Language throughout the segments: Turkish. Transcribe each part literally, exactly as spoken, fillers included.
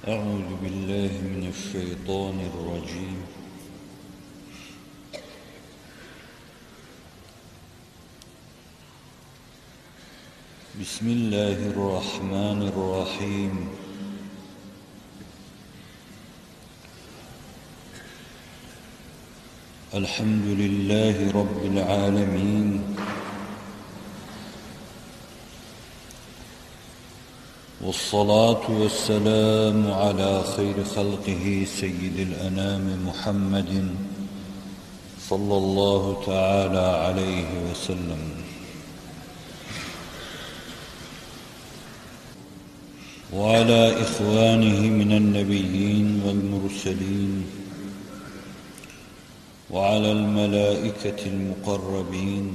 أعوذ بالله من الشيطان الرجيم. بسم الله الرحمن الرحيم. الحمد لله رب العالمين، والصلاة والسلام على خير خلقه سيد الأنام محمد صلى الله تعالى عليه وسلم، وعلى إخوانه من النبيين والمرسلين، وعلى الملائكة المقربين،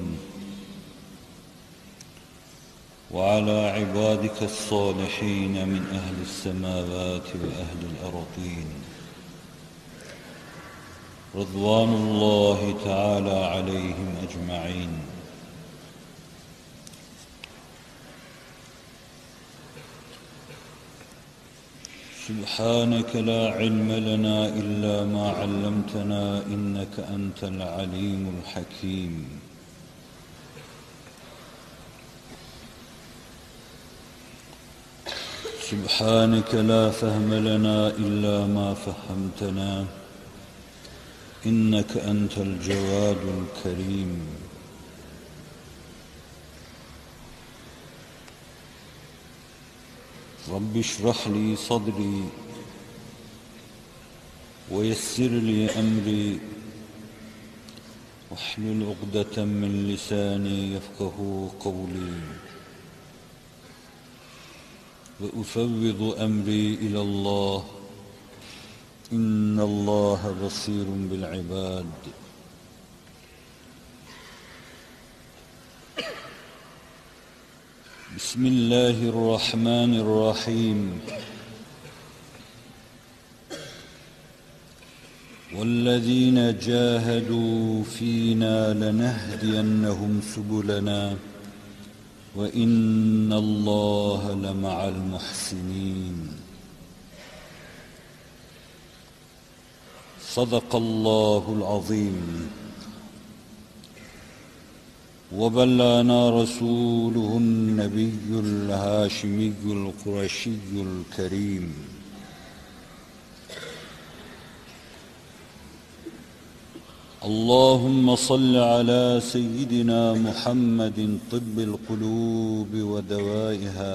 وعلى عبادك الصالحين من أهل السماوات وأهل الأرضين، رضوان الله تعالى عليهم أجمعين. سبحانك لا علم لنا إلا ما علمتنا إنك أنت العليم الحكيم. سبحانك لا فهم لنا إلا ما فهمتنا إنك أنت الجواد الكريم. رب اشرح لي صدري ويسر لي أمري واحلل عقدة من لساني يفقه قولي، وأفوض أمري إلى الله إن الله بصير بالعباد. بسم الله الرحمن الرحيم. والذين جاهدوا فينا لنهدينهم سبلنا وإن الله لمع المحسنين. صدق الله العظيم. وبلغنا رسوله النبي الهاشمي القرشي الكريم. اللهم صل على سيدنا محمد طب القلوب ودوائها،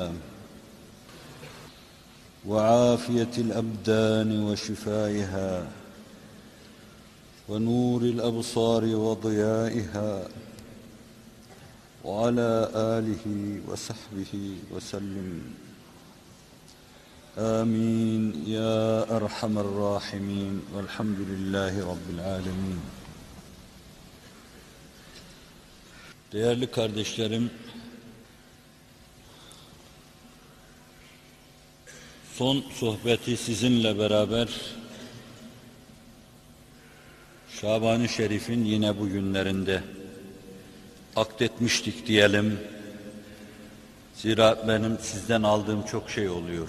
وعافية الأبدان وشفائها، ونور الأبصار وضيائها، وعلى آله وصحبه وسلم. آمين يا أرحم الراحمين، والحمد لله رب العالمين. Değerli kardeşlerim, son sohbeti sizinle beraber Şaban-ı Şerif'in yine bu günlerinde akdetmiştik diyelim. Zira benim sizden aldığım çok şey oluyor.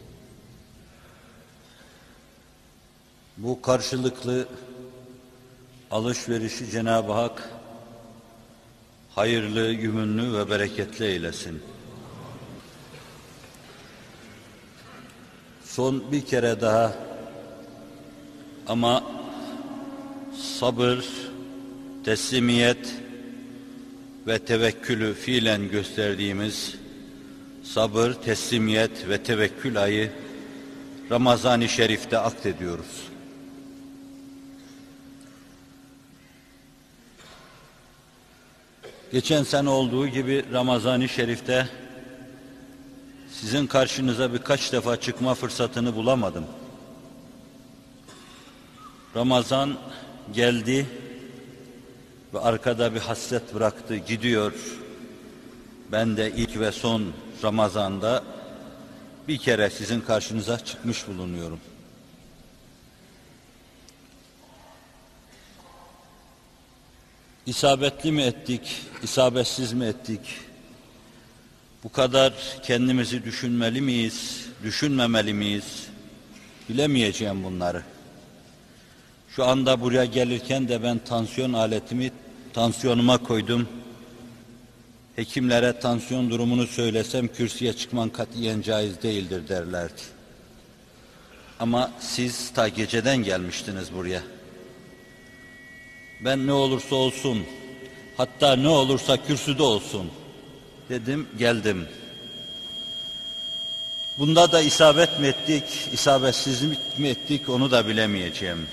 Bu karşılıklı alışverişi Cenab-ı Hak hayırlı, yümünlü ve bereketli eylesin. Son bir kere daha ama sabır, teslimiyet ve tevekkülü fiilen gösterdiğimiz sabır, teslimiyet ve tevekkül ayı Ramazan-ı Şerif'te akdediyoruz. Geçen sene olduğu gibi Ramazan-ı Şerif'te sizin karşınıza birkaç defa çıkma fırsatını bulamadım. Ramazan geldi ve arkada bir hasret bıraktı, gidiyor. Ben de ilk ve son Ramazan'da bir kere sizin karşınıza çıkmış bulunuyorum. İsabetli mi ettik, isabetsiz mi ettik? Bu kadar kendimizi düşünmeli miyiz, düşünmemeli miyiz? Bilemeyeceğim bunları. Şu anda buraya gelirken de ben tansiyon aletimi tansiyonuma koydum. Hekimlere tansiyon durumunu söylesem kürsüye çıkman katiyen caiz değildir derlerdi. Ama siz ta geceden gelmiştiniz buraya. Ben ne olursa olsun, hatta ne olursa kürsüde olsun dedim, geldim. Bunda da isabet mi ettik, isabetsizlik mi ettik onu da bilemeyeceğim.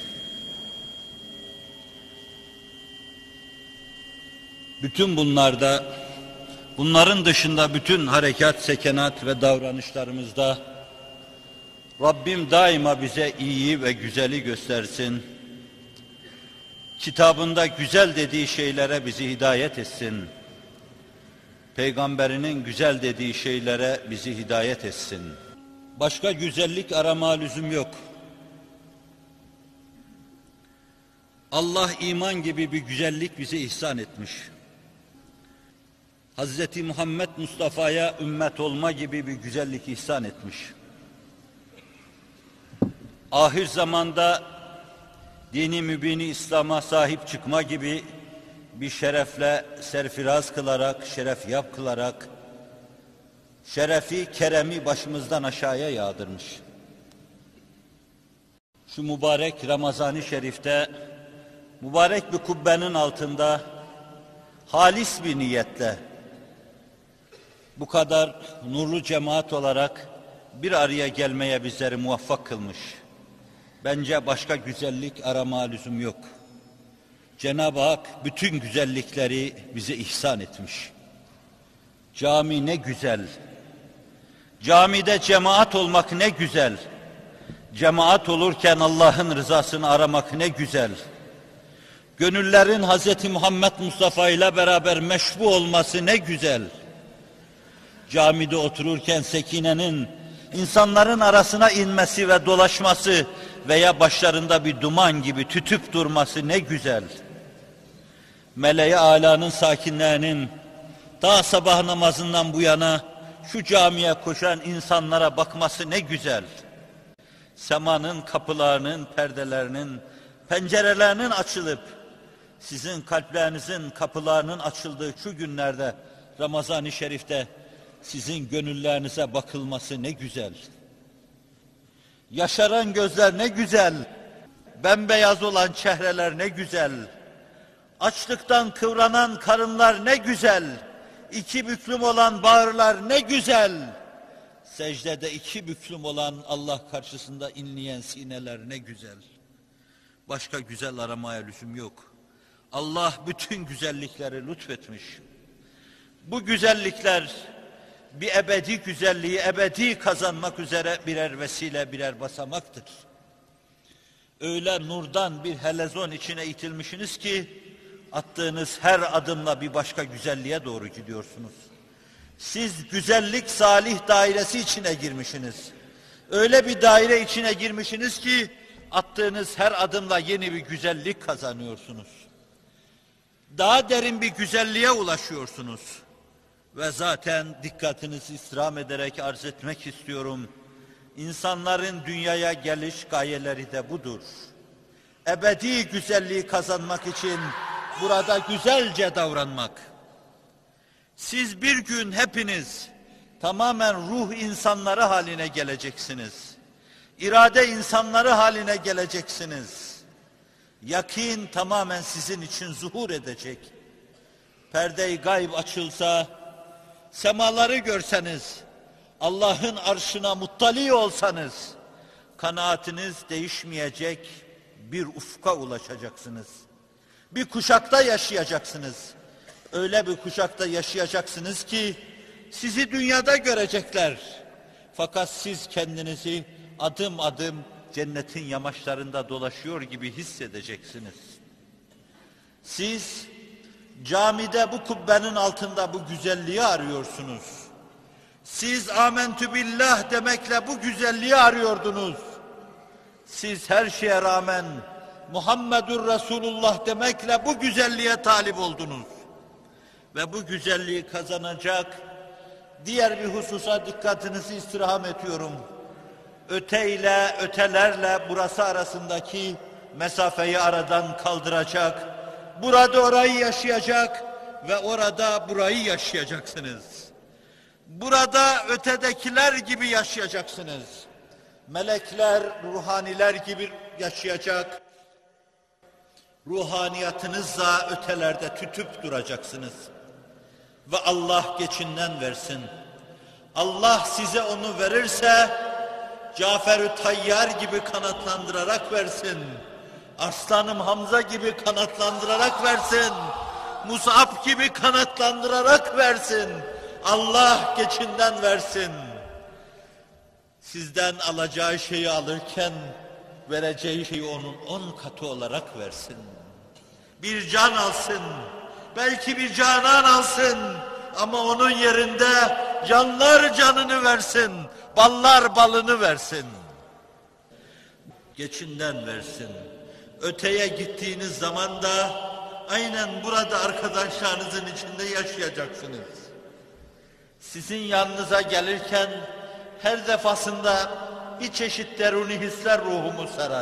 Bütün bunlarda, bunların dışında bütün harekat, sekenat ve davranışlarımızda Rabbim daima bize iyiyi ve güzeli göstersin. Kitabında güzel dediği şeylere bizi hidayet etsin. Peygamberinin güzel dediği şeylere bizi hidayet etsin. Başka güzellik arama lüzum yok. Allah iman gibi bir güzellik bize ihsan etmiş. Hazreti Muhammed Mustafa'ya ümmet olma gibi bir güzellik ihsan etmiş. Ahir zamanda dini mübini İslam'a sahip çıkma gibi bir şerefle serfiraz kılarak, şeref yap kılarak, şerefi, keremi başımızdan aşağıya yağdırmış. Şu mübarek Ramazan-ı Şerif'te, mübarek bir kubbenin altında, halis bir niyetle, bu kadar nurlu cemaat olarak bir araya gelmeye bizleri muvaffak kılmış. Bence başka güzellik arama lüzum yok. Cenab-ı Hak bütün güzellikleri bize ihsan etmiş. Cami ne güzel. Camide cemaat olmak ne güzel. Cemaat olurken Allah'ın rızasını aramak ne güzel. Gönüllerin Hazreti Muhammed Mustafa ile beraber meşbu olması ne güzel. Camide otururken sekinenin insanların arasına inmesi ve dolaşması veya başlarında bir duman gibi tütüp durması ne güzel. Meleği âlânın sakinlerinin daha sabah namazından bu yana şu camiye koşan insanlara bakması ne güzel. Semanın kapılarının, perdelerinin, pencerelerinin açılıp sizin kalplerinizin kapılarının açıldığı şu günlerde Ramazan-ı Şerif'te sizin gönüllerinize bakılması ne güzel. Yaşaran gözler ne güzel. Bembeyaz olan çehreler ne güzel. Açlıktan kıvranan karınlar ne güzel. İki büklüm olan bağırlar ne güzel. Secdede iki büklüm olan Allah karşısında inleyen sineler ne güzel. Başka güzel aramaya lüzum yok. Allah bütün güzellikleri lütfetmiş. Bu güzellikler bir ebedi güzelliği ebedi kazanmak üzere birer vesile, birer basamaktır. Öyle nurdan bir helezon içine itilmişsiniz ki attığınız her adımla bir başka güzelliğe doğru gidiyorsunuz. Siz güzellik salih dairesi içine girmişsiniz. Öyle bir daire içine girmişsiniz ki attığınız her adımla yeni bir güzellik kazanıyorsunuz. Daha derin bir güzelliğe ulaşıyorsunuz. Ve zaten dikkatinizi istirham ederek arz etmek istiyorum. İnsanların dünyaya geliş gayeleri de budur. Ebedi güzelliği kazanmak için burada güzelce davranmak. Siz bir gün hepiniz tamamen ruh insanları haline geleceksiniz. İrade insanları haline geleceksiniz. Yakin tamamen sizin için zuhur edecek. Perde-i gayb açılsa, semaları görseniz, Allah'ın arşına muttali olsanız, kanaatiniz değişmeyecek bir ufka ulaşacaksınız. Bir kuşakta yaşayacaksınız. Öyle bir kuşakta yaşayacaksınız ki, sizi dünyada görecekler. Fakat siz kendinizi adım adım cennetin yamaçlarında dolaşıyor gibi hissedeceksiniz. Siz camide bu kubbenin altında bu güzelliği arıyorsunuz. Siz amentü billah demekle bu güzelliği arıyordunuz. Siz her şeye rağmen Muhammedur Resulullah demekle bu güzelliğe talip oldunuz. Ve bu güzelliği kazanacak diğer bir hususa dikkatinizi istirham ediyorum. öte ile ötelerle burası arasındaki mesafeyi aradan kaldıracak, burada orayı yaşayacak ve orada burayı yaşayacaksınız. Burada ötedekiler gibi yaşayacaksınız. Melekler, ruhaniler gibi yaşayacak. Ruhaniyatınızla ötelerde tütüp duracaksınız. Ve Allah geçinden versin. Allah size onu verirse, Cafer-ü Tayyar gibi kanatlandırarak versin. Arslanım Hamza gibi kanatlandırarak versin. Mus'ab gibi kanatlandırarak versin. Allah geçinden versin. Sizden alacağı şeyi alırken vereceği şeyi onun on katı olarak versin. Bir can alsın, belki bir canan alsın ama onun yerinde canlar canını versin, ballar balını versin. Geçinden versin. Öteye gittiğiniz zaman da aynen burada arkadaşlarınızın içinde yaşayacaksınız. Sizin yanınıza gelirken her defasında bir çeşit deruni hisler ruhumu sarar.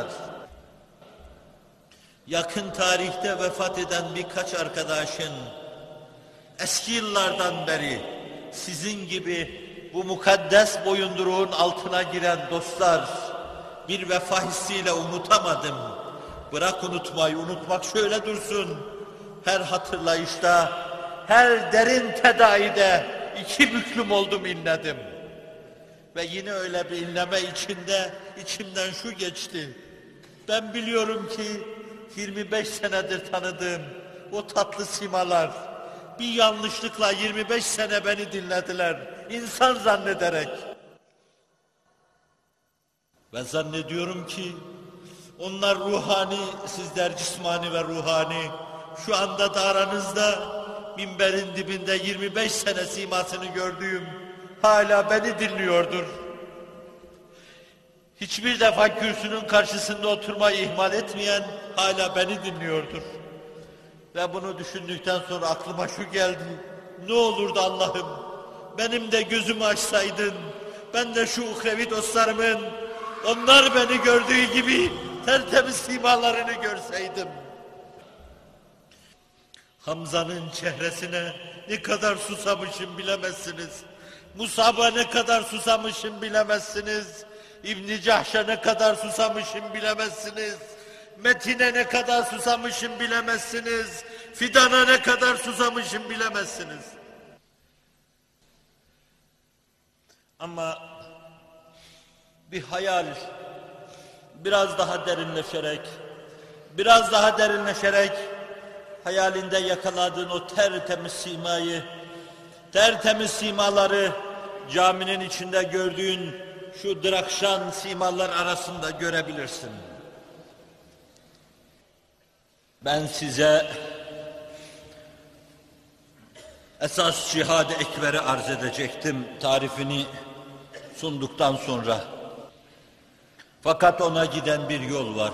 Yakın tarihte vefat eden birkaç arkadaşın eski yıllardan beri sizin gibi bu mukaddes boyunduruğun altına giren dostlar bir vefa hissiyle unutamadım. Bırak unutmayı, unutmak şöyle dursun. Her hatırlayışta, her derin tedaide iki büklüm oldum, inledim. Ve yine öyle bir inleme içinde içimden şu geçti. Ben biliyorum ki yirmi beş senedir tanıdığım o tatlı simalar bir yanlışlıkla yirmi beş sene beni dinlediler. İnsan zannederek. Ve zannediyorum ki onlar ruhani, sizler cismani ve ruhani. Şu anda da aranızda minberin dibinde yirmi beş sene simasını gördüğüm hala beni dinliyordur. Hiçbir defa kürsünün karşısında oturmayı ihmal etmeyen hala beni dinliyordur. Ve bunu düşündükten sonra aklıma şu geldi. Ne olurdu Allah'ım, benim de gözümü açsaydın, ben de şu uhrevi dostlarımın onlar beni gördüğü gibi tertemiz simalarını görseydim. Hamza'nın çehresine ne kadar susamışım bilemezsiniz. Mus'ab'a ne kadar susamışım bilemezsiniz. İbn-i Cahş'a ne kadar susamışım bilemezsiniz. Metin'e ne kadar susamışım bilemezsiniz. Fidan'a ne kadar susamışım bilemezsiniz. Ama bir hayal, biraz daha derinleşerek, biraz daha derinleşerek hayalinde yakaladığın o tertemiz simayı, tertemiz simaları caminin içinde gördüğün şu drakşan simalar arasında görebilirsin. Ben size esas cihad-ı ekberi arz edecektim tarifini sunduktan sonra. Fakat ona giden bir yol var.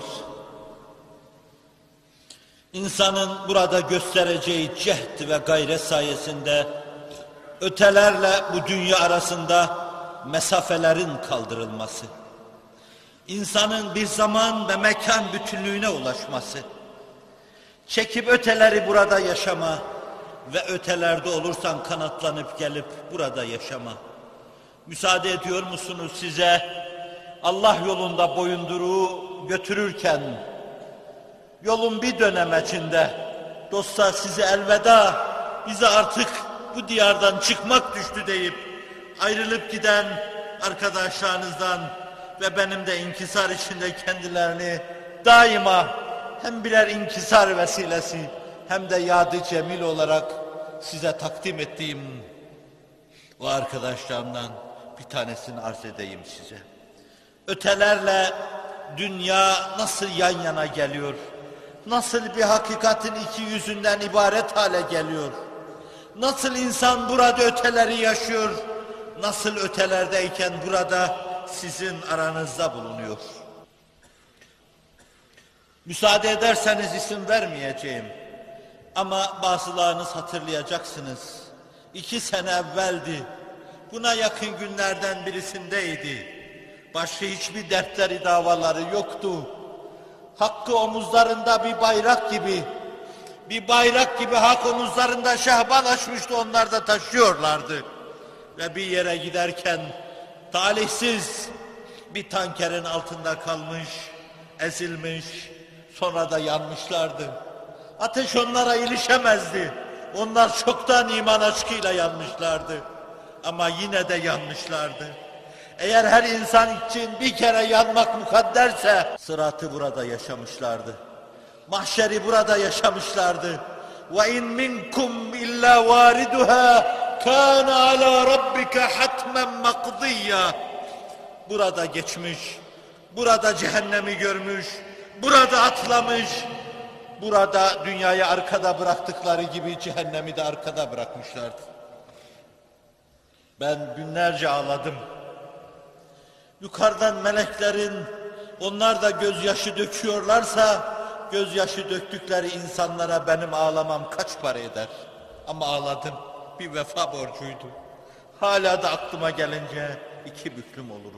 İnsanın burada göstereceği cehd ve gayret sayesinde ötelerle bu dünya arasında mesafelerin kaldırılması, insanın bir zaman ve mekan bütünlüğüne ulaşması, çekip öteleri burada yaşama ve ötelerde olursan kanatlanıp gelip burada yaşama. Müsaade ediyor musunuz size Allah yolunda boyunduruğu götürürken yolun bir dönemecinde dostlar size elveda, bize artık bu diyardan çıkmak düştü deyip ayrılıp giden arkadaşlarınızdan ve benim de inkisar içinde kendilerini daima hem birer inkisar vesilesi hem de yadı cemil olarak size takdim ettiğim o arkadaşlarımdan bir tanesini arz edeyim size. Ötelerle dünya nasıl yan yana geliyor? Nasıl bir hakikatin iki yüzünden ibaret hale geliyor? Nasıl insan burada öteleri yaşıyor? Nasıl ötelerdeyken burada sizin aranızda bulunuyor? Müsaade ederseniz isim vermeyeceğim. Ama bazılarınız hatırlayacaksınız. İki sene evveldi. Buna yakın günlerden birisindeydi. Başka hiçbir dertleri, davaları yoktu. Hakkı omuzlarında bir bayrak gibi, bir bayrak gibi hak omuzlarında şehbal açmıştı, onlar da taşıyorlardı. Ve bir yere giderken talihsiz bir tankerin altında kalmış, ezilmiş, sonra da yanmışlardı. Ateş onlara ilişemezdi. Onlar çoktan iman aşkıyla yanmışlardı. Ama yine de yanmışlardı. Eğer her insan için bir kere yanmak mukadderse, sıratı burada yaşamışlardı. Mahşeri burada yaşamışlardı. وَاِنْ مِنْكُمْ اِلَّا وَارِدُهَا كَانَ عَلَى رَبِّكَ حَتْمًا مَقْضِيًّا. Burada geçmiş, burada cehennemi görmüş, burada atlamış, burada dünyayı arkada bıraktıkları gibi cehennemi de arkada bırakmışlardı. Ben günlerce ağladım. Yukarıdan meleklerin, onlar da gözyaşı döküyorlarsa, gözyaşı döktükleri insanlara benim ağlamam kaç para eder? Ama ağladım, bir vefa borcuydu. Hala da aklıma gelince iki büklüm olurum.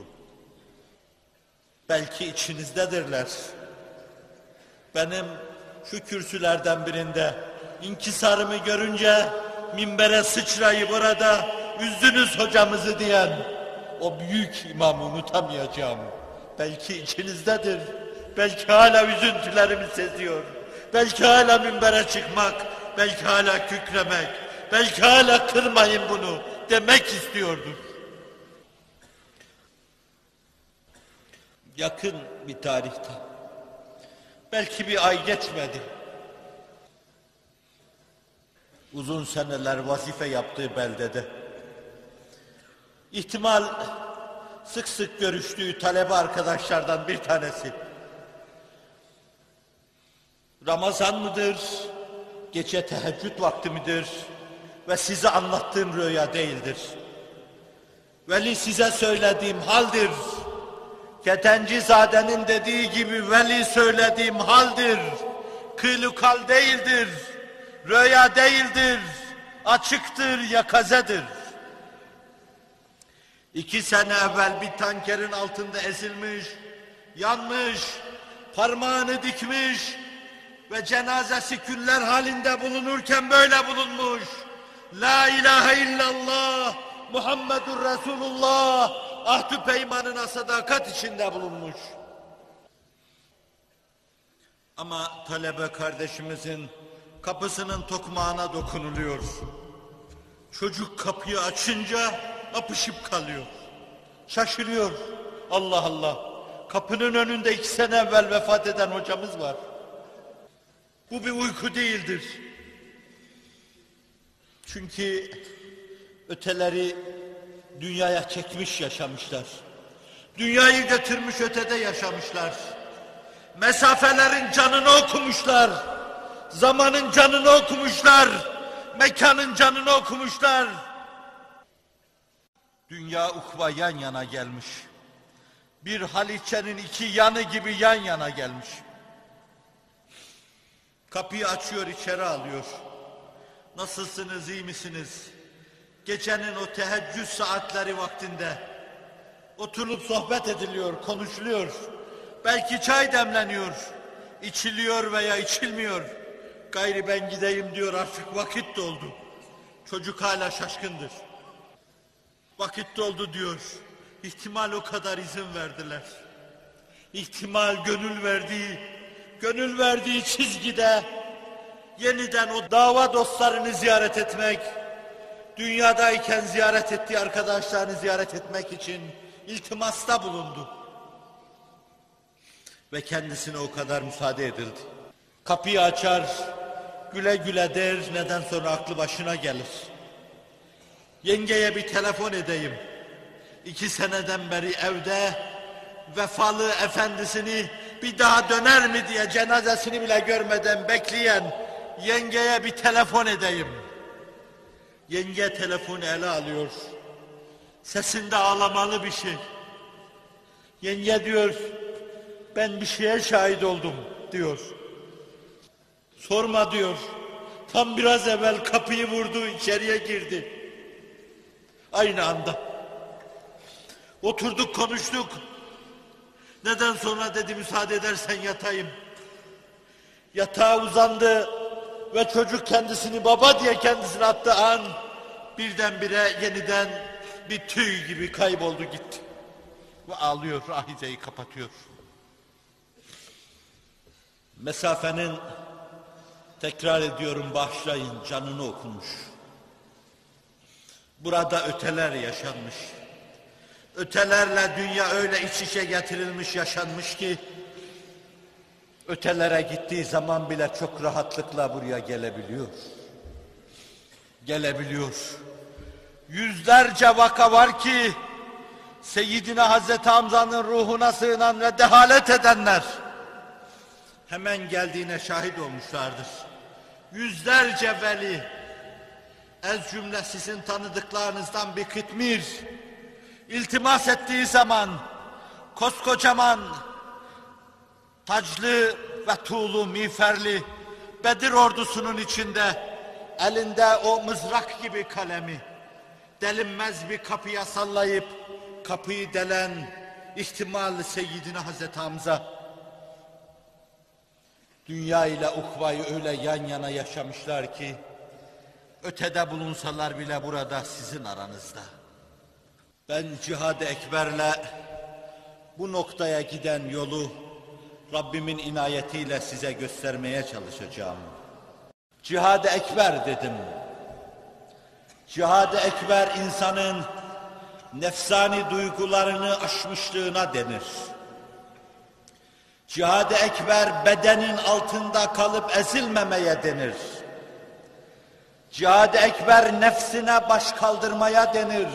Belki içinizdedirler. Benim şu kürsülerden birinde inkisarımı görünce minbere sıçrayıp orada üzdünüz hocamızı diyen o büyük imamı unutamayacağım. Belki içinizdedir. Belki hala üzüntülerimi seziyor. Belki hala minbere çıkmak, belki hala kükremek, belki hala kırmayın bunu demek istiyordur. Yakın bir tarihte, belki bir ay geçmedi, uzun seneler vazife yaptığı beldede, ihtimal sık sık görüştüğü talebe arkadaşlardan bir tanesi, Ramazan mıdır, gece teheccüd vakti midir ve size anlattığım rüya değildir. Veli size söylediğim haldir. Ketencizade'nin dediği gibi veli söylediğim haldir. Kıylukal değildir, rüya değildir, açıktır, yakazedir. İki sene evvel bir tankerin altında ezilmiş, yanmış, parmağını dikmiş ve cenazesi küller halinde bulunurken böyle bulunmuş. La ilahe illallah, Muhammedur Resulullah, ahdü peymanına sadakat içinde bulunmuş. Ama talebe kardeşimizin kapısının tokmağına dokunuluyor. Çocuk kapıyı açınca apışıp kalıyor. Şaşırıyor. Allah Allah. Kapının önünde iki sene evvel vefat eden hocamız var. Bu bir uyku değildir. Çünkü öteleri dünyaya çekmiş yaşamışlar. Dünyayı götürmüş ötede yaşamışlar. Mesafelerin canını okumuşlar. Zamanın canını okumuşlar. Mekanın canını okumuşlar. Dünya ukva yan yana gelmiş. Bir Haliçe'nin iki yanı gibi yan yana gelmiş. Kapıyı açıyor, içeri alıyor. Nasılsınız, iyi misiniz? Gecenin o teheccüd saatleri vaktinde oturup sohbet ediliyor, konuşuluyor. Belki çay demleniyor, içiliyor veya içilmiyor. Gayri ben gideyim diyor, artık vakit doldu. Çocuk hala şaşkındır. Vakit doldu diyor. İhtimal o kadar izin verdiler. İhtimal gönül verdiği, gönül verdiği çizgide yeniden o dava dostlarını ziyaret etmek, dünyadayken ziyaret ettiği arkadaşlarını ziyaret etmek için iltimasta bulundu. Ve kendisine o kadar müsaade edildi. Kapıyı açar, güle güle der, neden sonra aklı başına gelir. Yengeye bir telefon edeyim. İki seneden beri evde vefalı efendisini bir daha döner mi diye cenazesini bile görmeden bekleyen yengeye bir telefon edeyim. Yenge telefonu ele alıyor. Sesinde ağlamalı bir şey. Yenge diyor, ben bir şeye şahit oldum diyor. Sorma diyor. Tam biraz evvel kapıyı vurdu, içeriye girdi. Aynı anda. Oturduk, konuştuk. Neden sonra dedi müsaade edersen yatayım. Yatağa uzandı ve çocuk kendisini baba diye kendisine attığı an birdenbire yeniden bir tüy gibi kayboldu gitti. Ve ağlıyor, ahizeyi kapatıyor. Mesafenin, tekrar ediyorum bağışlayın, canını okumuş. Burada öteler yaşanmış. Ötelerle dünya öyle iç içe getirilmiş, yaşanmış ki ötelere gittiği zaman bile çok rahatlıkla buraya gelebiliyor. Gelebiliyor. Yüzlerce vaka var ki Seyyidina Hazreti Hamza'nın ruhuna sığınan ve dehalet edenler hemen geldiğine şahit olmuşlardır. Yüzlerce veli, ez cümle sizin tanıdıklarınızdan bir kıtmir, iltimas ettiği zaman koskocaman taclı ve tuğlu miğferli Bedir ordusunun içinde elinde o mızrak gibi kalemi delinmez bir kapıya sallayıp kapıyı delen ihtimalli Seyyidina Hazreti Hamza, dünya ile ukvayı öyle yan yana yaşamışlar ki ötede bulunsalar bile burada sizin aranızda. Ben Cihad-ı Ekber'le bu noktaya giden yolu Rabbimin inayetiyle size göstermeye çalışacağım. Cihad-ı Ekber dedim. Cihad-ı Ekber insanın nefsani duygularını aşmışlığına denir. Cihad-ı Ekber bedenin altında kalıp ezilmemeye denir. Cihad-ı Ekber nefsine baş kaldırmaya denir.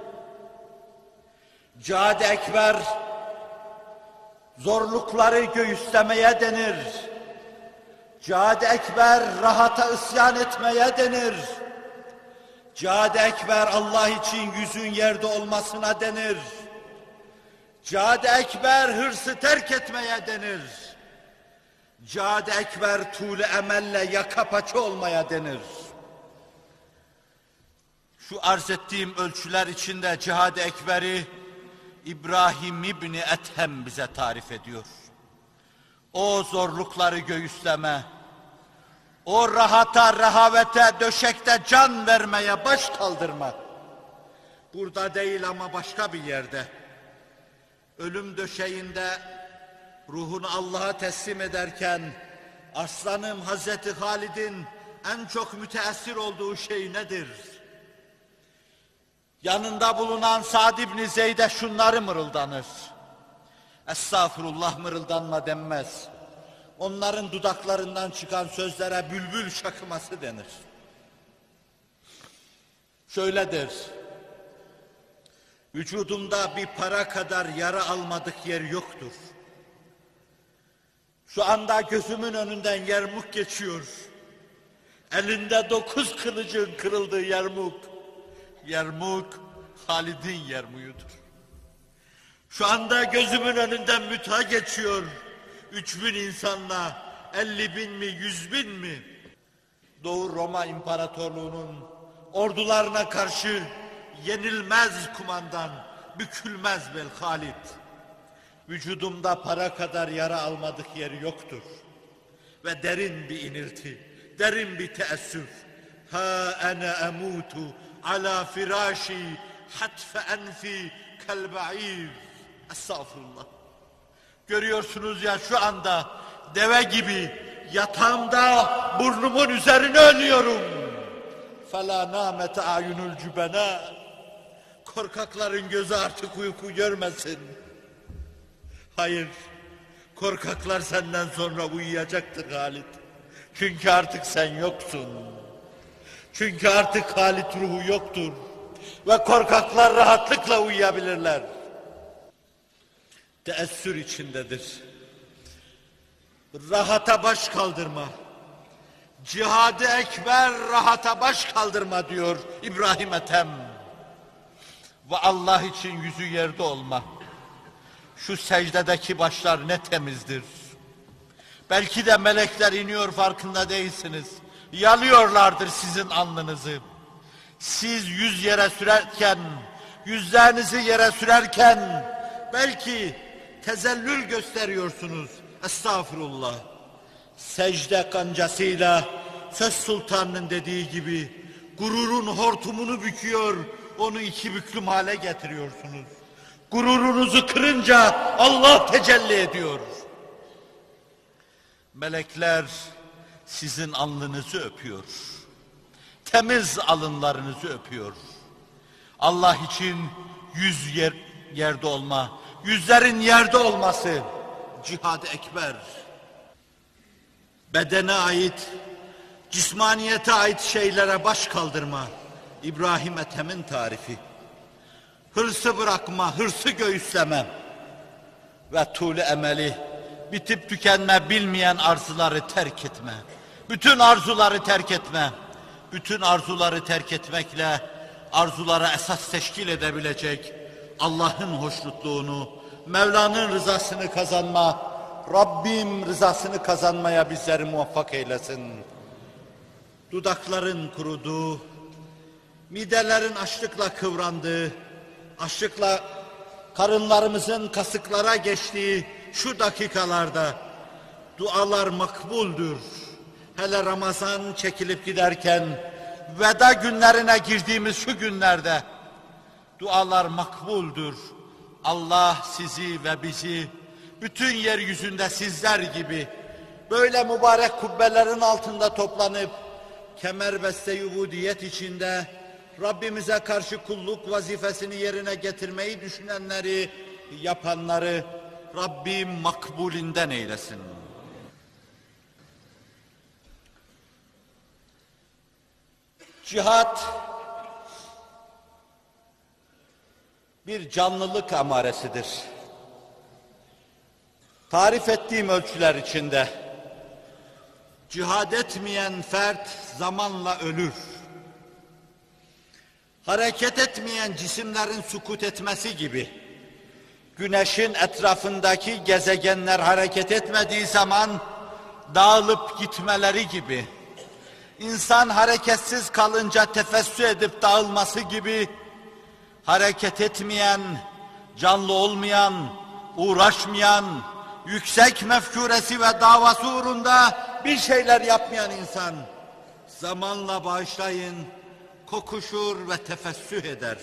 Cihad-ı Ekber zorlukları göğüslemeye denir. Cihad-ı Ekber rahata isyan etmeye denir. Cihad-ı Ekber Allah için yüzün yerde olmasına denir. Cihad-ı Ekber hırsı terk etmeye denir. Cihad-ı Ekber tuğle emelle yaka paça olmaya denir. Şu arz ettiğim ölçüler içinde Cihad-ı Ekber'i İbrahim İbni Ethem bize tarif ediyor. O zorlukları göğüsleme, o rahata, rehavete, döşekte can vermeye baş kaldırma. Burada değil ama başka bir yerde. Ölüm döşeğinde ruhunu Allah'a teslim ederken aslanım Hazreti Halid'in en çok müteessir olduğu şey nedir? Yanında bulunan Sa'd ibn Zeyd'e şunları mırıldanır. Estağfurullah mırıldanma denmez. Onların dudaklarından çıkan sözlere bülbül şakıması denir. Şöyledir. Vücudumda bir para kadar yara almadık yer yoktur. Şu anda gözümün önünden Yermuk geçiyor. Elinde dokuz kılıcın kırıldığı Yermuk. Yermuk, Halid'in Yermuk'udur. Şu anda gözümün önünden Müta geçiyor. Üç bin insanla, elli bin mi, yüz bin mi? Doğu Roma İmparatorluğu'nun ordularına karşı yenilmez kumandan, bükülmez bel Halid. Vücudumda para kadar yara almadık yer yoktur. Ve derin bir inilti, derin bir teessüf. Ha ene emutu ala firaşi hatfe enfi kelba'ir. Estağfurullah. Görüyorsunuz ya şu anda deve gibi yatağımda burnumun üzerine ölüyorum. فَلَا نَامَتَ اَعْيُنُ الْجُبَنَا. Korkakların gözü artık uyku görmesin. Hayır, korkaklar senden sonra uyuyacaktır Halid. Çünkü artık sen yoksun. Çünkü artık Halid ruhu yoktur. Ve korkaklar rahatlıkla uyuyabilirler. Teessür içindedir. Rahata baş kaldırma. Cihad-ı Ekber rahata baş kaldırma diyor İbrahim Ethem. Ve Allah için yüzü yerde olma. Şu secdedeki başlar ne temizdir. Belki de melekler iniyor farkında değilsiniz. Yalıyorlardır sizin alnınızı. Siz yüz yere sürerken, yüzlerinizi yere sürerken belki tezellül gösteriyorsunuz. Estağfurullah. Secde kancasıyla söz sultanının dediği gibi gururun hortumunu büküyor, onu iki büklüm hale getiriyorsunuz. Gururunuzu kırınca Allah tecelli ediyor. Melekler sizin alnınızı öpüyor. Temiz alınlarınızı öpüyor. Allah için yüz yer, yerde olma, yüzlerin yerde olması cihad-ı ekber. Bedene ait, cismaniyete ait şeylere baş kaldırma, İbrahim Ethem'in tarifi. Hırsı bırakma, hırsı göğüsleme ve tuğlu emeli, bitip tükenme bilmeyen arzuları terk etme. Bütün arzuları terk etme. Bütün arzuları terk etmekle arzulara esas teşkil edebilecek Allah'ın hoşnutluğunu, Mevla'nın rızasını kazanma, Rabbim rızasını kazanmaya bizleri muvaffak eylesin. Dudakların kuruduğu, midelerin açlıkla kıvrandığı, açlıkla karınlarımızın kasıklara geçtiği şu dakikalarda dualar makbuldür. Hele Ramazan çekilip giderken, veda günlerine girdiğimiz şu günlerde dualar makbuldür. Allah sizi ve bizi bütün yeryüzünde sizler gibi böyle mübarek kubbelerin altında toplanıp kemerbeste ubudiyet içinde Rabbimize karşı kulluk vazifesini yerine getirmeyi düşünenleri, yapanları Rabbim makbulinden eylesin. Cihad bir canlılık amaresidir. Tarif ettiğim ölçüler içinde cihad etmeyen fert zamanla ölür. Hareket etmeyen cisimlerin sukut etmesi gibi, güneşin etrafındaki gezegenler hareket etmediği zaman dağılıp gitmeleri gibi, İnsan hareketsiz kalınca tefessü edip dağılması gibi, hareket etmeyen, canlı olmayan, uğraşmayan, yüksek mefkuresi ve davası uğrunda bir şeyler yapmayan insan, zamanla bağışlayın, kokuşur ve tefessüh eder.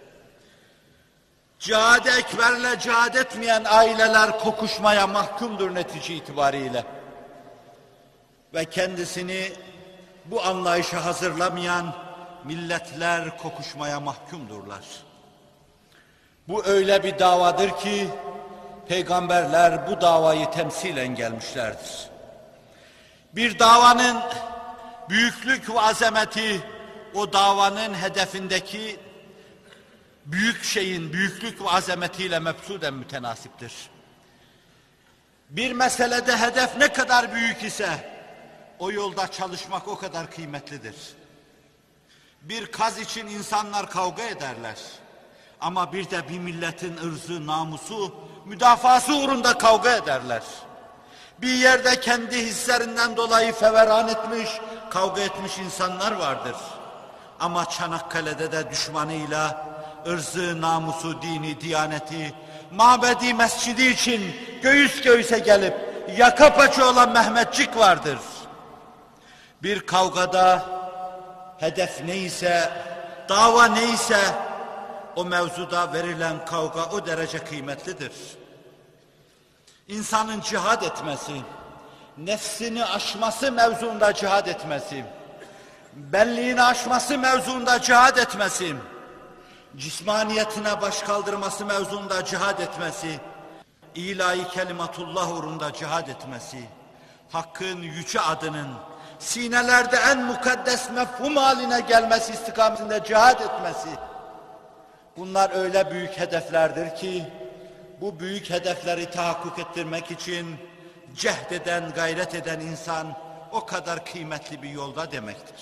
Cihad-ı ekberle cihad etmeyen aileler kokuşmaya mahkumdur netice itibariyle. Ve kendisini bu anlayışa hazırlamayan milletler kokuşmaya mahkumdurlar. Bu öyle bir davadır ki peygamberler bu davayı temsilen gelmişlerdir. Bir davanın büyüklük ve azameti o davanın hedefindeki büyük şeyin büyüklük ve azametiyle mebsuden mütenasiptir. Bir meselede hedef ne kadar büyük ise o yolda çalışmak o kadar kıymetlidir. Bir kaz için insanlar kavga ederler. Ama bir de bir milletin ırzı, namusu, müdafası uğrunda kavga ederler. Bir yerde kendi hislerinden dolayı feveran etmiş, kavga etmiş insanlar vardır. Ama Çanakkale'de de düşmanıyla ırzı, namusu, dini, diyaneti, mabedi, mescidi için göğüs göğüse gelip yaka paça olan Mehmetçik vardır. Bir kavgada hedef neyse, dava neyse o mevzuda verilen kavga o derece kıymetlidir. İnsanın cihad etmesi, nefsini aşması mevzuunda cihad etmesi, benliğini aşması mevzuunda cihad etmesi, cismaniyetine baş kaldırması mevzuunda cihad etmesi, ilahi kelimatullah uğrunda cihad etmesi, hakkın yüce adının sinelerde en mukaddes mefhum haline gelmesi istikametinde cihad etmesi, bunlar öyle büyük hedeflerdir ki bu büyük hedefleri tahakkuk ettirmek için cehd eden, gayret eden insan o kadar kıymetli bir yolda demektir.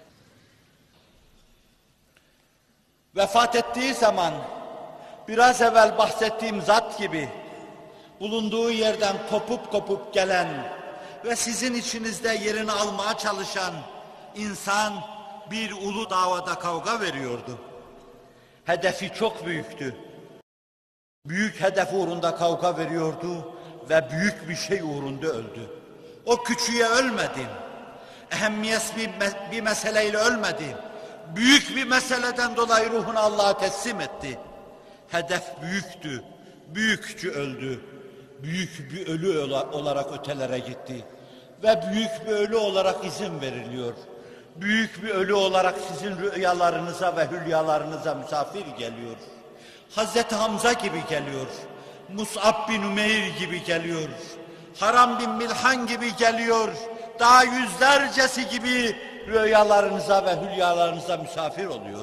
Vefat ettiği zaman biraz evvel bahsettiğim zat gibi bulunduğu yerden kopup kopup gelen ve sizin içinizde yerini almaya çalışan insan bir ulu davada kavga veriyordu. Hedefi çok büyüktü. Büyük hedef uğrunda kavga veriyordu ve büyük bir şey uğrunda öldü. O küçüğe ölmedi. Ehemmiyetsiz bir, me- bir meseleyle ölmedi. Büyük bir meseleden dolayı ruhunu Allah'a teslim etti. Hedef büyüktü. Büyükçü öldü. Büyük bir ölü olarak ötelere gitti. Ve büyük bir ölü olarak izin veriliyor. Büyük bir ölü olarak sizin rüyalarınıza ve hülyalarınıza misafir geliyor. Hazreti Hamza gibi geliyor. Mus'ab bin Ümeyr gibi geliyor. Haram bin Milhan gibi geliyor. Daha yüzlercesi gibi rüyalarınıza ve hülyalarınıza misafir oluyor.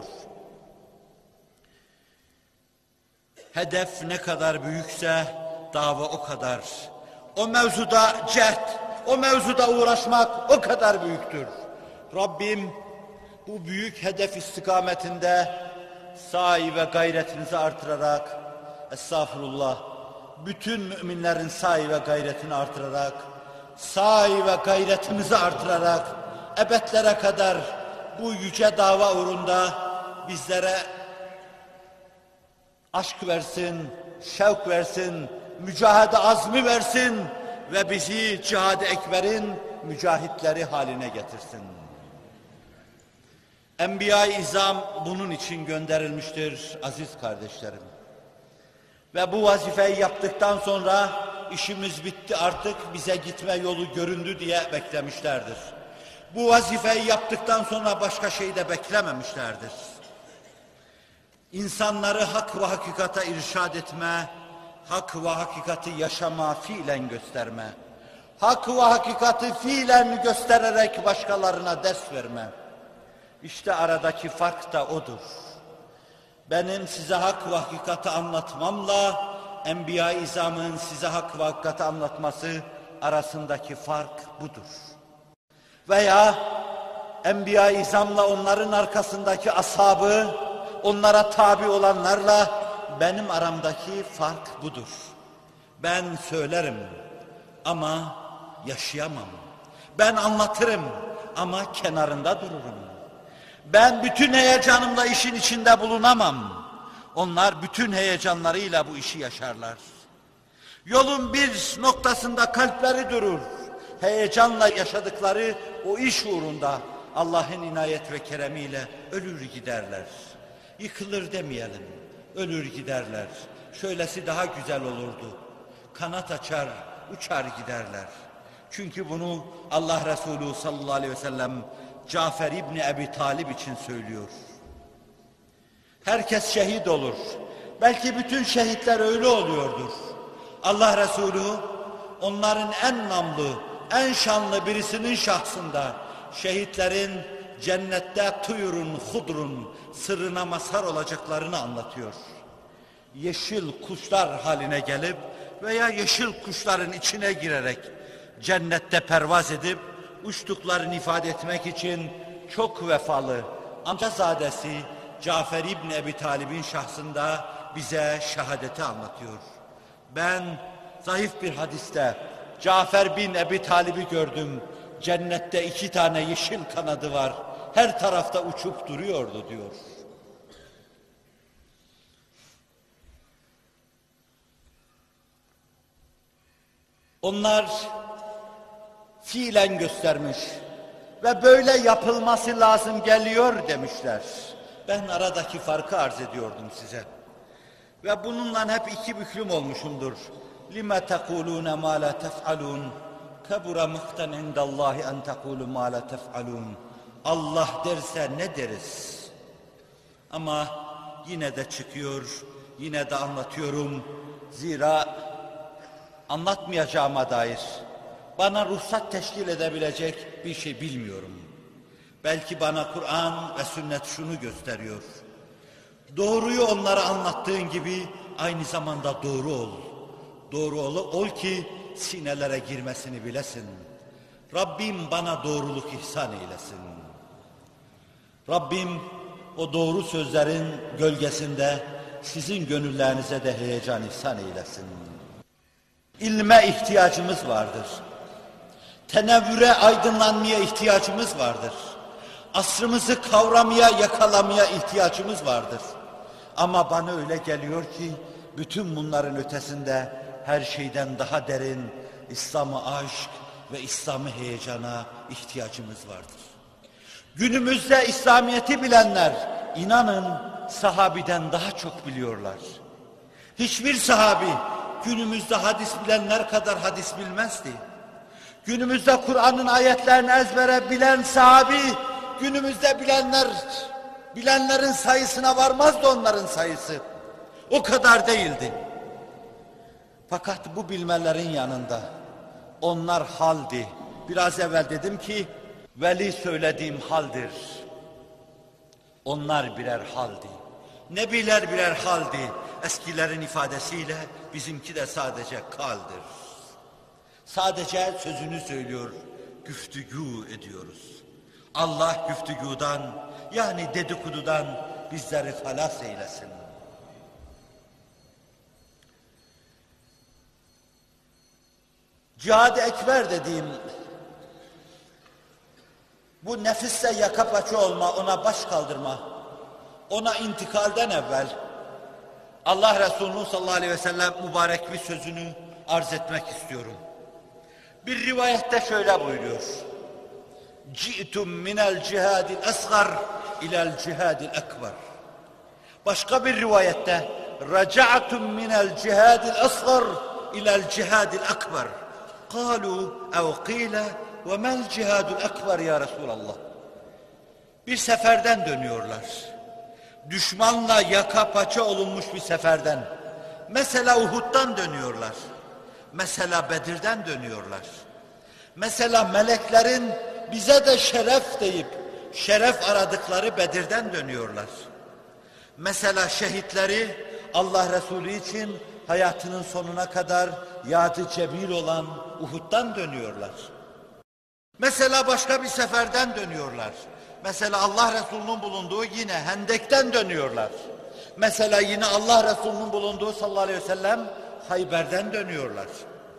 Hedef ne kadar büyükse dava o kadar. O mevzuda cehd, o mevzuda uğraşmak o kadar büyüktür. Rabbim bu büyük hedef istikametinde sahi ve gayretinizi artırarak, estağfurullah, bütün müminlerin sahi ve gayretini artırarak, sahi ve gayretimizi artırarak, ebedlere kadar bu yüce dava uğrunda bizlere aşk versin, şevk versin, mücahede azmi versin ve bizi cihad-ı ekberin mücahitleri haline getirsin. Enbiya-i İzam bunun için gönderilmiştir aziz kardeşlerim. Ve bu vazifeyi yaptıktan sonra işimiz bitti artık bize gitme yolu göründü diye beklemişlerdir. Bu vazifeyi yaptıktan sonra başka şey de beklememişlerdir. İnsanları hak ve hakikata irşad etme, hak ve hakikati yaşama, fiilen gösterme, hak ve hakikati fiilen göstererek başkalarına ders verme. İşte aradaki fark da odur. Benim size hak ve hakikati anlatmamla Enbiya-i İzam'ın size hak ve hakikati anlatması arasındaki fark budur. Veya Enbiya-i İzam'la onların arkasındaki ashabı, onlara tabi olanlarla benim aramdaki fark budur. Ben söylerim ama yaşayamam. Ben anlatırım ama kenarında dururum. Ben bütün heyecanımla işin içinde bulunamam. Onlar bütün heyecanlarıyla bu işi yaşarlar. Yolun bir noktasında kalpleri durur. Heyecanla yaşadıkları o iş uğrunda Allah'ın inayet ve keremiyle ölür giderler. Yıkılır demeyelim, ölür giderler. Şöylesi daha güzel olurdu. Kanat açar, uçar giderler. Çünkü bunu Allah Resulü sallallahu aleyhi ve sellem Cafer İbni Ebi Talib için söylüyor. Herkes şehit olur. Belki bütün şehitler öyle oluyordur. Allah Resulü onların en namlı, en şanlı birisinin şahsında şehitlerin cennette tuyurun, hudrun sırrına mazhar olacaklarını anlatıyor. Yeşil kuşlar haline gelip veya yeşil kuşların içine girerek cennette pervaz edip uçtuklarını ifade etmek için çok vefalı amcazadesi Cafer İbni Ebi Talib'in şahsında bize şehadeti anlatıyor. Ben zayıf bir hadiste Cafer bin Ebi Talib'i gördüm. Cennette iki tane yeşil kanadı var. Her tarafta uçup duruyordu diyor. Onlar fiilen göstermiş ve böyle yapılması lazım geliyor demişler. Ben aradaki farkı arz ediyordum size. Ve bununla hep iki büklüm olmuşumdur. لِمَا تَقُولُونَ مَا لَا تَفْعَلُونَ كَبُرَ مَقْتًا عِنْدَ اللّٰهِ اَنْ تَقُولُوا مَا لَا تَفْعَلُونَ Allah derse ne deriz? Ama yine de çıkıyor, yine de anlatıyorum. Zira anlatmayacağıma dair bana ruhsat teşkil edebilecek bir şey bilmiyorum. Belki bana Kur'an ve sünnet şunu gösteriyor. Doğruyu onlara anlattığın gibi aynı zamanda doğru ol. Doğru ol, ol ki sinelere girmesini bilesin. Rabbim bana doğruluk ihsan eylesin. Rabbim o doğru sözlerin gölgesinde sizin gönüllerinize de heyecan ihsan eylesin. İlme ihtiyacımız vardır. Tenevvüre, aydınlanmaya ihtiyacımız vardır. Asrımızı kavramaya, yakalamaya ihtiyacımız vardır. Ama bana öyle geliyor ki bütün bunların ötesinde her şeyden daha derin İslam'a aşk ve İslam'ı heyecana ihtiyacımız vardır. Günümüzde İslamiyet'i bilenler inanın sahabiden daha çok biliyorlar. Hiçbir sahabi günümüzde hadis bilenler kadar hadis bilmezdi. Günümüzde Kur'an'ın ayetlerini ezbere bilen sahabi günümüzde bilenler bilenlerin sayısına varmazdı onların sayısı. O kadar değildi. Fakat bu bilmelerin yanında onlar haldi. Biraz evvel dedim ki veli söylediğim haldir. Onlar birer haldi. Nebiler birer haldi. Eskilerin ifadesiyle bizimki de sadece kaldır. Sadece sözünü söylüyor, güftügü ediyoruz. Allah güftügüden yani dedikodudan bizleri halas eylesin. Cihad-ı Ekber dediğim bu nefisse yaka paça olma, ona baş kaldırma, ona intikalden evvel Allah Resulü sallallahu aleyhi ve sellem mübarek bir sözünü arz etmek istiyorum. Bir rivayette şöyle buyuruyor. Ci'tum minel cihadil asgar ilel cihadil ekber. Başka bir rivayette raca'tum minel cihadil asgar ilel cihadil ekber. Kalu ev qile ve mel cihadul ekber ya Resulallah. Bir seferden dönüyorlar. Düşmanla yaka paça olunmuş bir seferden. Mesela Uhud'dan dönüyorlar. Mesela Bedir'den dönüyorlar. Mesela meleklerin bize de şeref deyip şeref aradıkları Bedir'den dönüyorlar. Mesela şehitleri Allah Resulü için hayatının sonuna kadar yadı cebil olan Uhud'dan dönüyorlar. Mesela başka bir seferden dönüyorlar. Mesela Allah Resulü'nün bulunduğu yine Hendek'ten dönüyorlar. Mesela yine Allah Resulü'nün bulunduğu sallallahu aleyhi ve sellem Hayber'den dönüyorlar.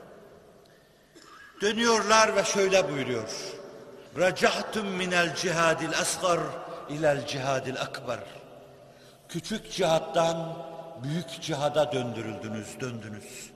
Dönüyorlar ve şöyle buyuruyor. Raca'tum minel cihadil asgar ilel cihadil ekber. Küçük cihattan büyük cihada döndürüldünüz, döndünüz.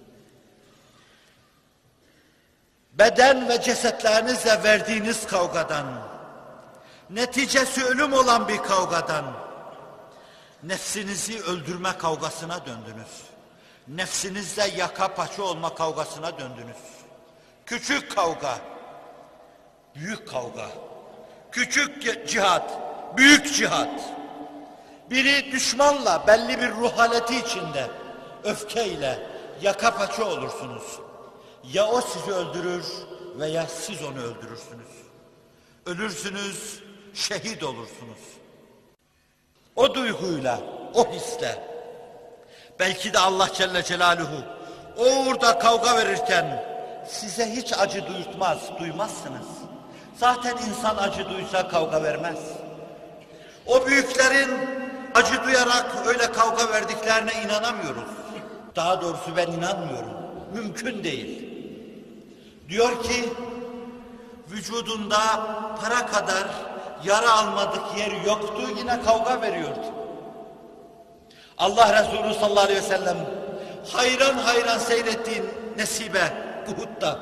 Beden ve cesetlerinizle verdiğiniz kavgadan, neticesi ölüm olan bir kavgadan, nefsinizi öldürme kavgasına döndünüz. Nefsinizle yaka paça olma kavgasına döndünüz. Küçük kavga, büyük kavga. Küçük cihat, büyük cihat. Biri düşmanla belli bir ruh haleti içinde, öfkeyle yaka paça olursunuz. Ya o sizi öldürür veya siz onu öldürürsünüz. Ölürsünüz, şehit olursunuz. O duyguyla, o hisle, belki de Allah Celle Celaluhu o uğurda kavga verirken size hiç acı duyurtmaz, duymazsınız. Zaten insan acı duysa kavga vermez. O büyüklerin acı duyarak öyle kavga verdiklerine inanamıyoruz. Daha doğrusu ben inanmıyorum. Mümkün değil. Diyor ki, vücudunda para kadar yara almadık yeri yoktu, yine kavga veriyordu. Allah Resulü sallallahu aleyhi ve sellem hayran hayran seyrettiğin Nesibe, Uhud'da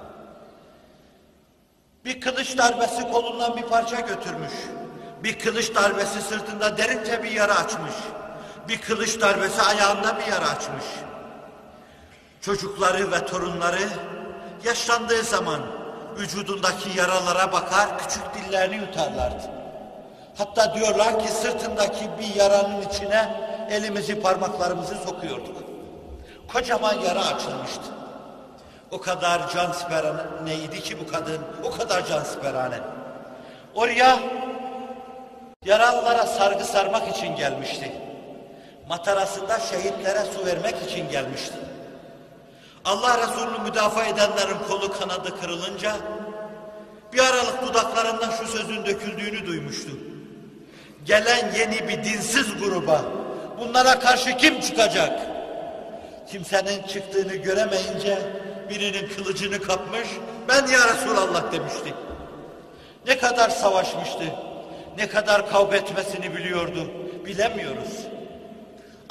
bir kılıç darbesi kolundan bir parça götürmüş. Bir kılıç darbesi sırtında derince bir yara açmış. Bir kılıç darbesi ayağında bir yara açmış. Çocukları ve torunları yaşlandığı zaman vücudundaki yaralara bakar, küçük dillerini yutarlardı. Hatta diyorlar ki sırtındaki bir yaranın içine elimizi, parmaklarımızı sokuyorduk. Kocaman yara açılmıştı. O kadar cansiperhaneydi ki bu kadın, o kadar cansiperhane. Oraya yaralılara sargı sarmak için gelmişti. Matarasında şehitlere su vermek için gelmişti. Allah Resulü'nü müdafaa edenlerin kolu kanadı kırılınca bir aralık dudaklarından şu sözün döküldüğünü duymuştu. Gelen yeni bir dinsiz gruba bunlara karşı kim çıkacak? Kimsenin çıktığını göremeyince birinin kılıcını kapmış, ben ya Resulallah demişti. Ne kadar savaşmıştı, ne kadar kavga etmesini biliyordu, bilemiyoruz.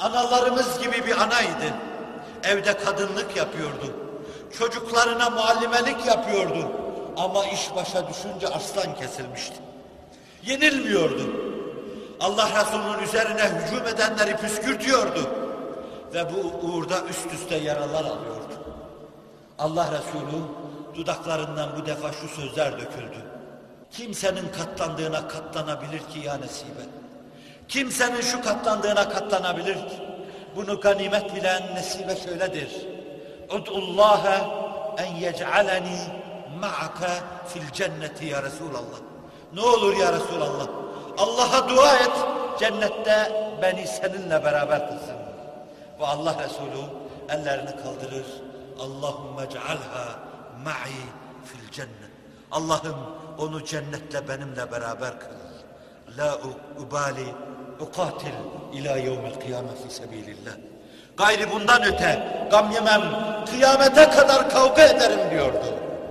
Analarımız gibi bir anaydı. Evde kadınlık yapıyordu. Çocuklarına muallimelik yapıyordu. Ama iş başa düşünce arslan kesilmişti. Yenilmiyordu. Allah Resulü'nün üzerine hücum edenleri püskürtüyordu. Ve bu uğurda üst üste yaralar alıyordu. Allah Resulü dudaklarından bu defa şu sözler döküldü. Kimsenin katlandığına katlanabilir ki ya nesibe. Kimsenin şu katlandığına katlanabilir ki. Bunu ganimet bilen nesibe şöyledir. Ud'ullâhe en yec'aleni ma'aka fil cenneti ya Resulallah. Ne olur ya Resulallah. Allah'a dua et. Cennette beni seninle beraber kılsın. Ve Allah Resulü ellerini kaldırır. Allahümme cealha ma'i fil cennet. Allah'ım onu cennette benimle beraber kıl. La ubali uqatil ila yevmil kıyame fi sebilillah. Gayri bundan öte gam yemem, kıyamete kadar kavga ederim diyordu.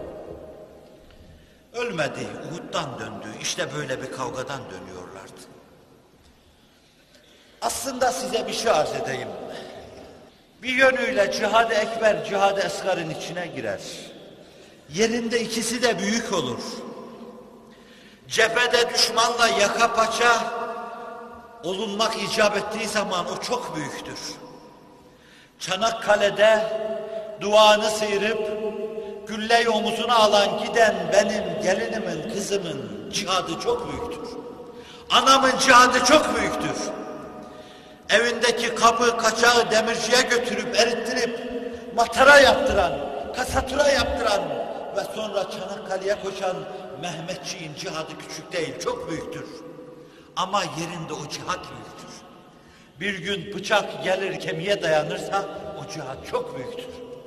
Ölmedi, Uhud'dan döndü. İşte böyle bir kavgadan dönüyorlardı. Aslında size bir şey arz edeyim. Bir yönüyle cihad-ı ekber, cihad-ı esgarın içine girer. Yerinde ikisi de büyük olur. Cephede düşmanla yaka paça olunmak icap ettiği zaman o çok büyüktür. Çanakkale'de duanı sıyırıp gülleyi omuzuna alan giden benim gelinimin, kızımın cihadı çok büyüktür. Anamın cihadı çok büyüktür. Evindeki kabı, kaçağı demirciye götürüp erittirip matara yaptıran, kasatura yaptıran ve sonra Çanakkale'ye koşan Mehmetçiğin cihadı küçük değil, çok büyüktür. Ama yerinde o cihat büyüktür. Bir gün bıçak gelir kemiğe dayanırsa o cihat çok büyüktür.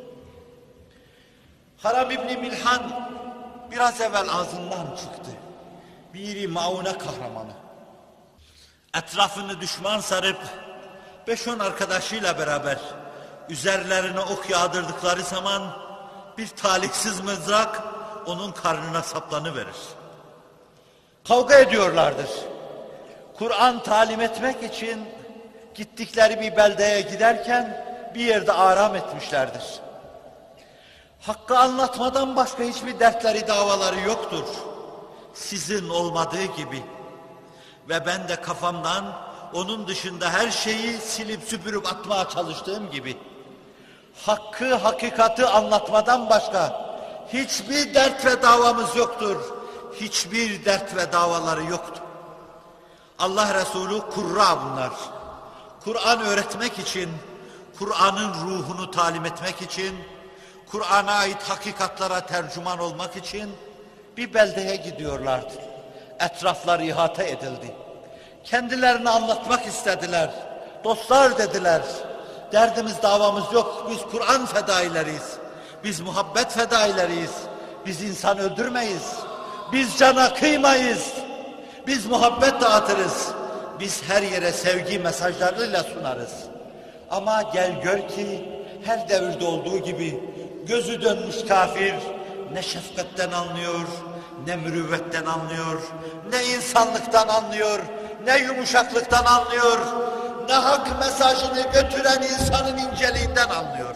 Haram İbni Milhan biraz evvel ağzından çıktı. Biri Maune kahramanı. Etrafını düşman sarıp beş on arkadaşıyla beraber üzerlerine ok yağdırdıkları zaman bir talihsiz mızrak onun karnına saplanıverir. Kavga ediyorlardır. Kur'an talim etmek için gittikleri bir beldeye giderken bir yerde aram etmişlerdir. Hakkı anlatmadan başka hiçbir dertleri, davaları yoktur. Sizin olmadığı gibi. Ve ben de kafamdan onun dışında her şeyi silip süpürüp atmaya çalıştığım gibi. Hakkı, hakikati anlatmadan başka hiçbir dert ve davamız yoktur. Hiçbir dert ve davaları yoktur. Allah Resulü kurra bunlar. Kur'an öğretmek için, Kur'an'ın ruhunu talim etmek için, Kur'an'a ait hakikatlara tercüman olmak için bir beldeye gidiyorlardı. Etrafları ihate edildi. Kendilerini anlatmak istediler. Dostlar dediler. Derdimiz, davamız yok. Biz Kur'an fedaileriyiz. Biz muhabbet fedaileriyiz. Biz insan öldürmeyiz. Biz cana kıymayız. Biz muhabbet dağıtırız. Biz her yere sevgi mesajlarıyla sunarız. Ama gel gör ki her devirde olduğu gibi gözü dönmüş kafir ne şefkatten anlıyor, ne mürüvvetten anlıyor, ne insanlıktan anlıyor, ne yumuşaklıktan anlıyor, ne hak mesajını götüren insanın inceliğinden anlıyor.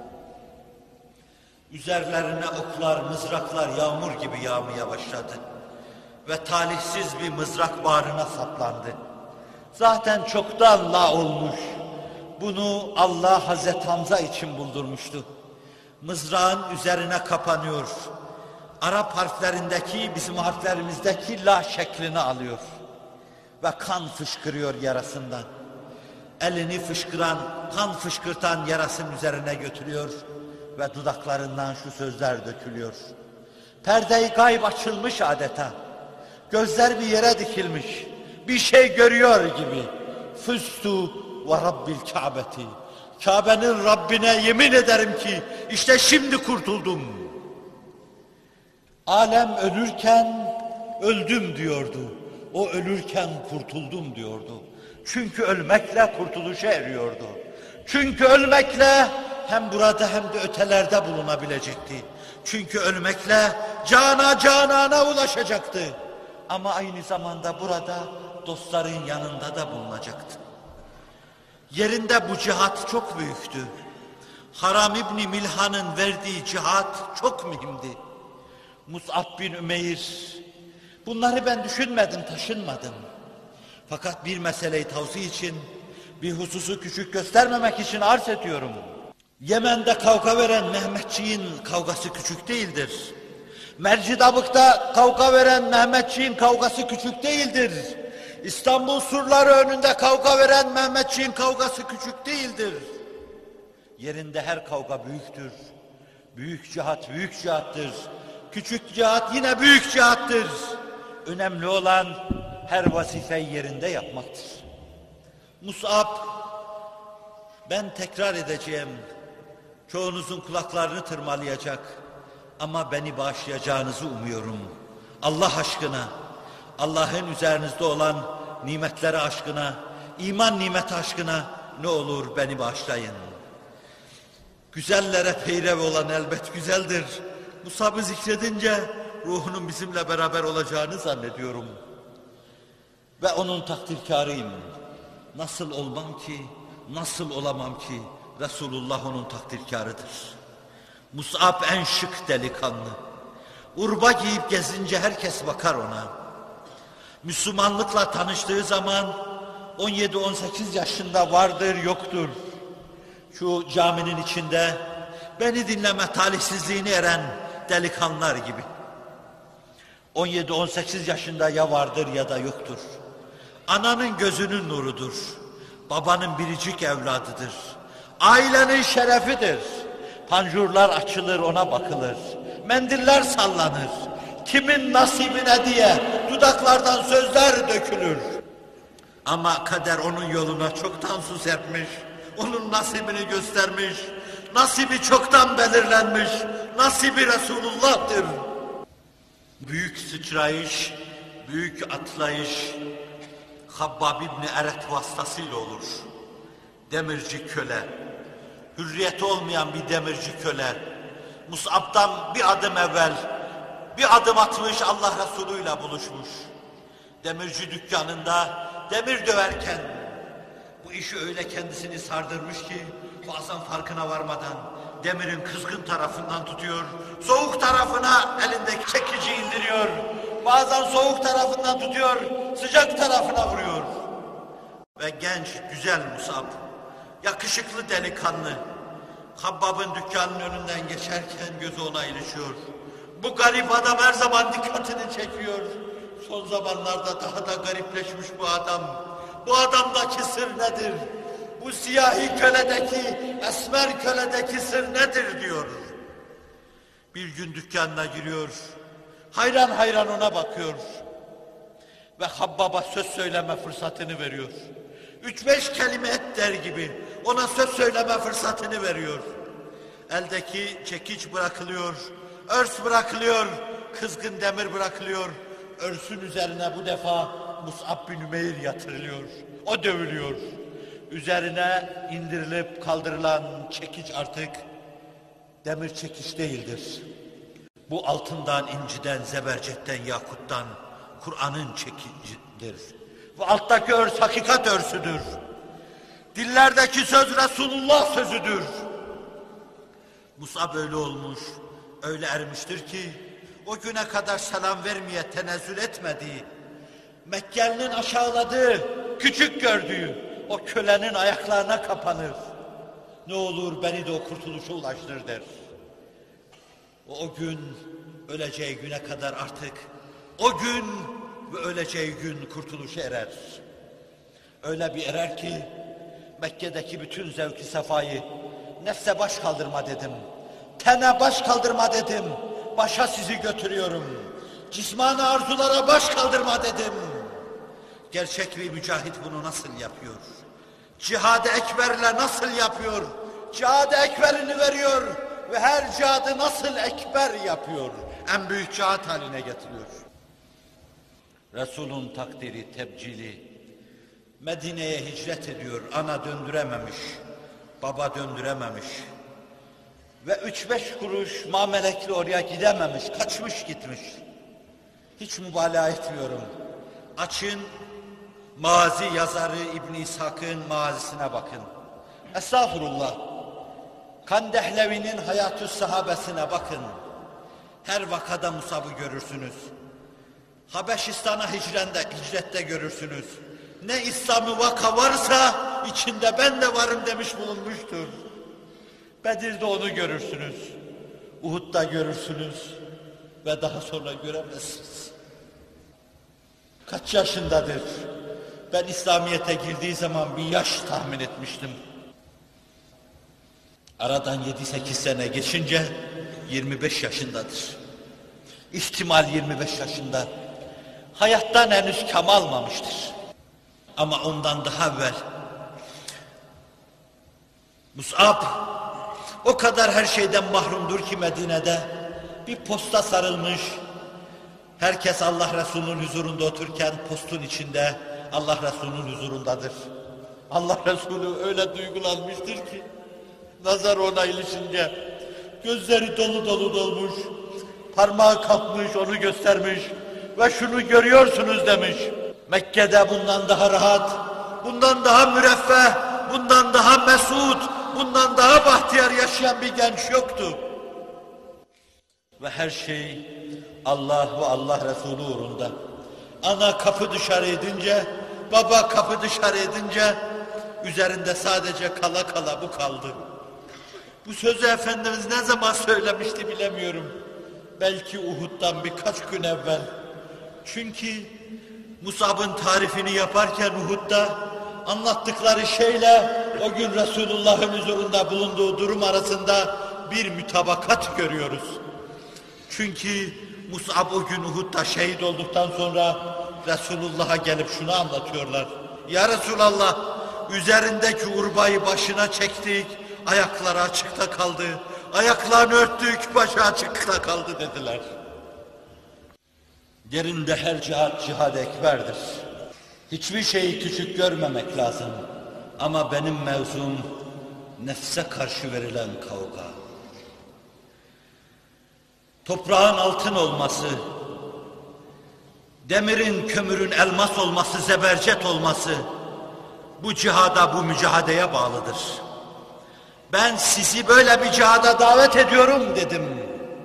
Üzerlerine oklar, mızraklar yağmur gibi yağmaya başladı. Ve talihsiz bir mızrak bağrına saplandı. Zaten çoktan la olmuş. Bunu Allah Hazreti Hamza için buldurmuştu. Mızrağın üzerine kapanıyor. Arap harflerindeki, bizim harflerimizdeki la şeklini alıyor. Ve kan fışkırıyor yarasından. Elini fışkıran, kan fışkırtan yarasının üzerine götürüyor. Ve dudaklarından şu sözler dökülüyor. Perde-i gayb açılmış adeta. Gözler bir yere dikilmiş. Bir şey görüyor gibi. Füstu ve Rabbil Ka'beti. Kabe'nin Rabbine yemin ederim ki işte şimdi kurtuldum. Alem ölürken öldüm diyordu. O ölürken kurtuldum diyordu. Çünkü ölmekle kurtuluşa eriyordu. Çünkü ölmekle hem burada hem de ötelerde bulunabilecekti. Çünkü ölmekle cana canana ulaşacaktı. Ama aynı zamanda burada dostların yanında da bulunacaktı. Yerinde bu cihat çok büyüktü. Haram İbni Milhan'ın verdiği cihat çok mühimdi. Mus'ab bin Ümeyr, bunları ben düşünmedim, taşınmadım. Fakat bir meseleyi tavsiye için, bir hususu küçük göstermemek için arz ediyorum. Yemen'de kavga veren Mehmetçiğin kavgası küçük değildir. Mercidabık'ta kavga veren Mehmetçiğin kavgası küçük değildir. İstanbul surları önünde kavga veren Mehmetçiğin kavgası küçük değildir. Yerinde her kavga büyüktür. Büyük cihat büyük cihattır. Küçük cihat yine büyük cihattır. Önemli olan her vazifeyi yerinde yapmaktır. Mus'ab, ben tekrar edeceğim. Çoğunuzun kulaklarını tırmalayacak. Ama beni bağışlayacağınızı umuyorum. Allah aşkına, Allah'ın üzerinizde olan nimetleri aşkına, iman nimeti aşkına ne olur beni bağışlayın. Güzellere peyrev olan elbet güzeldir. Mus'ab'ı zikredince ruhunun bizimle beraber olacağını zannediyorum. Ve onun takdirkarıyım. Nasıl olmam ki, nasıl olamam ki Resulullah onun takdirkarıdır. Mus'ab en şık delikanlı. Urba giyip gezince herkes bakar ona. Müslümanlıkla tanıştığı zaman on yedi on sekiz yaşında vardır yoktur. Şu caminin içinde beni dinleme talihsizliğini eren delikanlılar gibi. on yedi on sekiz yaşında ya vardır ya da yoktur. Ananın gözünün nurudur. Babanın biricik evladıdır. Ailenin şerefidir. Pancurlar açılır ona bakılır. Mendiller sallanır. Kimin nasibine diye dudaklardan sözler dökülür. Ama kader onun yoluna çoktan su serpmiş. Onun nasibini göstermiş. Nasibi çoktan belirlenmiş. Nasibi Resulullah'tır. Büyük sıçrayış, büyük atlayış Habbab İbni Eret vasıtasıyla olur. Demirci köle, hürriyeti olmayan bir demirci köle, Mus'ab'dan bir adım evvel, bir adım atmış Allah Resulü'yle buluşmuş. Demirci dükkanında demir döverken, bu işi öyle kendisini sardırmış ki, bazen farkına varmadan demirin kızgın tarafından tutuyor, soğuk tarafına elindeki çekici indiriyor, bazen soğuk tarafından tutuyor, sıcak tarafına vuruyor. Ve genç, güzel Mus'ab, yakışıklı delikanlı, Habbab'ın dükkanının önünden geçerken gözü ona ilişiyor. Bu garip adam her zaman dikkatini çekiyor. Son zamanlarda daha da garipleşmiş bu adam. Bu adamdaki sır nedir? Bu siyahi köledeki, esmer köledeki sır nedir diyor. Bir gün dükkanına giriyor, hayran hayran ona bakıyor. Ve Habbab'a söz söyleme fırsatını veriyor. Üç beş kelime et der gibi ona söz söyleme fırsatını veriyor. Eldeki çekiç bırakılıyor, örs bırakılıyor, kızgın demir bırakılıyor. Örsün üzerine bu defa Mus'ab bin Ümeyr yatırılıyor. O dövülüyor. Üzerine indirilip kaldırılan çekiç artık demir çekiç değildir. Bu altından, inciden, zebercetten, yakuttan Kur'an'ın çekicidir. Ve alttaki örs hakikat örsüdür. Dillerdeki söz Resulullah sözüdür. Mus'ab öyle olmuş, öyle ermiştir ki o güne kadar selam vermeye tenezzül etmediği, Mekkeli'nin aşağıladığı, küçük gördüğü o kölenin ayaklarına kapanır. Ne olur beni de o kurtuluşa ulaştır der. O, o gün, öleceği güne kadar artık o gün ve öleceği gün kurtuluşa erer. Öyle bir erer ki Mekke'deki bütün zevki sefayı nefse baş kaldırma dedim. Tene baş kaldırma dedim. Başa sizi götürüyorum. Cismani arzulara baş kaldırma dedim. Gerçek bir mücahit bunu nasıl yapıyor? Cihad-ı ekberle nasıl yapıyor? Cihad-ı ekberini veriyor ve her cihadı nasıl ekber yapıyor? En büyük cihat haline getiriyor. Resul'ün takdiri, tebcili, Medine'ye hicret ediyor, ana döndürememiş, baba döndürememiş ve üç beş kuruş mamelekli oraya gidememiş, kaçmış gitmiş. Hiç mübalağa etmiyorum. Açın, Mazi yazarı İbn İshak'ın mazisine bakın. Estağfurullah. Kandehlevi'nin Hayatü Sahabesine bakın. Her vakada Musab'ı görürsünüz. Habeşistan'a hicrende, hicrette görürsünüz. Ne İslami vaka varsa içinde ben de varım demiş bulunmuştur. Bedir'de onu görürsünüz. Uhud'da görürsünüz. Ve daha sonra göremezsiniz. Kaç yaşındadır? Ben İslamiyet'e girdiği zaman bir yaş tahmin etmiştim. Aradan yedi sekiz sene geçince yirmi beş yaşındadır. İhtimal yirmi beş yaşında. Hayattan henüz kam almamıştır. Ama ondan daha evvel Mus'ab o kadar her şeyden mahrumdur ki Medine'de bir posta sarılmış. Herkes Allah Resulü'nün huzurunda otururken postun içinde Allah Resulü'nün huzurundadır. Allah Resulü öyle duygulanmıştır ki nazar ona ilişince gözleri dolu dolu dolmuş, parmağı kalkmış onu göstermiş ve şunu görüyorsunuz demiş. Mekke'de bundan daha rahat, bundan daha müreffeh, bundan daha mesut, bundan daha bahtiyar yaşayan bir genç yoktu. Ve her şey Allah ve Allah Resulü uğrunda. Ana kapı dışarı edince, baba kapı dışarı edince, üzerinde sadece kala kala bu kaldı. Bu sözü Efendimiz ne zaman söylemişti bilemiyorum. Belki Uhud'dan birkaç gün evvel. Çünkü Mus'ab'ın tarifini yaparken Uhud'da anlattıkları şeyle o gün Resulullah'ın huzurunda bulunduğu durum arasında bir mütabakat görüyoruz. Çünkü Mus'ab o gün Uhud'da şehit olduktan sonra Resulullah'a gelip şunu anlatıyorlar. Ya Resulallah, üzerindeki urbayı başına çektik, ayakları açıkta kaldı. Ayaklarını örttük, başı açıkta kaldı dediler. Yerinde her cihat cihad ekberdir. Hiçbir şeyi küçük görmemek lazım. Ama benim mevzum nefse karşı verilen kavga. Toprağın altın olması, demirin, kömürün elmas olması, zebercet olması bu cihada, bu mücadeleye bağlıdır. Ben sizi böyle bir cihada davet ediyorum dedim.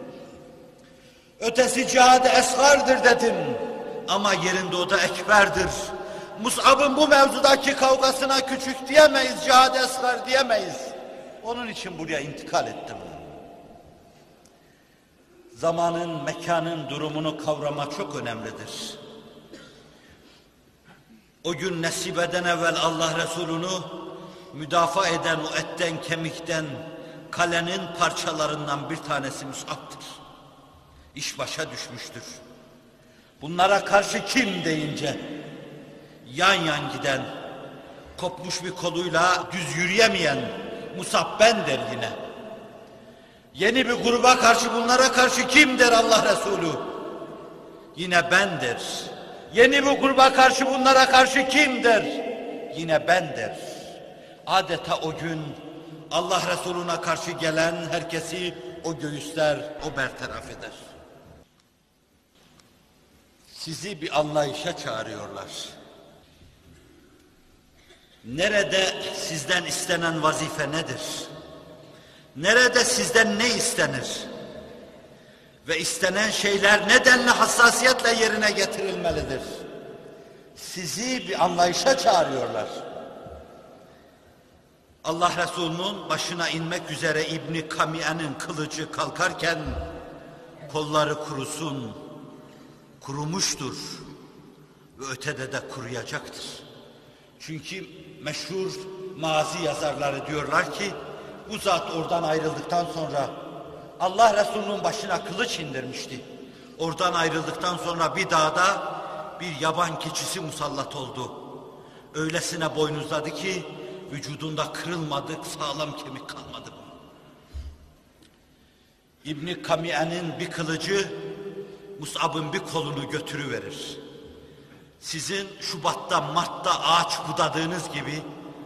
Ötesi cihadı esgardır dedim. Ama yerinde o da ekberdir. Mus'ab'ın bu mevzudaki kavgasına küçük diyemeyiz, cihadı esgar diyemeyiz. Onun için buraya intikal ettim. Zamanın, mekanın durumunu kavrama çok önemlidir. O gün nesibeden evvel Allah Resulü'nü müdafaa eden o etten, kemikten, kalenin parçalarından bir tanesi Mus'ab'tır. İş başa düşmüştür. Bunlara karşı kim deyince, yan yan giden, kopmuş bir koluyla düz yürüyemeyen Mus'ab ben der yine. Yeni bir gruba karşı bunlara karşı kim der Allah Resulü? Yine ben der. Yeni bir gruba karşı bunlara karşı kim der? Yine ben der. Adeta o gün Allah Resulü'ne karşı gelen herkesi o göğüsler, o bertaraf eder. Sizi bir anlayışa çağırıyorlar. Nerede sizden istenen vazife nedir? Nerede sizden ne istenir? Ve istenen şeyler nedenle hassasiyetle yerine getirilmelidir? Sizi bir anlayışa çağırıyorlar. Allah Resulü'nün başına inmek üzere İbn Kamiye'nin kılıcı kalkarken kolları kurusun, kurumuştur ve ötede de kuruyacaktır. Çünkü meşhur mazi yazarları diyorlar ki bu zat oradan ayrıldıktan sonra Allah Resulü'nün başına kılıç indirmişti. Oradan ayrıldıktan sonra bir dağda bir yaban keçisi musallat oldu. Öylesine boynuzladı ki vücudunda kırılmadık, sağlam kemik kalmadı. İbn Kamiye'nin bir kılıcı Mus'ab'ın bir kolunu götürüverir. Sizin Şubat'ta, Mart'ta ağaç budadığınız gibi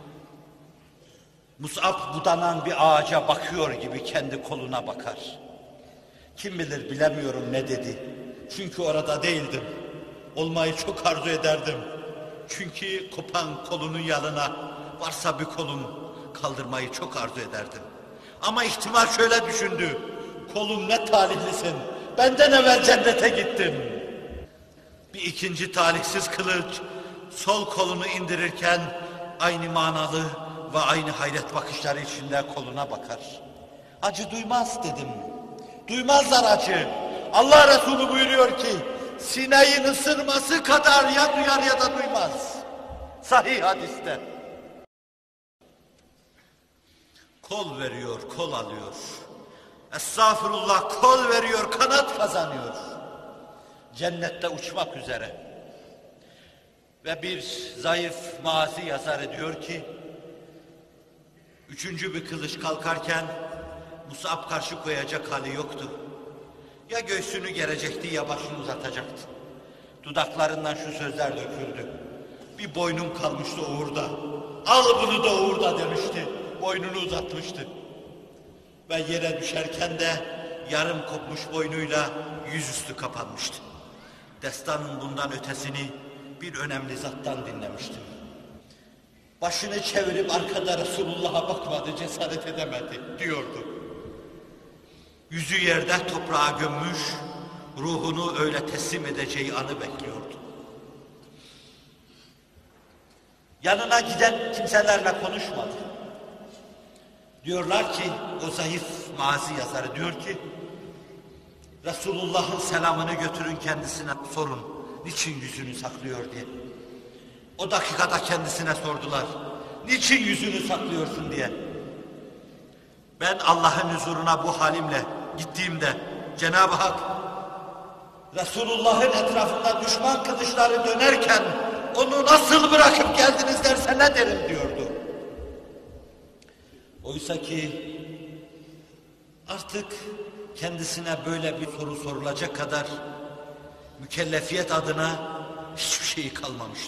Mus'ab budanan bir ağaca bakıyor gibi kendi koluna bakar. Kim bilir bilemiyorum ne dedi. Çünkü orada değildim. Olmayı çok arzu ederdim. Çünkü kopan kolunun yanına varsa bir kolum kaldırmayı çok arzu ederdim. Ama ihtimal şöyle düşündü. Kolum ne talihlisin. Benden evvel cennete gittim. Bir ikinci talihsiz kılıç sol kolunu indirirken aynı manalı ve aynı hayret bakışları içinde koluna bakar. Acı duymaz dedim. Duymazlar acı. Allah Resulü buyuruyor ki sineğin ısırması kadar ya duyar ya da duymaz. Sahih hadiste. Kol veriyor, kol alıyor. Estağfurullah, kol veriyor, kanat kazanıyor. Cennette uçmak üzere. Ve bir zayıf mazi yazarı diyor ki, üçüncü bir kılıç kalkarken Musab karşı koyacak hali yoktu. Ya göğsünü gerecekti ya başını uzatacaktı. Dudaklarından şu sözler döküldü. Bir boynum kalmıştı uğurda. Al bunu da uğurda demişti. Boynunu uzatmıştı. Ve yere düşerken de yarım kopmuş boynuyla yüzüstü kapanmıştı. Destanın bundan ötesini bir önemli zattan dinlemiştim. Başını çevirip arkada Resulullah'a bakmadı, cesaret edemedi diyordu. Yüzü yerde toprağa gömmüş, ruhunu öyle teslim edeceği anı bekliyordu. Yanına giden kimselerle konuşmadı. Diyorlar ki, o zayıf mazi yazarı diyor ki, Resulullah'ın selamını götürün kendisine sorun, niçin yüzünü saklıyor diye. O dakikada kendisine sordular, niçin yüzünü saklıyorsun diye. Ben Allah'ın huzuruna bu halimle gittiğimde Cenab-ı Hak, Resulullah'ın etrafında düşman kılıçları dönerken onu nasıl bırakıp geldiniz derse ne derim diyordu. Oysa ki artık kendisine böyle bir soru sorulacak kadar mükellefiyet adına hiçbir şeyi kalmamıştı.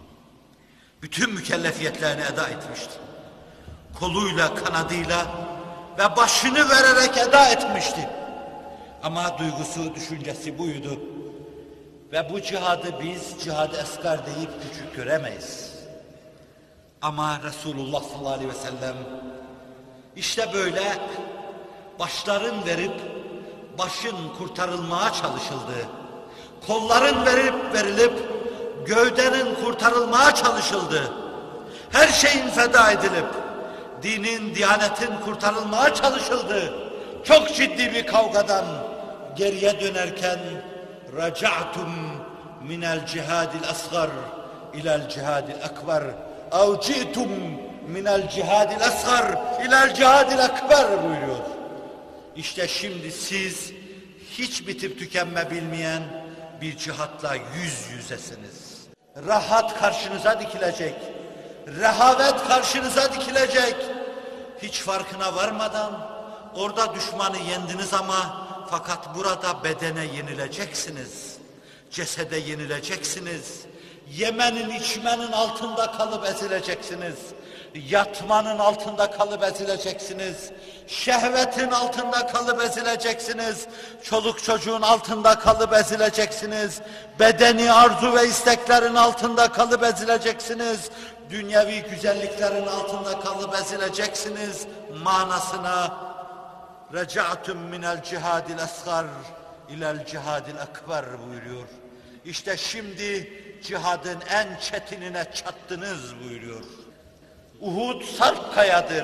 Bütün mükellefiyetlerini eda etmişti. Koluyla, kanadıyla ve başını vererek eda etmişti. Ama duygusu, düşüncesi buydu. Ve bu cihadı biz cihad-ı esgar deyip küçük göremeyiz. Ama Resulullah sallallahu aleyhi ve sellem işte böyle başların verip başın kurtarılmaya çalışıldığı, kolların verip verilip gövdenin kurtarılmaya çalışıldığı, her şeyin feda edilip dinin, diyanetin kurtarılmaya çalışıldığı çok ciddi bir kavgadan geriye dönerken raca'tum minel cihadil asgar ilel cihadil ekber ev ci'tum minel cihadil asgar ilel cihadil ekber buyuruyor. İşte şimdi siz hiç bitip tükenme bilmeyen bir cihatla yüz yüzesiniz. Rahat karşınıza dikilecek, rehavet karşınıza dikilecek. Hiç farkına varmadan orada düşmanı yendiniz ama fakat burada bedene yenileceksiniz. Cesede yenileceksiniz. Yemenin içmenin altında kalıp ezileceksiniz. Yatmanın altında kalıp ezileceksiniz. Şehvetin altında kalıp ezileceksiniz. Çoluk çocuğun altında kalıp ezileceksiniz. Bedeni arzu ve isteklerin altında kalıp ezileceksiniz. Dünyevi güzelliklerin altında kalıp ezileceksiniz. Manasına reca'tum minel cihadil asgar ilel cihadil ekber buyuruyor. İşte şimdi cihadın en çetinine çattınız buyuruyor. Uhud sarp kayadır.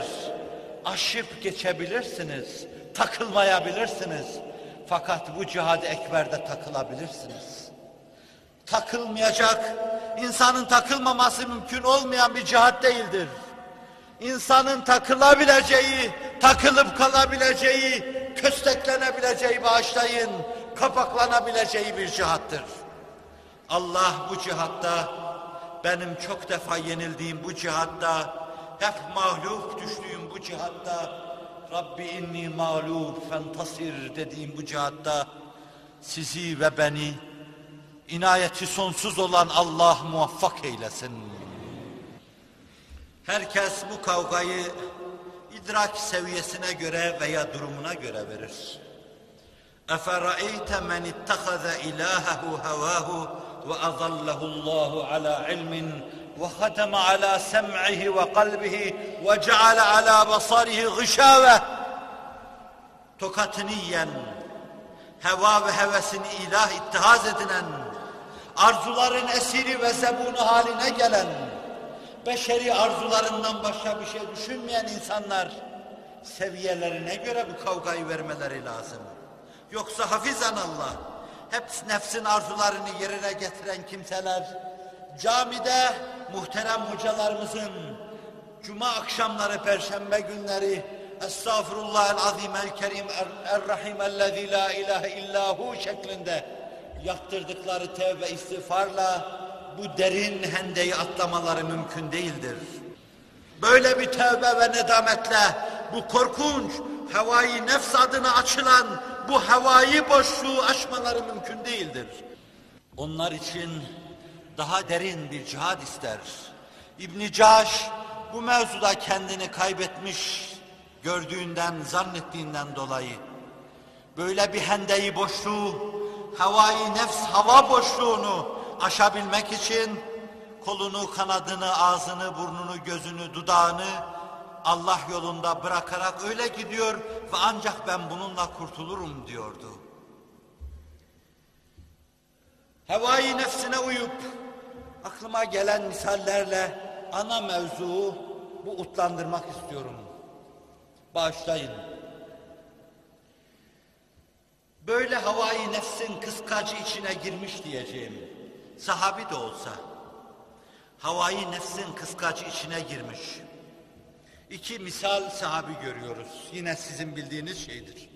Aşıp geçebilirsiniz, takılmayabilirsiniz. Fakat bu cihad-ı ekberde takılabilirsiniz. Takılmayacak, insanın takılmaması mümkün olmayan bir cihad değildir. İnsanın takılabileceği, takılıp kalabileceği, kösteklenebileceği, bağışlayın, kapaklanabileceği bir cihattır. Allah bu cihatta, benim çok defa yenildiğim bu cihatta, hep mağlup düştüğüm bu cihatta, Rabbi inni mağlup fentasir dediğim bu cihatta, sizi ve beni, inayeti sonsuz olan Allah muvaffak eylesin. Herkes bu kavgayı idrak seviyesine göre veya durumuna göre verir. اَفَرَأَيْتَ مَنِ اتَّخَذَ إِلَٰهَهُ هَوَاهُ وَأَضَلَّهُ اللّٰهُ عَلَى عِلْمٍ وَخَتَمَ عَلَى سَمْعِهِ وَقَلْبِهِ وَجَعَلَ عَلَى بَصَرِهِ غِشَاوَةً. Tokatını yiyen, heva ve hevesini ilah ittihaz edinen, arzuların esiri ve zebunu haline gelen, beşeri arzularından başka bir şey düşünmeyen insanlar, seviyelerine göre bu kavgayı vermeleri lazım. Yoksa hafizanallah, hep nefsin arzularını yerine getiren kimseler, camide muhterem hocalarımızın cuma akşamları, perşembe günleri Estağfirullahel azim el kerim er rahim ellezî la ilahe illahu şeklinde yaptırdıkları tevbe istiğfarla bu derin hendeyi atlamaları mümkün değildir. Böyle bir tevbe ve nedametle bu korkunç hevai nefs adına açılan bu hevai boşluğu aşmaları mümkün değildir. Onlar için daha derin bir cihad ister. İbn-i Caş bu mevzuda kendini kaybetmiş gördüğünden, zannettiğinden dolayı böyle bir hendeyi boşluğu, havai nefs hava boşluğunu aşabilmek için kolunu, kanadını, ağzını, burnunu, gözünü, dudağını Allah yolunda bırakarak öyle gidiyor ve ancak ben bununla kurtulurum diyordu. Hevai nefsine uyup aklıma gelen misallerle ana mevzuu bu utlandırmak istiyorum. Bağışlayın. Böyle havai nefsin kıskacı içine girmiş diyeceğim. Sahabi de olsa havai nefsin kıskacı içine girmiş. İki misal sahabi görüyoruz. Yine sizin bildiğiniz şeydir.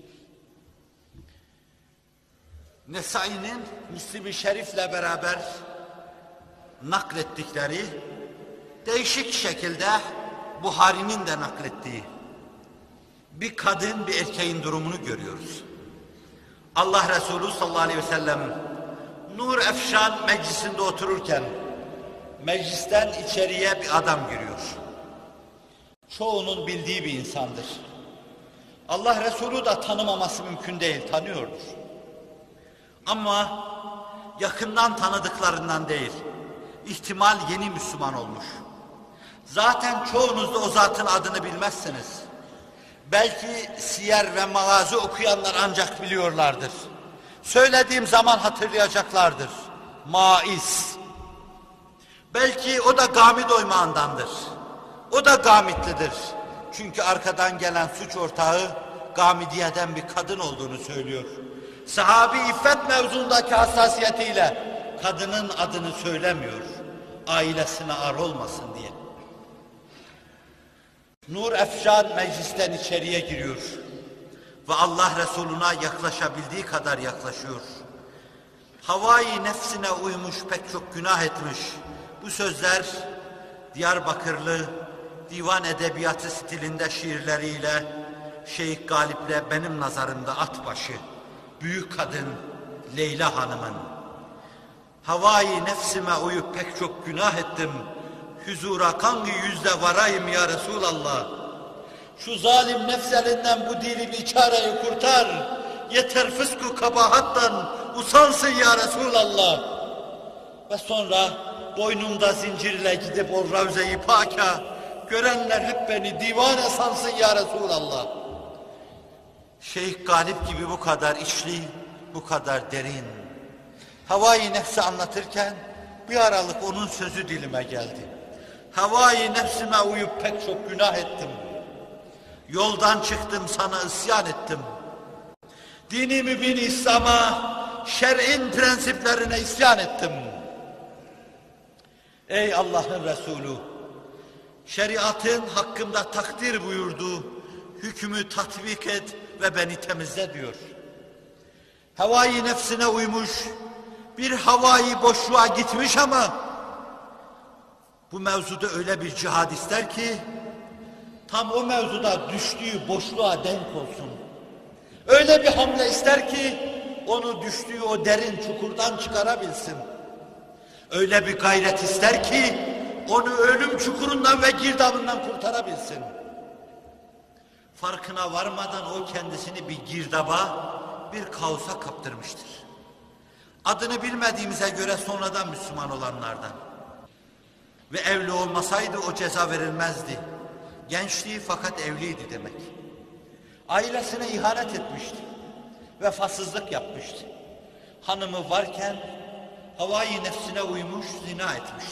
Nesai'nin Müslim-i Şerif'le beraber naklettikleri, değişik şekilde Buhari'nin de naklettiği bir kadın, bir erkeğin durumunu görüyoruz. Allah Resulü sallallahu aleyhi ve sellem Nur Efşan meclisinde otururken meclisten içeriye bir adam giriyor. Çoğunun bildiği bir insandır. Allah Resulü da tanımaması mümkün değil, tanıyordur. Ama yakından tanıdıklarından değil, ihtimal yeni Müslüman olmuş. Zaten çoğunuz da o zatın adını bilmezsiniz. Belki siyer ve mağazi okuyanlar ancak biliyorlardır. Söylediğim zaman hatırlayacaklardır. Maiz. Belki o da Gamid oymağındandır. O da Gamitlidir. Çünkü arkadan gelen suç ortağı Gamidiye'den bir kadın olduğunu söylüyor. Sahabi iffet mevzundaki hassasiyetiyle kadının adını söylemiyor. Ailesine ar olmasın diye. Nur Efşan meclisten içeriye giriyor ve Allah Resulü'ne yaklaşabildiği kadar yaklaşıyor. Havai nefsine uymuş, pek çok günah etmiş. Bu sözler Diyarbakırlı divan edebiyatı stilinde şiirleriyle Şeyh Galip'le benim nazarımda at başı, büyük kadın Leyla Hanım'ın havai nefsime uyup pek çok günah ettim. Huzura kangi yüzde varayım ya Resulallah. Şu zalim nefs elinden bu dili biçareyi kurtar. Yeter fısku kabahattan usansın ya Resulallah. Ve sonra boynumda zincirle gidip o Ravze-i Pâk'a görenler hep beni divane sansın ya Resulallah. Şeyh Galip gibi bu kadar içli, bu kadar derin. Havai nefsi anlatırken bir aralık onun sözü dilime geldi. Havai nefsime uyup pek çok günah ettim. Yoldan çıktım, sana isyan ettim. Dini mübin İslam'a, şer'in prensiplerine isyan ettim. Ey Allah'ın Resulü, şeriatın hakkımda takdir buyurduğu hükmü tatbik et ve beni temizle diyor. Havai nefsine uymuş, bir havai boşluğa gitmiş ama bu mevzuda öyle bir cihad ister ki tam o mevzuda düştüğü boşluğa denk olsun. Öyle bir hamle ister ki onu düştüğü o derin çukurdan çıkarabilsin. Öyle bir gayret ister ki onu ölüm çukurundan ve girdabından kurtarabilsin. Farkına varmadan o kendisini bir girdaba, bir kaosa kaptırmıştır. Adını bilmediğimize göre sonradan Müslüman olanlardan. Ve evli olmasaydı o ceza verilmezdi. Gençliği fakat evliydi demek. Ailesine ihanet etmişti. Vefasızlık yapmıştı. Hanımı varken havai nefsine uymuş, zina etmişti.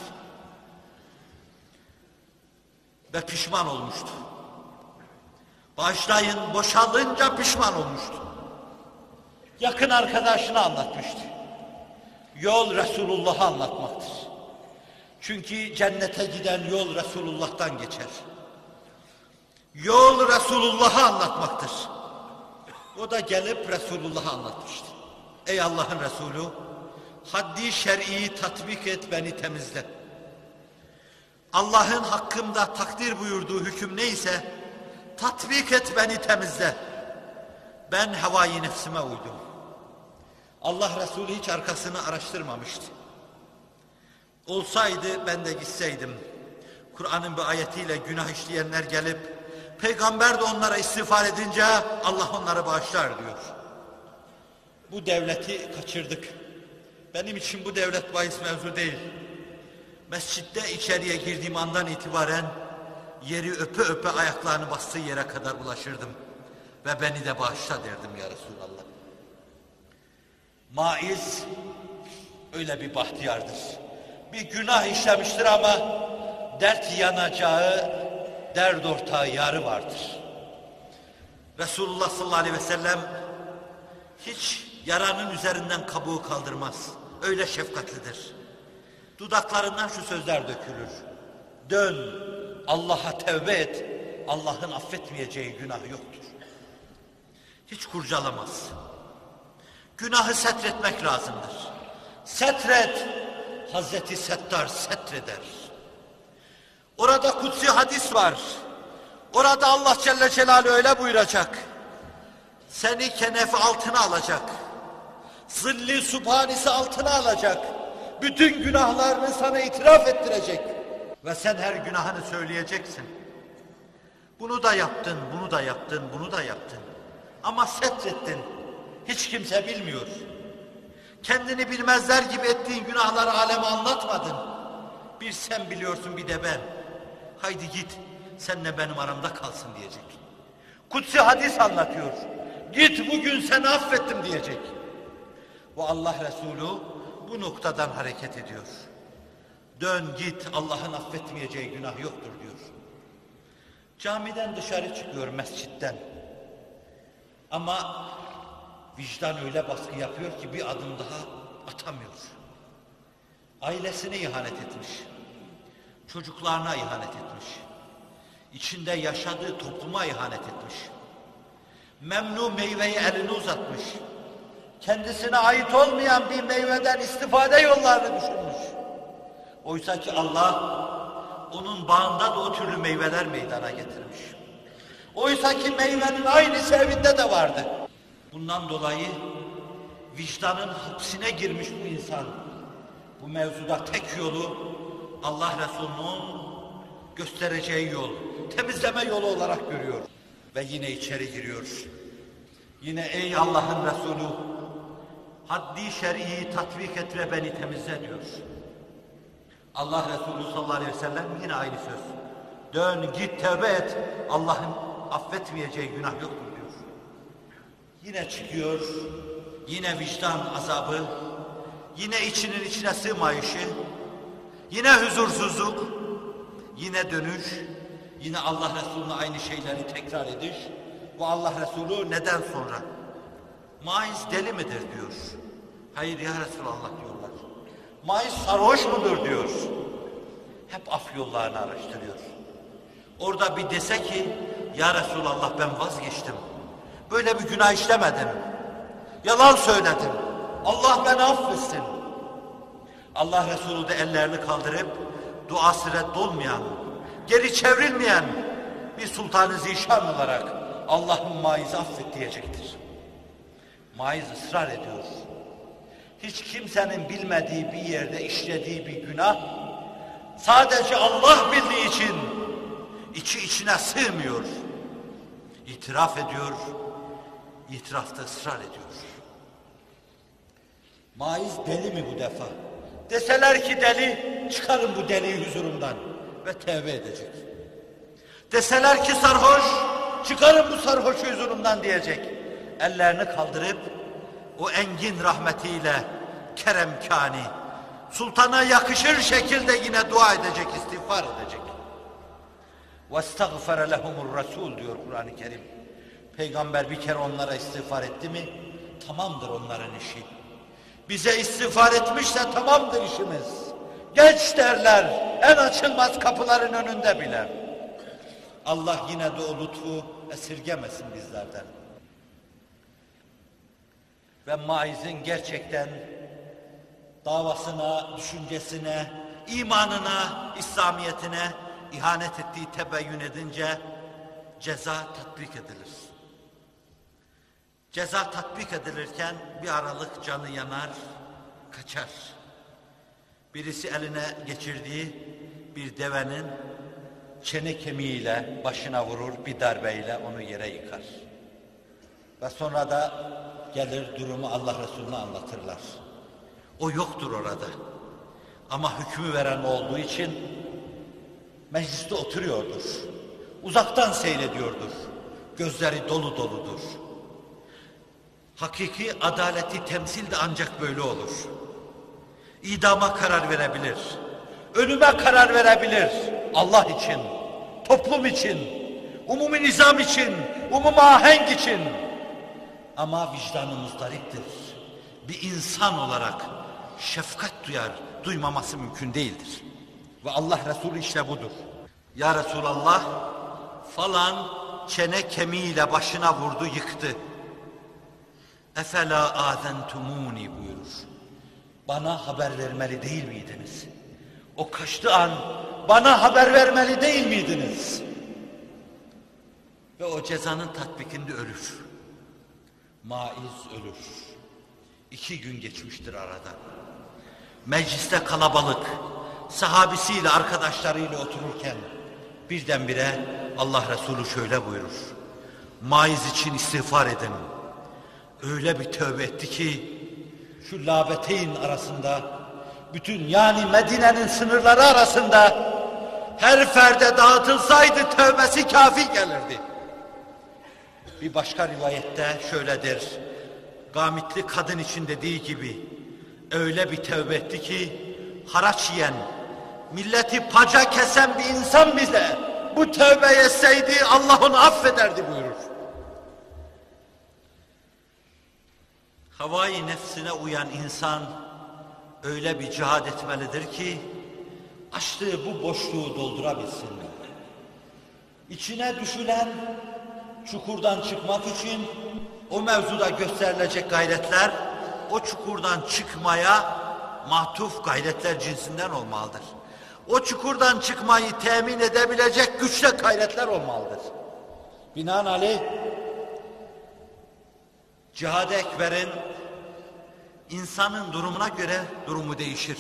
Ve pişman olmuştu. Bağışlayın, boşalınca pişman olmuştu. Yakın arkadaşına anlatmıştı. Yol Resulullah'ı anlatmaktır. Çünkü cennete giden yol Resulullah'tan geçer. Yol Resulullah'ı anlatmaktır. O da gelip Resulullah'ı anlatmıştı. Ey Allah'ın Resulü, haddi şer'iyi tatbik et, beni temizle. Allah'ın hakkımda takdir buyurduğu hüküm neyse tatbik et, beni temizle. Ben havai nefsime uydum. Allah Resulü hiç arkasını araştırmamıştı. Olsaydı ben de gitseydim. Kur'an'ın bir ayetiyle günah işleyenler gelip peygamber de onlara istiğfar edince Allah onları bağışlar diyor. Bu devleti kaçırdık. Benim için bu devlet bahis mevzu değil. Mescitte içeriye girdiğim andan itibaren yeri öpe öpe ayaklarını bastığı yere kadar ulaşırdım. Ve beni de bağışla derdim ya Resulallah. Maiz öyle bir bahtiyardır. Bir günah işlemiştir ama dert yanacağı, dert ortağı yarı vardır. Resulullah sallallahu aleyhi ve sellem hiç yaranın üzerinden kabuğu kaldırmaz. Öyle şefkatlidir. Dudaklarından şu sözler dökülür. Dön, Allah'a tevbe et, Allah'ın affetmeyeceği günah yoktur. Hiç kurcalamaz. Günahı setretmek lazımdır. Setret, Hazreti Settar setreder. Orada kutsi hadis var. Orada Allah Celle Celaluhu öyle buyuracak. Seni kenefi altına alacak. Zilli subhanisi altına alacak. Bütün günahlarını sana itiraf ettirecek. Ve sen her günahını söyleyeceksin. Bunu da yaptın, bunu da yaptın, bunu da yaptın. Ama setrettin. Hiç kimse bilmiyor. Kendini bilmezler gibi ettiğin günahları aleme anlatmadın. Bir sen biliyorsun, bir de ben. Haydi git, senle benim aramda kalsın diyecek. Kutsi hadis anlatıyor. Git, bugün seni affettim diyecek. Ve Allah Resulü bu noktadan hareket ediyor. Dön git, Allah'ın affetmeyeceği günah yoktur diyor. Camiden dışarı çıkıyor, mescitten. Ama vicdan öyle baskı yapıyor ki bir adım daha atamıyor. Ailesine ihanet etmiş. Çocuklarına ihanet etmiş. İçinde yaşadığı topluma ihanet etmiş. Memnu meyveyi eline uzatmış. Kendisine ait olmayan bir meyveden istifade yollarını düşünmüş. Oysa ki Allah onun bağında da o türlü meyveler meydana getirmiş. Oysa ki meyvenin aynısı evinde de vardı. Bundan dolayı vicdanın hapsine girmiş bu insan. Bu mevzuda tek yolu Allah Resulü'nün göstereceği yol, temizleme yolu olarak görüyor. Ve yine içeri giriyor. Yine ey Allah'ın Resulü, haddi şer'iyi tatbik et ve beni temizle diyor. Allah Resulü sallallahu aleyhi ve sellem yine aynı söz. Dön git tevbe et, Allah'ın affetmeyeceği günah yoktur diyor. Yine çıkıyor, yine vicdan azabı, yine içinin içine sığmayışı, yine huzursuzluk, yine dönüş, yine Allah Resulü'ne aynı şeyleri tekrar ediş. Bu Allah Resulü neden sonra? Maiz deli midir diyor. Hayır ya Resulallah diyorlar. Maiz sarhoş mudur diyor. Hep af yollarını araştırıyor. Orada bir dese ki ya Resulallah ben vazgeçtim. Böyle bir günah işlemedim. Yalan söyledim. Allah beni affetsin. Allah Resulü de ellerini kaldırıp duası reddolmayan, geri çevrilmeyen bir sultan-ı zişan olarak Allah'ın Maiz'i affet diyecektir. Maiz ısrar ediyor. Hiç kimsenin bilmediği bir yerde işlediği bir günah sadece Allah bildiği için içi içine sığmıyor. İtiraf ediyor. itirafta ısrar ediyor. Maiz deli mi bu defa? Deseler ki deli, çıkarın bu deliyi huzurumdan ve tevbe edecek. Deseler ki sarhoş, çıkarın bu sarhoşu huzurumdan diyecek. Ellerini kaldırıp o engin rahmetiyle keremkani, sultana yakışır şekilde yine dua edecek, istiğfar edecek. وَاسْتَغْفَرَ لَهُمُ الرَّسُولُ diyor Kur'an-ı Kerim. Peygamber bir kere onlara istiğfar etti mi, tamamdır onların işi. Bize istiğfar etmişse tamamdır işimiz. Geç derler, en açılmaz kapıların önünde bile. Allah yine de o lütfu esirgemesin bizlerden. Ve Maiz'in gerçekten davasına, düşüncesine, imanına, İslamiyetine ihanet ettiği tebeyyün edince ceza tatbik edilir. Ceza tatbik edilirken bir aralık canı yanar, kaçar. Birisi eline geçirdiği bir devenin çene kemiğiyle başına vurur, bir darbeyle onu yere yıkar. Ve sonra da gelir durumu Allah Resulü'ne anlatırlar. O yoktur orada. Ama hükmü veren olduğu için mecliste oturuyordur. Uzaktan seyrediyordur. Gözleri dolu doludur. Hakiki adaleti temsil de ancak böyle olur. İdama karar verebilir. Ölüme karar verebilir. Allah için, toplum için, umumi nizam için, umumi ahenk için. Ama vicdanı muzdariptir. Bir insan olarak şefkat duyar, duymaması mümkün değildir. Ve Allah Resulü işte budur. Ya Resulallah, falan çene kemiğiyle başına vurdu, yıktı. Efela azentumuni buyurur. Bana haber vermeli değil miydiniz? O kaçtığı an bana haber vermeli değil miydiniz? Ve o cezanın tatbikinde ölür. Maiz ölür. İki gün geçmiştir arada. Mecliste kalabalık, sahabisiyle, arkadaşlarıyla otururken birdenbire Allah Resulü şöyle buyurur. Maiz için istiğfar edin. Öyle bir tövbe etti ki şu labeteyn arasında, bütün yani Medine'nin sınırları arasında her ferde dağıtılsaydı tövbesi kafi gelirdi. Bir başka rivayette şöyledir. Gamitli kadın için dediği gibi öyle bir tövbe etti ki haraç yiyen, milleti paca kesen bir insan bize bu tövbe etseydi Allah onu affederdi buyurur. Havai nefsine uyan insan öyle bir cihad etmelidir ki açtığı bu boşluğu doldurabilsin. İçine düşülen çukurdan çıkmak için o mevzuda gösterilecek gayretler o çukurdan çıkmaya matuf gayretler cinsinden olmalıdır. O çukurdan çıkmayı temin edebilecek güçle gayretler olmalıdır. Binaenaleyh Cihad-ı Ekber'in insanın durumuna göre durumu değişir.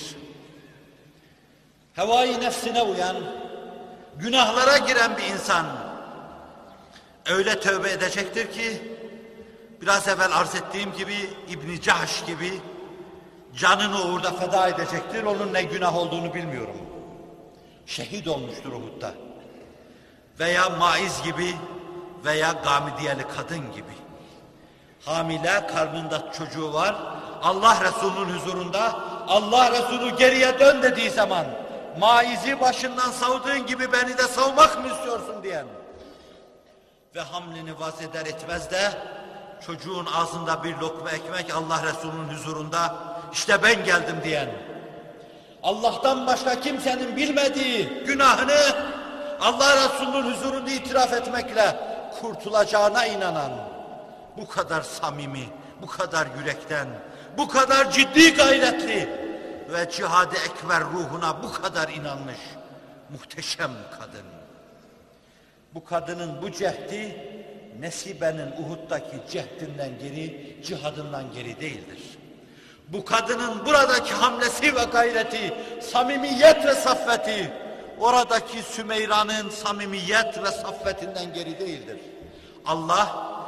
Hevai nefsine uyan, günahlara giren bir insan öyle tövbe edecektir ki biraz evvel arz ettiğim gibi İbn Cahş gibi canını uğurda feda edecektir. Onun ne günah olduğunu bilmiyorum. Şehit olmuştur Uhud'da. Veya Maiz gibi veya Gamidiyeli kadın gibi. Hamile, karnında çocuğu var. Allah Resulü'nün huzurunda Allah Resulü geriye dön dediği zaman Maiz'i başından savduğun gibi beni de savmak mı istiyorsun diyen ve hamlini vaz eder etmez de çocuğun ağzında bir lokma ekmek Allah Resulü'nün huzurunda işte ben geldim diyen, Allah'tan başka kimsenin bilmediği günahını Allah Resulü'nün huzurunda itiraf etmekle kurtulacağına inanan, bu kadar samimi, bu kadar yürekten, bu kadar ciddi gayretli ve cihad-ı ekber ruhuna bu kadar inanmış muhteşem kadın. Bu kadının bu cehdi Nesibe'nin Uhud'daki cehdinden geri, cihadından geri değildir. Bu kadının buradaki hamlesi ve gayreti, samimiyet ve saffeti, oradaki Sümeyra'nın samimiyet ve saffetinden geri değildir. Allah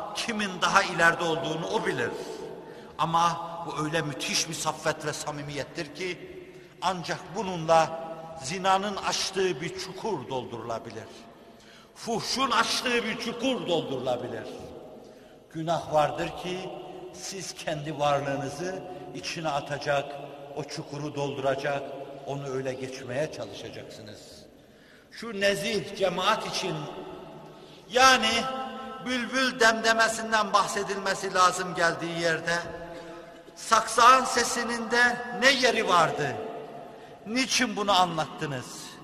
kimin daha ileride olduğunu o bilir. Ama bu öyle müthiş bir saffet ve samimiyettir ki ancak bununla zinanın açtığı bir çukur doldurulabilir. Fuhşun açtığı bir çukur doldurulabilir. Günah vardır ki siz kendi varlığınızı içine atacak, o çukuru dolduracak, onu öyle geçmeye çalışacaksınız. Şu nezih cemaat için, yani bülbül demdemesinden bahsedilmesi lazım geldiği yerde, saksağın sesinin de ne yeri vardı? Niçin bunu anlattınız?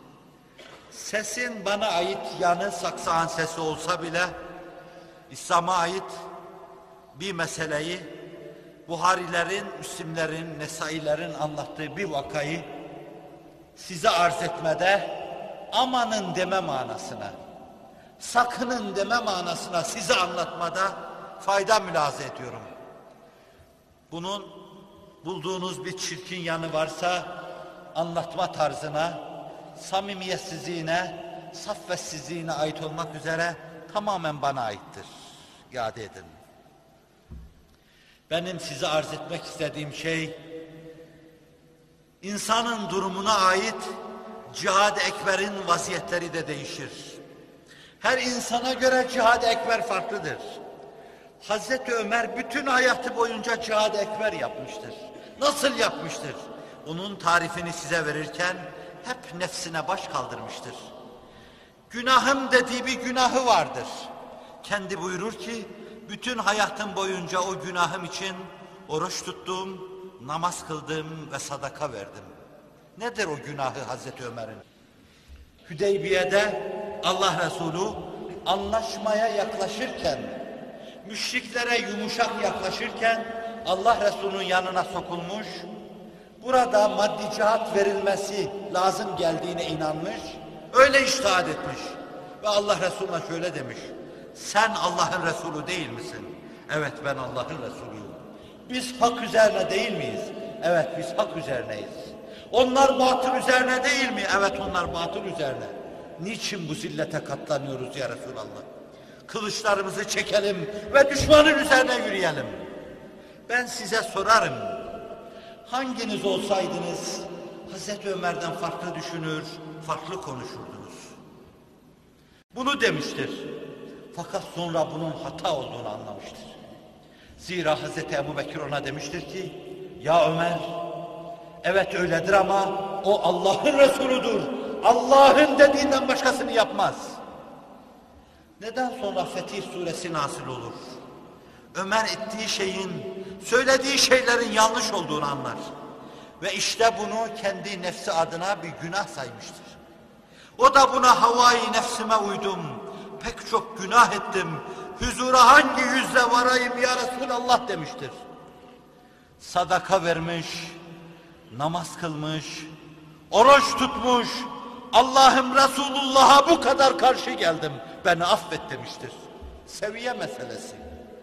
Sesin bana ait yanı saksağın sesi olsa bile, İslam'a ait bir meseleyi, Buharilerin, Müslimlerin, Nesailerin anlattığı bir vakayı size arz etmede amanın deme manasına, sakının deme manasına size anlatmada fayda mülahaza ediyorum. Bunun bulduğunuz bir çirkin yanı varsa anlatma tarzına, samimiyetsizliğine, saffetsizliğine ait olmak üzere tamamen bana aittir. İade edin. Benim size arz etmek istediğim şey, insanın durumuna ait cihad-ı ekberin vaziyetleri de değişir. Her insana göre cihad-ı ekber farklıdır. Hazreti Ömer bütün hayatı boyunca cihad-ı ekber yapmıştır. Nasıl yapmıştır? Onun tarifini size verirken hep nefsine baş kaldırmıştır. Günahım dediği bir günahı vardır. Kendi buyurur ki, bütün hayatım boyunca o günahım için oruç tuttum, namaz kıldım ve sadaka verdim. Nedir o günahı Hazreti Ömer'in? Hüdeybiye'de Allah Resulü anlaşmaya yaklaşırken, müşriklere yumuşak yaklaşırken Allah Resulü'nün yanına sokulmuş, burada maddi cihat verilmesi lazım geldiğine inanmış, öyle içtihat etmiş ve Allah Resulü'ne şöyle demiş: sen Allah'ın Resulü değil misin? Evet, ben Allah'ın Resulüyüm. Biz hak üzerine değil miyiz? Evet, biz hak üzerineyiz. Onlar batıl üzerine değil mi? Evet, onlar batıl üzerine. Niçin bu zillete katlanıyoruz ya Resulallah? Kılıçlarımızı çekelim ve düşmanın üzerine yürüyelim. Ben size sorarım, hanginiz olsaydınız Hazreti Ömer'den farklı düşünür, farklı konuşurdunuz? Bunu demiştir. Fakat sonra bunun hata olduğunu anlamıştır. Zira Hazreti Ebubekir ona demiştir ki, ya Ömer, evet öyledir ama o Allah'ın Resulüdür. Allah'ın dediğinden başkasını yapmaz. Neden sonra Fetih Suresi nazil olur? Ömer ettiği şeyin, söylediği şeylerin yanlış olduğunu anlar. Ve işte bunu kendi nefsi adına bir günah saymıştır. O da buna havai nefsime uydum, pek çok günah ettim, huzura hangi yüzle varayım ya Resulallah demiştir. Sadaka vermiş, namaz kılmış, oruç tutmuş, Allah'ım Resulullah'a bu kadar karşı geldim, beni affet demiştir. Seviye meselesi.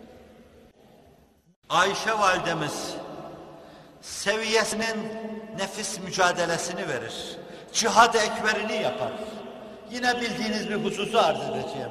Ayşe validemiz seviyesinin nefis mücadelesini verir. Cihad-ı ekberini yapar. Yine bildiğiniz bir hususu arz edeceğim.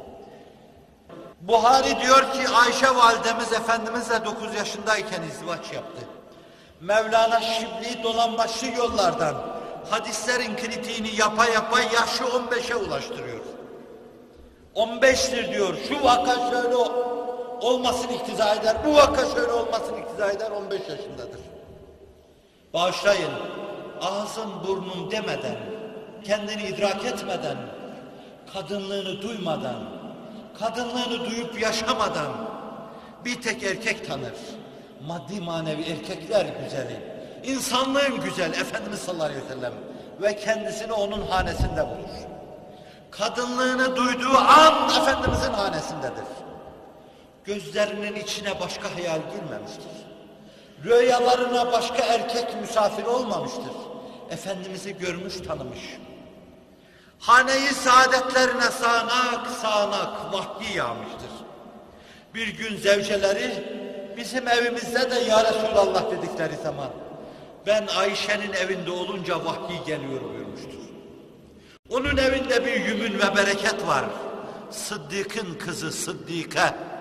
Buhari diyor ki Ayşe validemiz Efendimizle dokuz yaşındayken izdivaç yaptı. Mevlana Şibli dolambaçlı yollardan hadislerin kritiğini yapa yapa yaşı on beşe ulaştırıyor. on beştir diyor, şu vaka şöyle olmasını iktiza eder, bu vaka şöyle olmasını iktiza eder, on beş yaşındadır. Bağışlayın, ağzım burnum demeden, kendini idrak etmeden, kadınlığını duymadan, kadınlığını duyup yaşamadan bir tek erkek tanır. Maddi manevi erkekler güzeli, insanlığın güzel Efendimiz sallallahu aleyhi ve sellem ve kendisini onun hanesinde bulur. Kadınlığını duyduğu an Efendimizin hanesindedir. Gözlerinin içine başka hayal girmemiştir. Rüyalarına başka erkek misafir olmamıştır. Efendimiz'i görmüş, tanımış. Hane-i saadetlerine sağanak sağanak vahyi yağmıştır. Bir gün zevceleri bizim evimizde de ya Resulallah dedikleri zaman ben Ayşe'nin evinde olunca vahyi geliyor buyurmuştur. Onun evinde bir yümün ve bereket var. Sıddık'ın kızı Sıddike,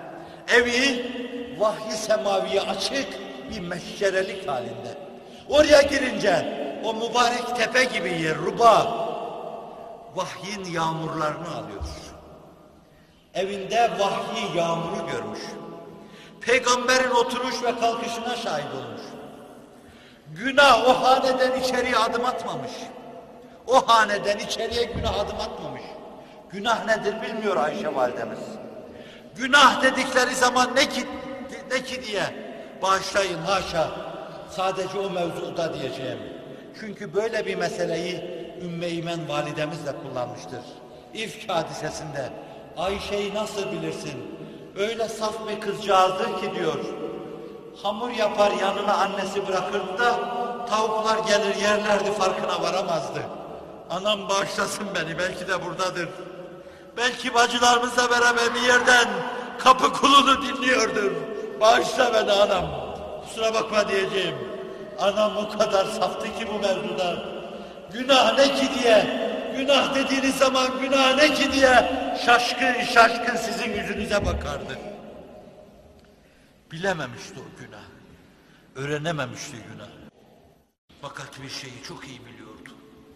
Evi vahyi semaviye açık bir meşşerelik halinde. Oraya girince o mübarek tepe gibi yer Ruba vahyin yağmurlarını alıyor. Evinde vahyi yağmuru görmüş. Peygamberin oturuş ve kalkışına şahit olmuş. Günah o haneden içeriye adım atmamış. O haneden içeriye günah adım atmamış. Günah nedir bilmiyor Ayşe validemiz. Günah dedikleri zaman ne ki, ne ki diye bağışlayın haşa. Sadece o mevzuda diyeceğim. Çünkü böyle bir meseleyi Ümmü Eymen validemiz de kullanmıştır. İfk hadisesinde Ayşe'yi nasıl bilirsin? Öyle saf bir kızcağızdır ki diyor. Hamur yapar yanına annesi bırakırdı da tavuklar gelir yerlerdi farkına varamazdı. Anam bağışlasın beni belki de buradadır. Belki bacılarımızla beraber bir yerden kapı kulunu dinliyordur. Bağışla beni anam. Kusura bakma diyeceğim. Anam o kadar saftı ki bu mevzuda. Günah ne ki diye, günah dediğiniz zaman günah ne ki diye şaşkın şaşkın sizin yüzünüze bakardı. Bilememişti o günah. Öğrenememişti günah. Fakat bir şeyi çok iyi biliyordu.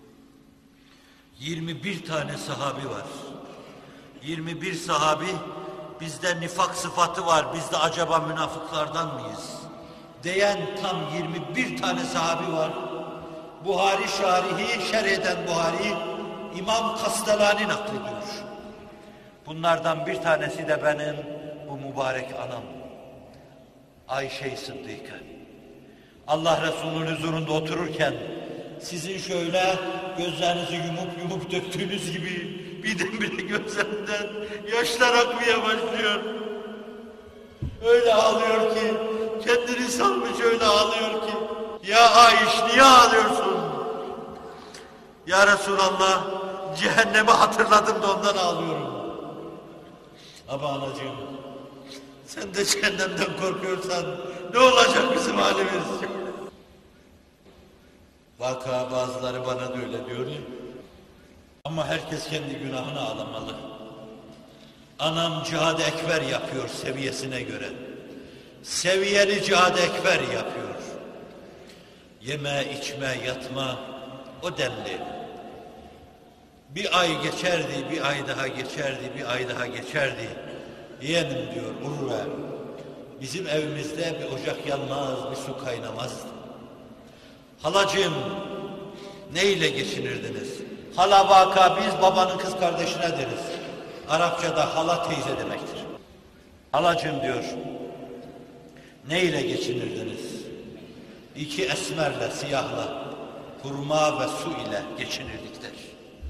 yirmi bir tane sahabi var. yirmi bir sahabi, bizde nifak sıfatı var, biz de acaba münafıklardan mıyız? Diyen tam yirmi bir tane sahabi var. Buhari şarihi, şerh eden Buhari, İmam Kastalani naklediyor. Bunlardan bir tanesi de benim bu mübarek anam. Ayşe-i Sıddıka. Allah Resulü'nün huzurunda otururken sizin şöyle gözlerinizi yumup yumup döktüğünüz gibi birdenbire gözlerinden yaşlar akmaya başlıyor. Öyle ağlıyor ki, kendini salmış öyle ağlıyor ki, ya Ayşe niye ağlıyorsun? Ya Resulallah, cehennemi hatırladım da ondan ağlıyorum. Ama anacığım, sen de cehennemden korkuyorsan ne olacak bizim halimiz? Vaka bazıları bana da öyle diyor ya. Ama herkes kendi günahını ağlamalı. Anam cihad-ı ekber yapıyor seviyesine göre. Seviyeli cihad-ı ekber yapıyor. Yeme, içme, yatma o denli. Bir ay geçerdi, bir ay daha geçerdi, bir ay daha geçerdi. Yeğenim diyor Urve, bizim evimizde bir ocak yanmaz, bir su kaynamazdı. Halacığım, neyle geçinirdiniz? Hala vaka biz babanın kız kardeşine deriz. Arapçada hala teyze demektir. Halacığım diyor, neyle geçinirdiniz? İki esmerle, siyahla, hurma ve su ile geçinirdik der.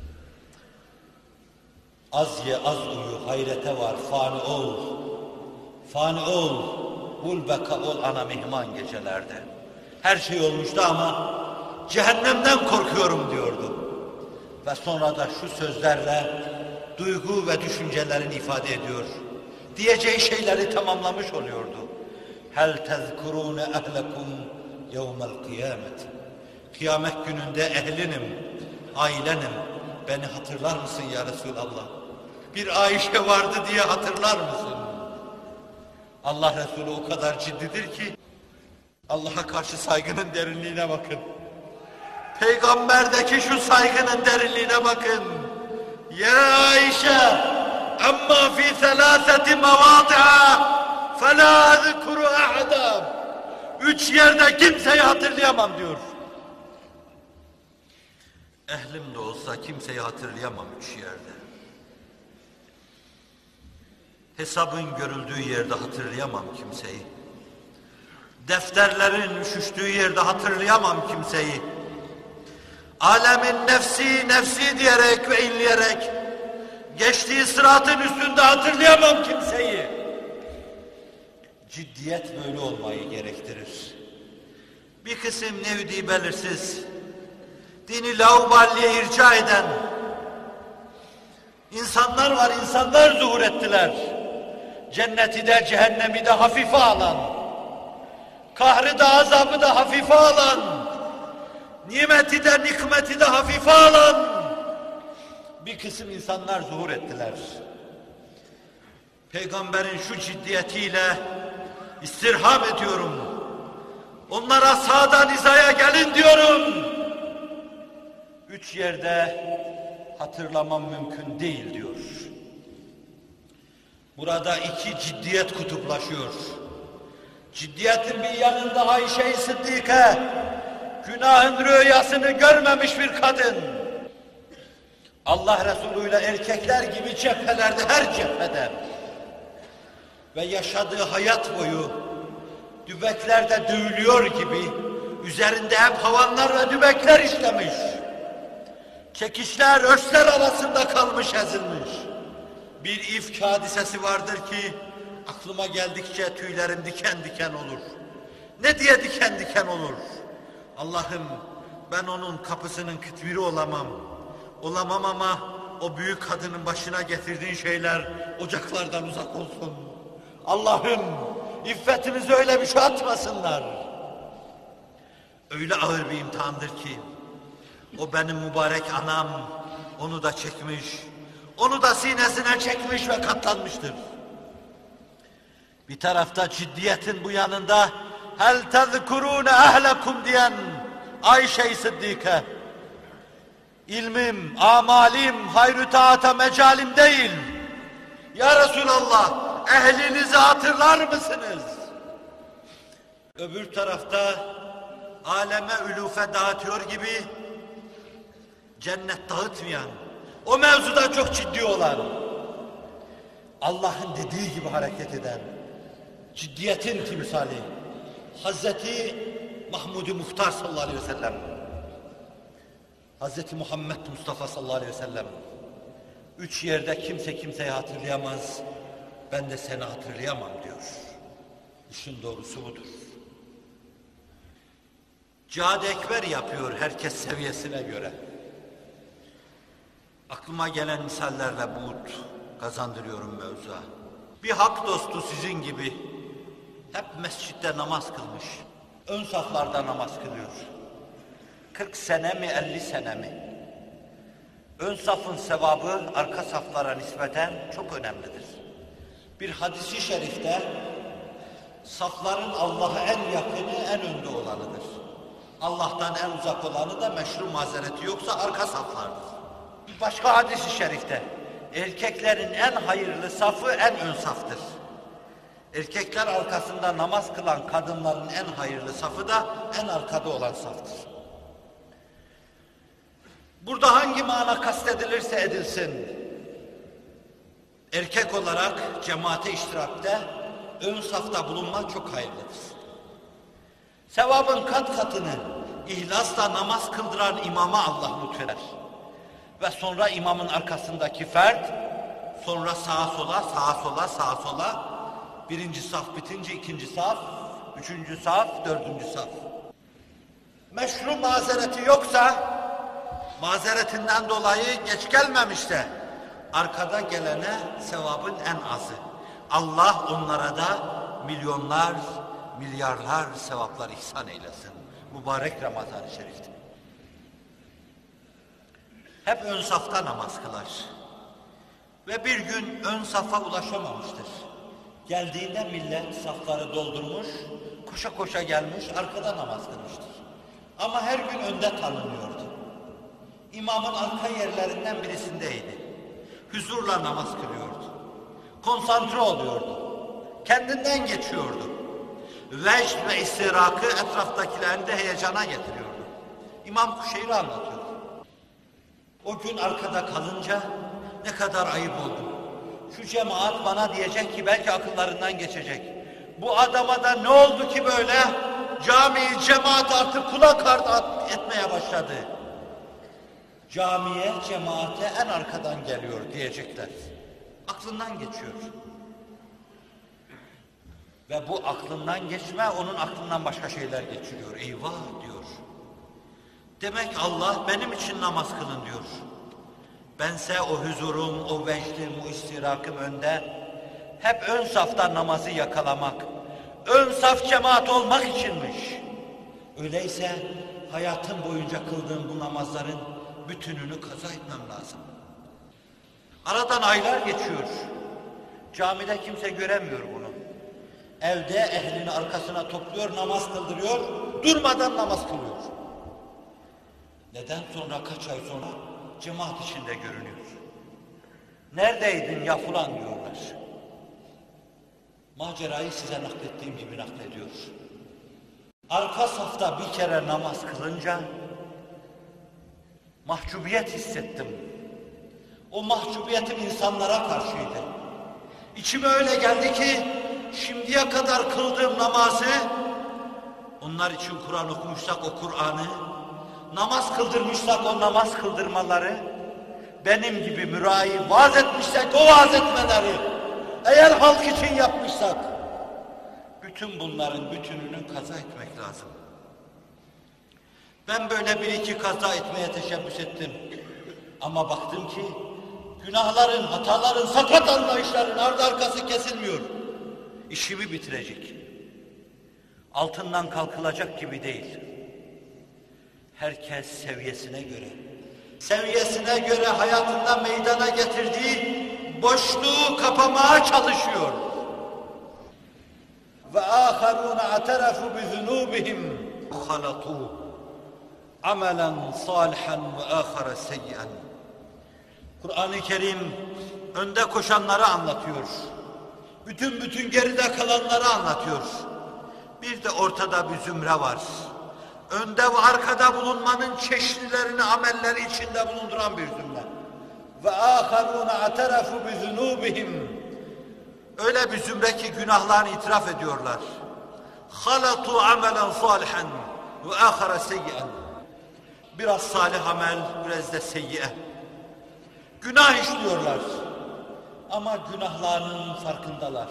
Az ye, az uyu, hayrete var, fani ol. Fani ol, bul beka ol ana mihman gecelerde. Her şey olmuştu ama cehennemden korkuyorum diyordu. Ve sonra da şu sözlerle duygu ve düşüncelerini ifade ediyor. Diyeceği şeyleri tamamlamış oluyordu. Hel tezkurune ehlekum yevmel kıyamet. Kıyamet gününde ehlinim, ailenim. Beni hatırlar mısın ya Resulallah? Bir Ayşe vardı diye hatırlar mısın? Allah Resulü o kadar ciddidir ki Allah'a karşı saygının derinliğine bakın. Peygamberdeki şu saygının derinliğine bakın. Ya Ayşe, amma fi selaseti mevadi'a felâ zikru ahadam. Üç yerde kimseyi hatırlayamam diyor. Ehlim de olsa kimseyi hatırlayamam üç yerde. Hesabın görüldüğü yerde hatırlayamam kimseyi. Defterlerin üşüştüğü yerde hatırlayamam kimseyi. Alemin nefsi nefsi diyerek ve inleyerek geçtiği sıratın üstünde hatırlayamam kimseyi. Ciddiyet böyle olmayı gerektirir. Bir kısım nevdi belirsiz, dini lauballiye irca eden insanlar var, insanlar zuhur ettiler. Cenneti de cehennemi de hafife alan, kahrı da azabı da hafife alan, nimeti de nikmeti de hafife alan bir kısım insanlar zuhur ettiler. Peygamberin şu ciddiyetiyle istirham ediyorum. Onlara sağdan hizaya gelin diyorum. Üç yerde hatırlamam mümkün değil diyor. Burada iki ciddiyet kutuplaşıyor. Ciddiyetin bir yanında Ayşe-i Sıddike, günahın rüyasını görmemiş bir kadın. Allah Resulü ile erkekler gibi cephelerde, her cephede ve yaşadığı hayat boyu dübeklerde dövülüyor gibi üzerinde hep havanlar ve dübekler işlemiş. Çekişler, örsler arasında kalmış, ezilmiş. Bir ifk hadisesi vardır ki aklıma geldikçe tüylerim diken diken olur. Ne diye diken diken olur? Allah'ım, ben onun kapısının kıtviri olamam. Olamam ama o büyük kadının başına getirdiğin şeyler ocaklardan uzak olsun. Allah'ım, iffetimizi öyle bir şey atmasınlar. Öyle ağır bir imtihandır ki o benim mübarek anam onu da çekmiş, onu da sinesine çekmiş ve katlanmıştır. Bir tarafta ciddiyetin bu yanında hel tezkurune ehlekum diyen Ayşe-i Sıddike, ilmim, amalim, hayrü taata mecalim değil. Ya Resulallah, ehlinizi hatırlar mısınız? Öbür tarafta aleme ülufe dağıtıyor gibi cennet dağıtmayan, o mevzuda çok ciddi olan, Allah'ın dediği gibi hareket eden, ciddiyetin timsali Hazreti Mahmud-u Muhtar sallallahu aleyhi ve sellem, Hazreti Muhammed Mustafa sallallahu aleyhi ve sellem, üç yerde kimse kimseyi hatırlayamaz, ben de seni hatırlayamam diyor. İşin doğrusu budur. Cihad-ı Ekber yapıyor herkes seviyesine göre. Aklıma gelen misallerle buğut kazandırıyorum mevzuya. Bir hak dostu sizin gibi hep mescitte namaz kılmış. Ön saflarda namaz kılıyor. kırk sene mi elli sene mi? Ön safın sevabı arka saflara nispeten çok önemlidir. Bir hadisi şerifte safların Allah'a en yakını en önde olanıdır. Allah'tan en uzak olanı da meşru mazereti yoksa arka saflardır. Bir başka hadisi şerifte erkeklerin en hayırlı safı en ön saftır. Erkekler arkasında namaz kılan kadınların en hayırlı safı da en arkada olan saftır. Burada hangi mana kastedilirse edilsin, erkek olarak cemaate iştirakte ön safta bulunmak çok hayırlıdır. Sevabın kat katını ihlasla namaz kıldıran imama Allah lütfeder. Ve sonra imamın arkasındaki fert, sonra sağa sola, sağa sola, sağa sola, birinci saf bitince ikinci saf, üçüncü saf, dördüncü saf. Meşru mazereti yoksa, mazeretinden dolayı geç gelmemişse, arkada gelene sevabın en azı. Allah onlara da milyonlar, milyarlar sevaplar ihsan eylesin. Mübarek Ramazan-ı Şerif'te. Hep ön safta namaz kılar. Ve bir gün ön safa ulaşamamıştır. Geldiğinde millet safları doldurmuş, koşa koşa gelmiş, arkada namaz kılmıştır. Ama her gün önde tanınıyordu. İmamın arka yerlerinden birisindeydi. Huzurla namaz kılıyordu. Konsantre oluyordu. Kendinden geçiyordu. Vecd ve istirakı etraftakilerini de heyecana getiriyordu. İmam Kuşeyri anlatıyor. O gün arkada kalınca ne kadar ayıp oldu. Şu cemaat bana diyecek ki belki akıllarından geçecek. Bu adama da ne oldu ki böyle? Cami, cemaat artık kulak ardı etmeye başladı. Camiye, cemaate en arkadan geliyor diyecekler. Aklından geçiyor. Ve bu aklından geçme onun aklından başka şeyler geçiriyor. Eyvah diyor. Demek Allah benim için namaz kılın diyor. Bense o huzurum, o vecdim, o istirakım önde. Hep ön safta namazı yakalamak, ön saf cemaat olmak içinmiş. Öyleyse hayatım boyunca kıldığım bu namazların bütününü kaza etmem lazım. Aradan aylar geçiyor. Camide kimse göremiyor bunu. Evde ehlini arkasına topluyor, namaz kıldırıyor, durmadan namaz kılıyor. Neden sonra, kaç ay sonra cemaat içinde görünüyor. Neredeydin ya fulan diyorlar. Macerayı size naklettiğim gibi naklediyor. Arka safta bir kere namaz kılınca mahcubiyet hissettim. O mahcubiyetim insanlara karşıydı. İçime öyle geldi ki şimdiye kadar kıldığım namazı, onlar için Kur'an okumuşsak o Kur'an'ı, namaz kıldırmışsak o namaz kıldırmaları, benim gibi mürai vaaz etmişsek o vaaz etmeleri, eğer halk için yapmışsak, bütün bunların bütününü kaza etmek lazım. Ben böyle bir iki kaza etmeye teşebbüs ettim. Ama baktım ki günahların, hataların, sakat anlayışların ardı arkası kesilmiyor. İşimi bitirecek. Altından kalkılacak gibi değil. Herkes seviyesine göre, seviyesine göre hayatında meydana getirdiği boşluğu kapamaya çalışıyor. Ve âkharûne aterefû bizunûbihim halatû amelen sâlihen ve âkhara seyyen. Kur'an-ı Kerim önde koşanları anlatıyor. Bütün bütün geride kalanları anlatıyor. Bir de ortada bir zümre var. Önde ve arkada bulunmanın çeşitlerini amelleri içinde bulunduran bir zümre. Ve âkharûne aterefû bizunûbihim. Öyle bir zümre ki günahlarını itiraf ediyorlar. Halatu amelen salihen ve âkhara seyyen. Biraz salih amel, biraz da seyyiye. Günah işliyorlar. Ama günahlarının farkındalar.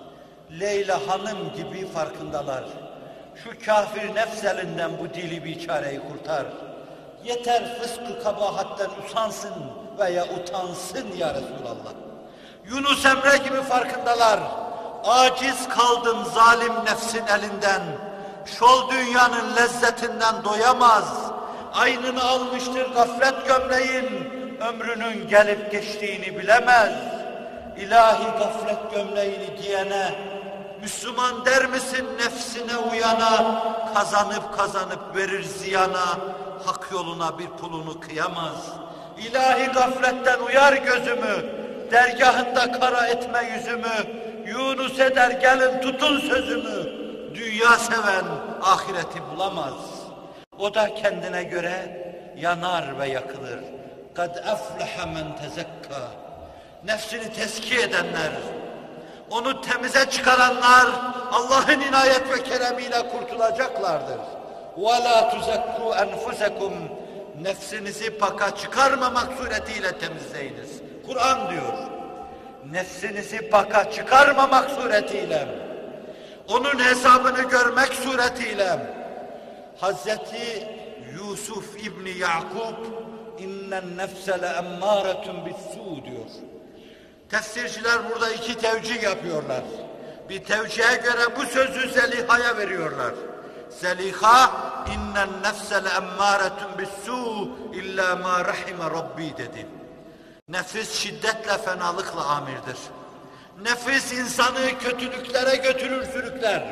Leyla Hanım gibi farkındalar. Şu kafir nefs elinden bu dili biçareyi kurtar. Yeter fıskı kabahatten usansın veya utansın ya Resulallah. Yunus Emre gibi farkındalar. Aciz kaldım zalim nefsin elinden. Şol dünyanın lezzetinden doyamaz. Aynını almıştır gaflet gömleğin. Ömrünün gelip geçtiğini bilemez. İlahi gaflet gömleğini giyene, Müslüman der misin nefsine uyana, kazanıp kazanıp verir ziyana, hak yoluna bir pulunu kıyamaz. İlahi gafletten uyar gözümü, dergahında kara etme yüzümü, Yunus eder gelin tutun sözümü, dünya seven ahireti bulamaz. O da kendine göre yanar ve yakılır. Kad aflaha men tezekka. Nefsini tezkiye edenler, onu temize çıkaranlar Allah'ın inayet ve keremiyle kurtulacaklardır. وَلَا تُزَكُّوا أَنْفُسَكُمْ. Nefsinizi paka çıkarmamak suretiyle temizleyiniz. Kur'an diyor. Nefsinizi paka çıkarmamak suretiyle, onun hesabını görmek suretiyle, Hazreti Yusuf İbni Yakub innen nefse le emmâretun bis-sû diyor. Tefsirciler burada iki tevcih yapıyorlar. Bir tevcihe göre bu sözü Zeliha'ya veriyorlar. Zeliha innen nefse le emmâretun bis-sû illâ mâ rahime rabbi dedi. Nefis şiddetle fenalıkla amirdir. Nefis insanı kötülüklere götürür, sürükler.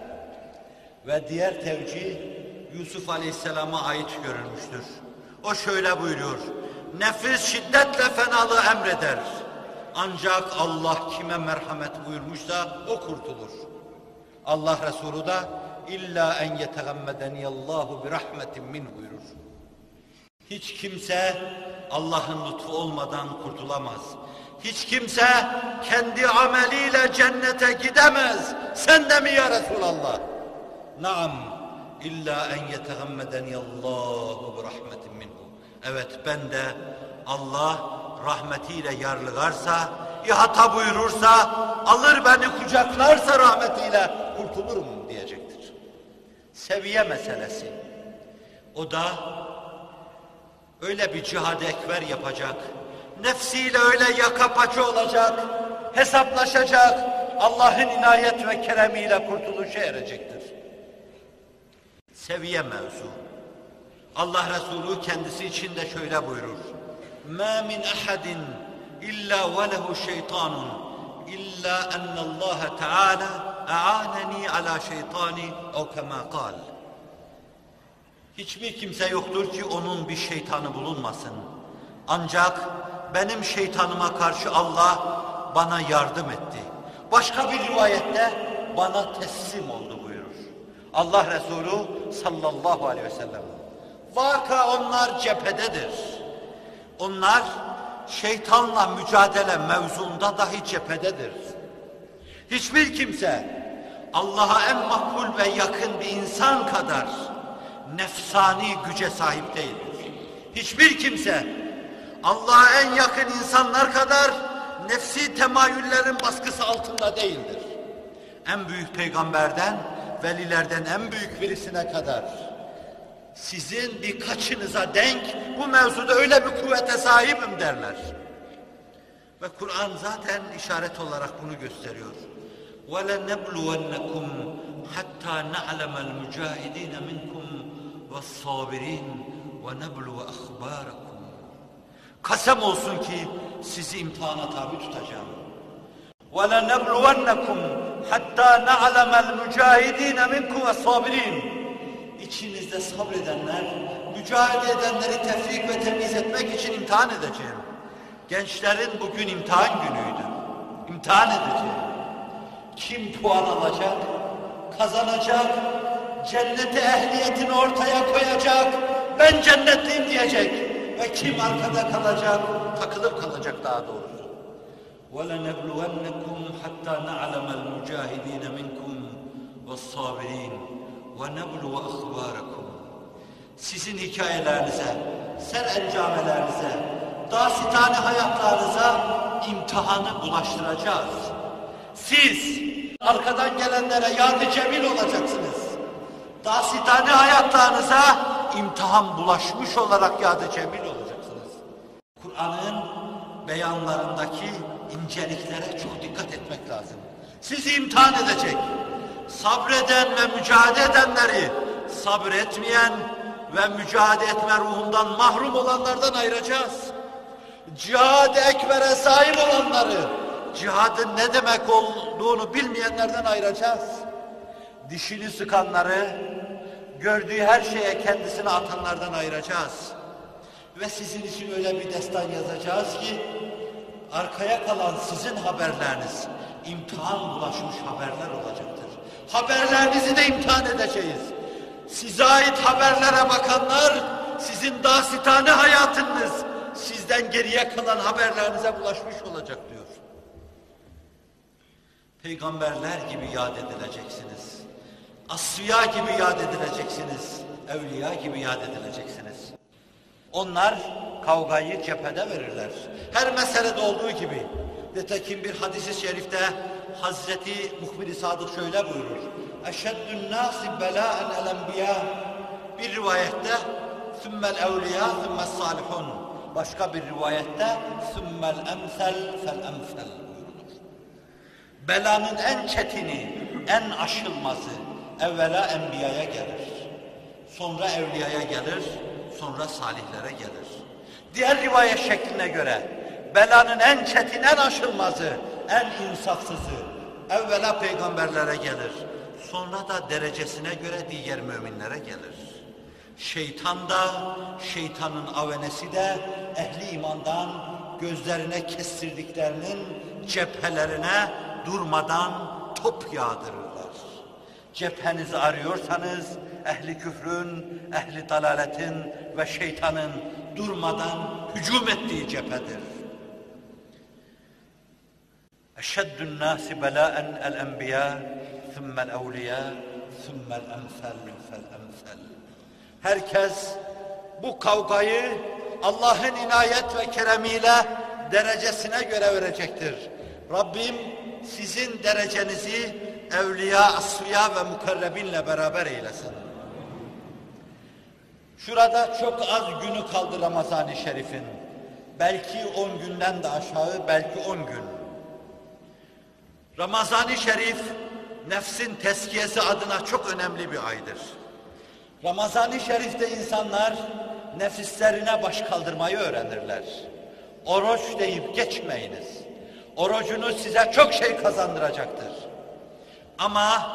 Ve diğer tevcih Yusuf Aleyhisselam'a ait görülmüştür. O şöyle buyuruyor. Nefis şiddetle fenalığı emreder. Ancak Allah kime merhamet buyurmuşsa o kurtulur. Allah Resulü da illa en yetegammedeniyallahu bi rahmetin min buyurur. Hiç kimse Allah'ın lütfu olmadan kurtulamaz. Hiç kimse kendi ameliyle cennete gidemez. Sen de mi ya Resulallah? Naam. İlla en yetegammedeniyallahu bi rahmetin minhu. Evet, ben de Allah rahmetiyle yarlıgarsa, ihata buyurursa, alır beni kucaklarsa rahmetiyle kurtulurum diyecektir. Seviye meselesi. O da öyle bir cihad-ı ekber yapacak, nefsiyle öyle yaka paça olacak, hesaplaşacak, Allah'ın inayet ve keremiyle kurtuluşa erecektir. Seviye mevzu. Allah Resulü kendisi için de şöyle buyurur. مَا مِنْ أَحَدٍ إِلَّا وَلَهُ شَيْطَانٌ illa ennallaha teala a'aneni ala şeytani o kema kal. Hiçbir kimse yoktur ki onun bir şeytanı bulunmasın. Ancak benim şeytanıma karşı Allah bana yardım etti. Başka bir rivayette bana teslim oldu buyurur Allah Resulü sallallahu aleyhi ve sellem. Vaka onlar cephededir. Onlar şeytanla mücadele mevzuunda dahi cephededir. Hiçbir kimse Allah'a en makbul ve yakın bir insan kadar nefsani güce sahip değildir. Hiçbir kimse Allah'a en yakın insanlar kadar nefsi temayüllerin baskısı altında değildir. En büyük peygamberden, velilerden en büyük birisine kadar sizin birkaçınıza denk bu mevzuda öyle bir kuvvete sahibim derler. Ve Kur'an zaten işaret olarak bunu gösteriyor. وَلَنَبْلُوَنَّكُمْ حَتَّى نَعْلَمَ الْمُجَاهِدِينَ مِنْكُمْ وَالصَّابِرِينَ وَنَبْلُوَ أَخْبَارَكُمْ. Kasem olsun ki sizi imtihana tabi tutacağım. وَلَنَبْلُوَنَّكُمْ حَتَّى نَعْلَمَ الْمُجَاهِدِينَ مِنْكُمْ وَالصَّابِرِينَ. İçinizde sabredenler, mücadele edenleri tefrik ve temiz etmek için imtihan edeceğim. Gençlerin bugün imtihan günüydü. İmtihan edeceğim. Kim puan alacak, kazanacak, cennete ehliyetini ortaya koyacak, ben cennetliyim diyecek. Ve kim arkada kalacak, takılıp kalacak daha doğrusu. وَلَنَبْلُوَنَّكُمْ حَتَّى نَعْلَمَ الْمُجَاهِدِينَ مِنْكُمْ وَالصَّابِرِينَ وَنَبْلُوَ أَخْبَارَكُمْ. Sizin hikayelerinize, serencamelerinize, dasitane hayatlarınıza imtihanı bulaştıracağız. Siz arkadan gelenlere yad-ı cemil olacaksınız. Dasitane hayatlarınıza imtihan bulaşmış olarak yad-ı cemil olacaksınız. Kur'an'ın beyanlarındaki inceliklere çok dikkat etmek lazım. Sizi imtihan edecek. Sabreden ve mücadele edenleri sabretmeyen ve mücadele etme ruhundan mahrum olanlardan ayıracağız. Cihad-ı ekbere sahip olanları, cihadın ne demek olduğunu bilmeyenlerden ayıracağız. Dişini sıkanları, gördüğü her şeye kendisini atanlardan ayıracağız. Ve sizin için öyle bir destan yazacağız ki, arkaya kalan sizin haberleriniz, imtihan bulaşmış haberler olacaktır. Haberlerinizi de imtihan edeceğiz. Size ait haberlere bakanlar, sizin dasitane hayatınız, sizden geriye kalan haberlerinize bulaşmış olacak diyor. Peygamberler gibi yad edileceksiniz. Asfiya gibi yad edileceksiniz. Evliya gibi yad edileceksiniz. Onlar kavgayı cephede verirler. Her meselede olduğu gibi. Nitekim bir hadis-i şerifte Hazreti Muhbir-i Sadık şöyle buyurur. Eşeddün nâsi belâen el-enbiyâ. Bir rivayette sümmel evliyâ sümmel salihun. Başka bir rivayette sümmel emsel fel emsel buyurulur. Belanın en çetini, en aşılmazı evvela enbiyaya gelir. Sonra evliyaya gelir, sonra salihlere gelir. Diğer rivayet şekline göre belanın en çetin, en aşılmazı, en insafsızı evvela peygamberlere gelir. Sonra da derecesine göre diğer müminlere gelir. Şeytan da, şeytanın avenesi de ehli imandan gözlerine kestirdiklerinin cephelerine durmadan top yağdırırlar. Cephenizi arıyorsanız ehli küfrün, ehli dalaletin ve şeytanın durmadan hücum ettiği cephedir. Eşeddün nâsi belâen el-enbiyâ thummel evliyâ thummel emsel fel emsel. Herkes bu kavgayı Allah'ın inayet ve keremiyle derecesine göre verecektir. Rabbim sizin derecenizi evliya, asfiya ve mukarrebinle beraber eylesin. Şurada çok az günü kaldı Ramazan-ı Şerif'in. Belki on günden de aşağı, belki on gün. Ramazan-ı Şerif, nefsin tezkiyesi adına çok önemli bir aydır. Ramazan-ı Şerif'te insanlar nefislerine baş kaldırmayı öğrenirler. Oruç deyip geçmeyiniz. Orucunuz size çok şey kazandıracaktır. Ama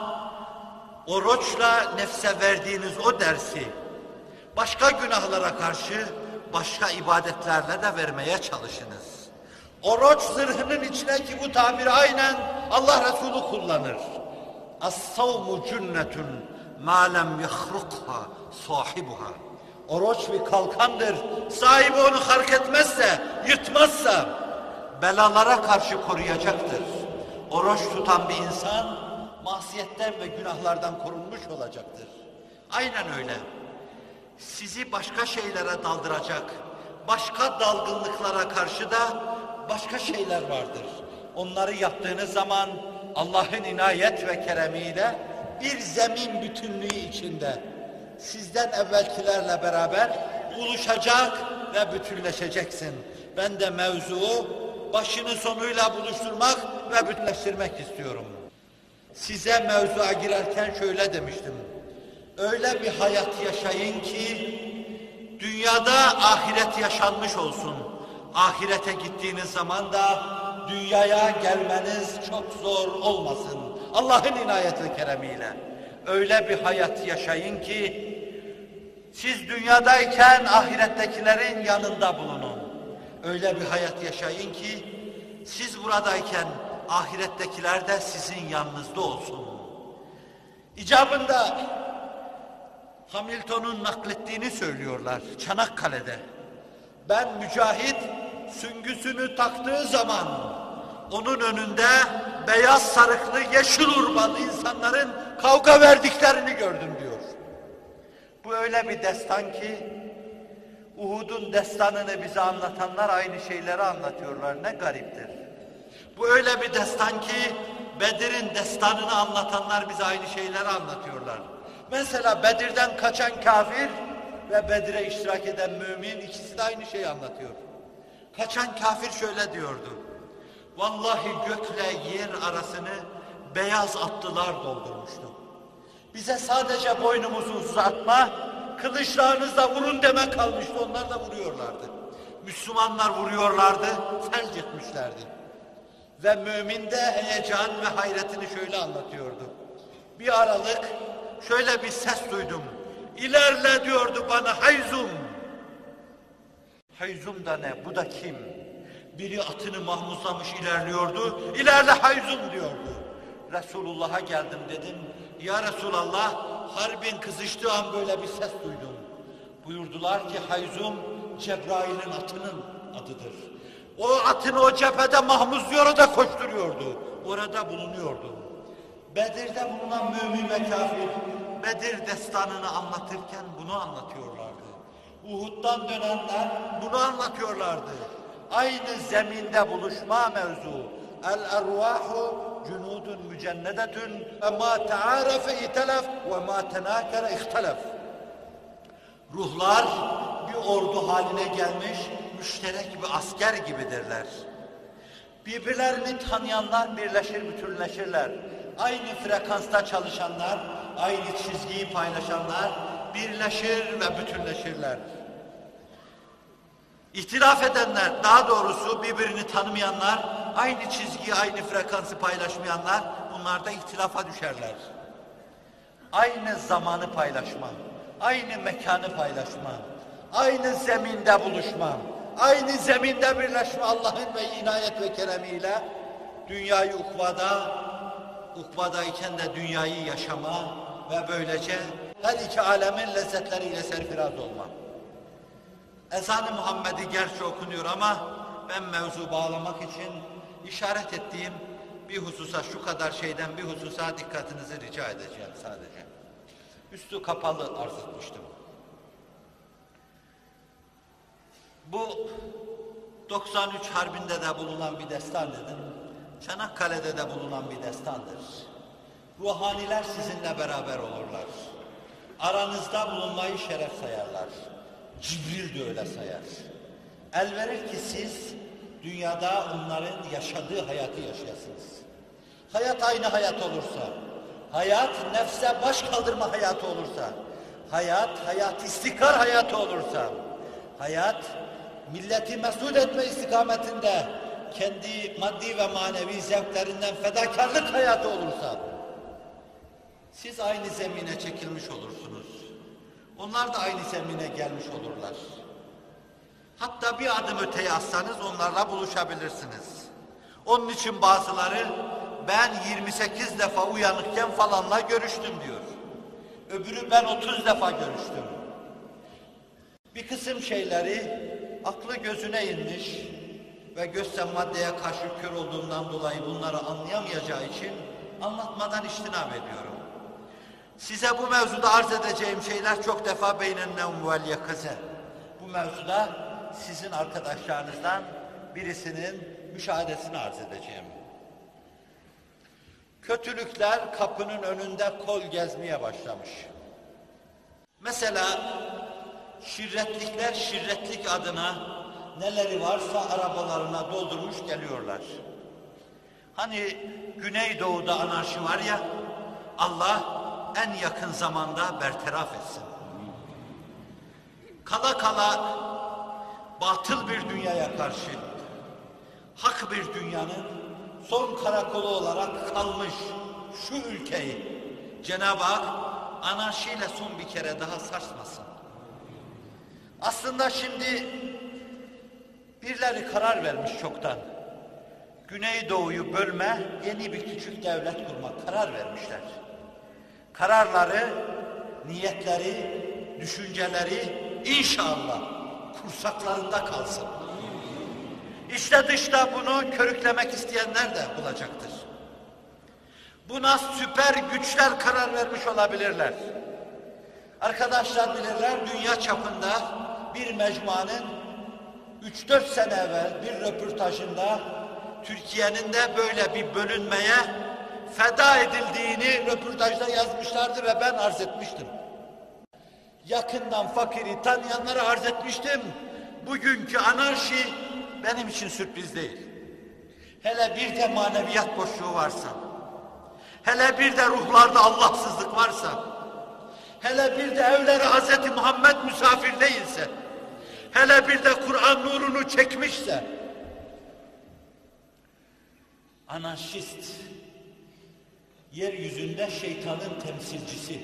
oruçla nefse verdiğiniz o dersi başka günahlara karşı başka ibadetlerle de vermeye çalışınız. Oruç zırhının içindeki bu tabiri aynen Allah Resulü kullanır. As-savmu cünnetun ma lem yahrukha sahibuha. Oruç bir kalkandır. Sahibi onu hark etmezse, yırtmazsa belalara karşı koruyacaktır. Oruç tutan bir insan masiyetten ve günahlardan korunmuş olacaktır. Aynen öyle. Sizi başka şeylere daldıracak, başka dalgınlıklara karşı da başka şeyler vardır. Onları yaptığınız zaman Allah'ın inayet ve keremiyle bir zemin bütünlüğü içinde sizden evvelkilerle beraber buluşacak ve bütünleşeceksin. Ben de mevzuu başını sonuyla buluşturmak ve bütünleştirmek istiyorum. Size mevzuya girerken şöyle demiştim. Öyle bir hayat yaşayın ki dünyada ahiret yaşanmış olsun. Ahirete gittiğiniz zaman da dünyaya gelmeniz çok zor olmasın. Allah'ın inayet ve keremiyle. Öyle bir hayat yaşayın ki siz dünyadayken ahirettekilerin yanında bulunun. Öyle bir hayat yaşayın ki siz buradayken ahirettekiler de sizin yanınızda olsun. İcabında Hamilton'un naklettiğini söylüyorlar Çanakkale'de. Ben Mücahit süngüsünü taktığı zaman onun önünde beyaz sarıklı yeşil urbalı insanların kavga verdiklerini gördüm diyor. Bu öyle bir destan ki Uhud'un destanını bize anlatanlar aynı şeyleri anlatıyorlar. Ne gariptir. Bu öyle bir destan ki Bedir'in destanını anlatanlar bize aynı şeyleri anlatıyorlar. Mesela Bedir'den kaçan kafir ve Bedir'e iştirak eden mümin ikisi de aynı şeyi anlatıyor. Kaçan kafir şöyle diyordu. Vallahi gökle yer arasını beyaz atlılar doldurmuştu. Bize sadece boynumuzu uzatma, kılıçlarınızla vurun demek kalmıştı. Onlar da vuruyorlardı. Müslümanlar vuruyorlardı, felç etmişlerdi. Ve mümin de heyecan ve hayretini şöyle anlatıyordu. Bir aralık şöyle bir ses duydum. İlerle diyordu bana Hayzum. Hayzum da ne? Bu da kim? Biri atını mahmuzlamış ilerliyordu. İlerle Hayzum diyordu. Resulullah'a geldim dedim. Ya Resulallah, harbin kızıştığı an böyle bir ses duydum. Buyurdular ki Hayzum Cebrail'in atının adıdır. O atını o cephede mahmuzluyor, o da koşturuyordu. Orada bulunuyordu. Bedir'de bulunan mümin ve kafir Bedir destanını anlatırken bunu anlatıyorlardı. Uhud'dan dönenler bunu anlatıyorlardı. Aynı zeminde buluşma mevzu. El-ervahu cunudun mücennedetun ve ma te'arefe itelef ve ma tenâkere ihtelef. Ruhlar bir ordu haline gelmiş, müşterek bir asker gibidirler. Birbirlerini tanıyanlar birleşir, bütünleşirler. Aynı frekansta çalışanlar, aynı çizgiyi paylaşanlar birleşir ve bütünleşirler. İhtilaf edenler, daha doğrusu birbirini tanımayanlar, aynı çizgiyi, aynı frekansı paylaşmayanlar, bunlar da ihtilafa düşerler. Aynı zamanı paylaşma, aynı mekanı paylaşma, aynı zeminde buluşma, aynı zeminde birleşme Allah'ın ve inayet ve keremiyle dünyayı ukvada, ukvadayken de dünyayı yaşama ve böylece her iki alemin lezzetleriyle serfiraz olma. Ezan-ı Muhammed'i gerçi okunuyor ama ben mevzu bağlamak için işaret ettiğim bir hususa, şu kadar şeyden bir hususa dikkatinizi rica edeceğim sadece. Üstü kapalı arz etmiştim. Bu doksan üç Harbi'nde de bulunan bir destan dedim. Çanakkale'de de bulunan bir destandır. Ruhaniler sizinle beraber olurlar. Aranızda bulunmayı şeref sayarlar. Cibril de öyle sayar. El verir ki siz dünyada onların yaşadığı hayatı yaşayasınız. Hayat aynı hayat olursa, hayat nefse baş kaldırma hayatı olursa, hayat, hayat istikrar hayatı olursa, hayat milleti mesut etme istikametinde kendi maddi ve manevi zevklerinden fedakarlık hayatı olursa, siz aynı zemine çekilmiş olursunuz. Onlar da aynı zemine gelmiş olurlar. Hatta bir adım öteye atsanız onlarla buluşabilirsiniz. Onun için bazıları ben yirmi sekiz defa uyanıkken falanla görüştüm diyor. Öbürü ben otuz defa görüştüm. Bir kısım şeyleri aklı gözüne inmiş ve gözsem maddeye karşı kör olduğundan dolayı bunları anlayamayacağı için anlatmadan içtinab ediyorum. Size bu mevzuda arz edeceğim şeyler çok defa beynennevm vel yakaze. Bu mevzuda sizin arkadaşlarınızdan birisinin müşahedesini arz edeceğim. Kötülükler kapının önünde kol gezmeye başlamış. Mesela şirretlikler şirretlik adına neleri varsa arabalarına doldurmuş geliyorlar. Hani Güneydoğu'da anarşi var ya, Allah en yakın zamanda bertaraf etsin. Kala kala batıl bir dünyaya karşı hak bir dünyanın son karakolu olarak kalmış şu ülkeyi Cenab-ı Hak anarşiyle son bir kere daha sarsmasın. Aslında şimdi birileri karar vermiş çoktan. Güneydoğu'yu bölme, yeni bir küçük devlet kurmak karar vermişler. Kararları, niyetleri, düşünceleri inşallah kursaklarında kalsın. İşte dışta bunu körüklemek isteyenler de bulacaktır. Buna süper güçler karar vermiş olabilirler. Arkadaşlar bilirler, dünya çapında bir mecmuanın üç dört sene evvel bir röportajında Türkiye'nin de böyle bir bölünmeye feda edildiğini röportajda yazmışlardı ve ben arz etmiştim. Yakından fakiri tanıyanlara arz etmiştim. Bugünkü anarşi benim için sürpriz değil. Hele bir de maneviyat boşluğu varsa, hele bir de ruhlarda Allahsızlık varsa, hele bir de evlere Hazreti Muhammed misafir değilse, hele bir de Kur'an nurunu çekmişse, anarşist, yeryüzünde şeytanın temsilcisi,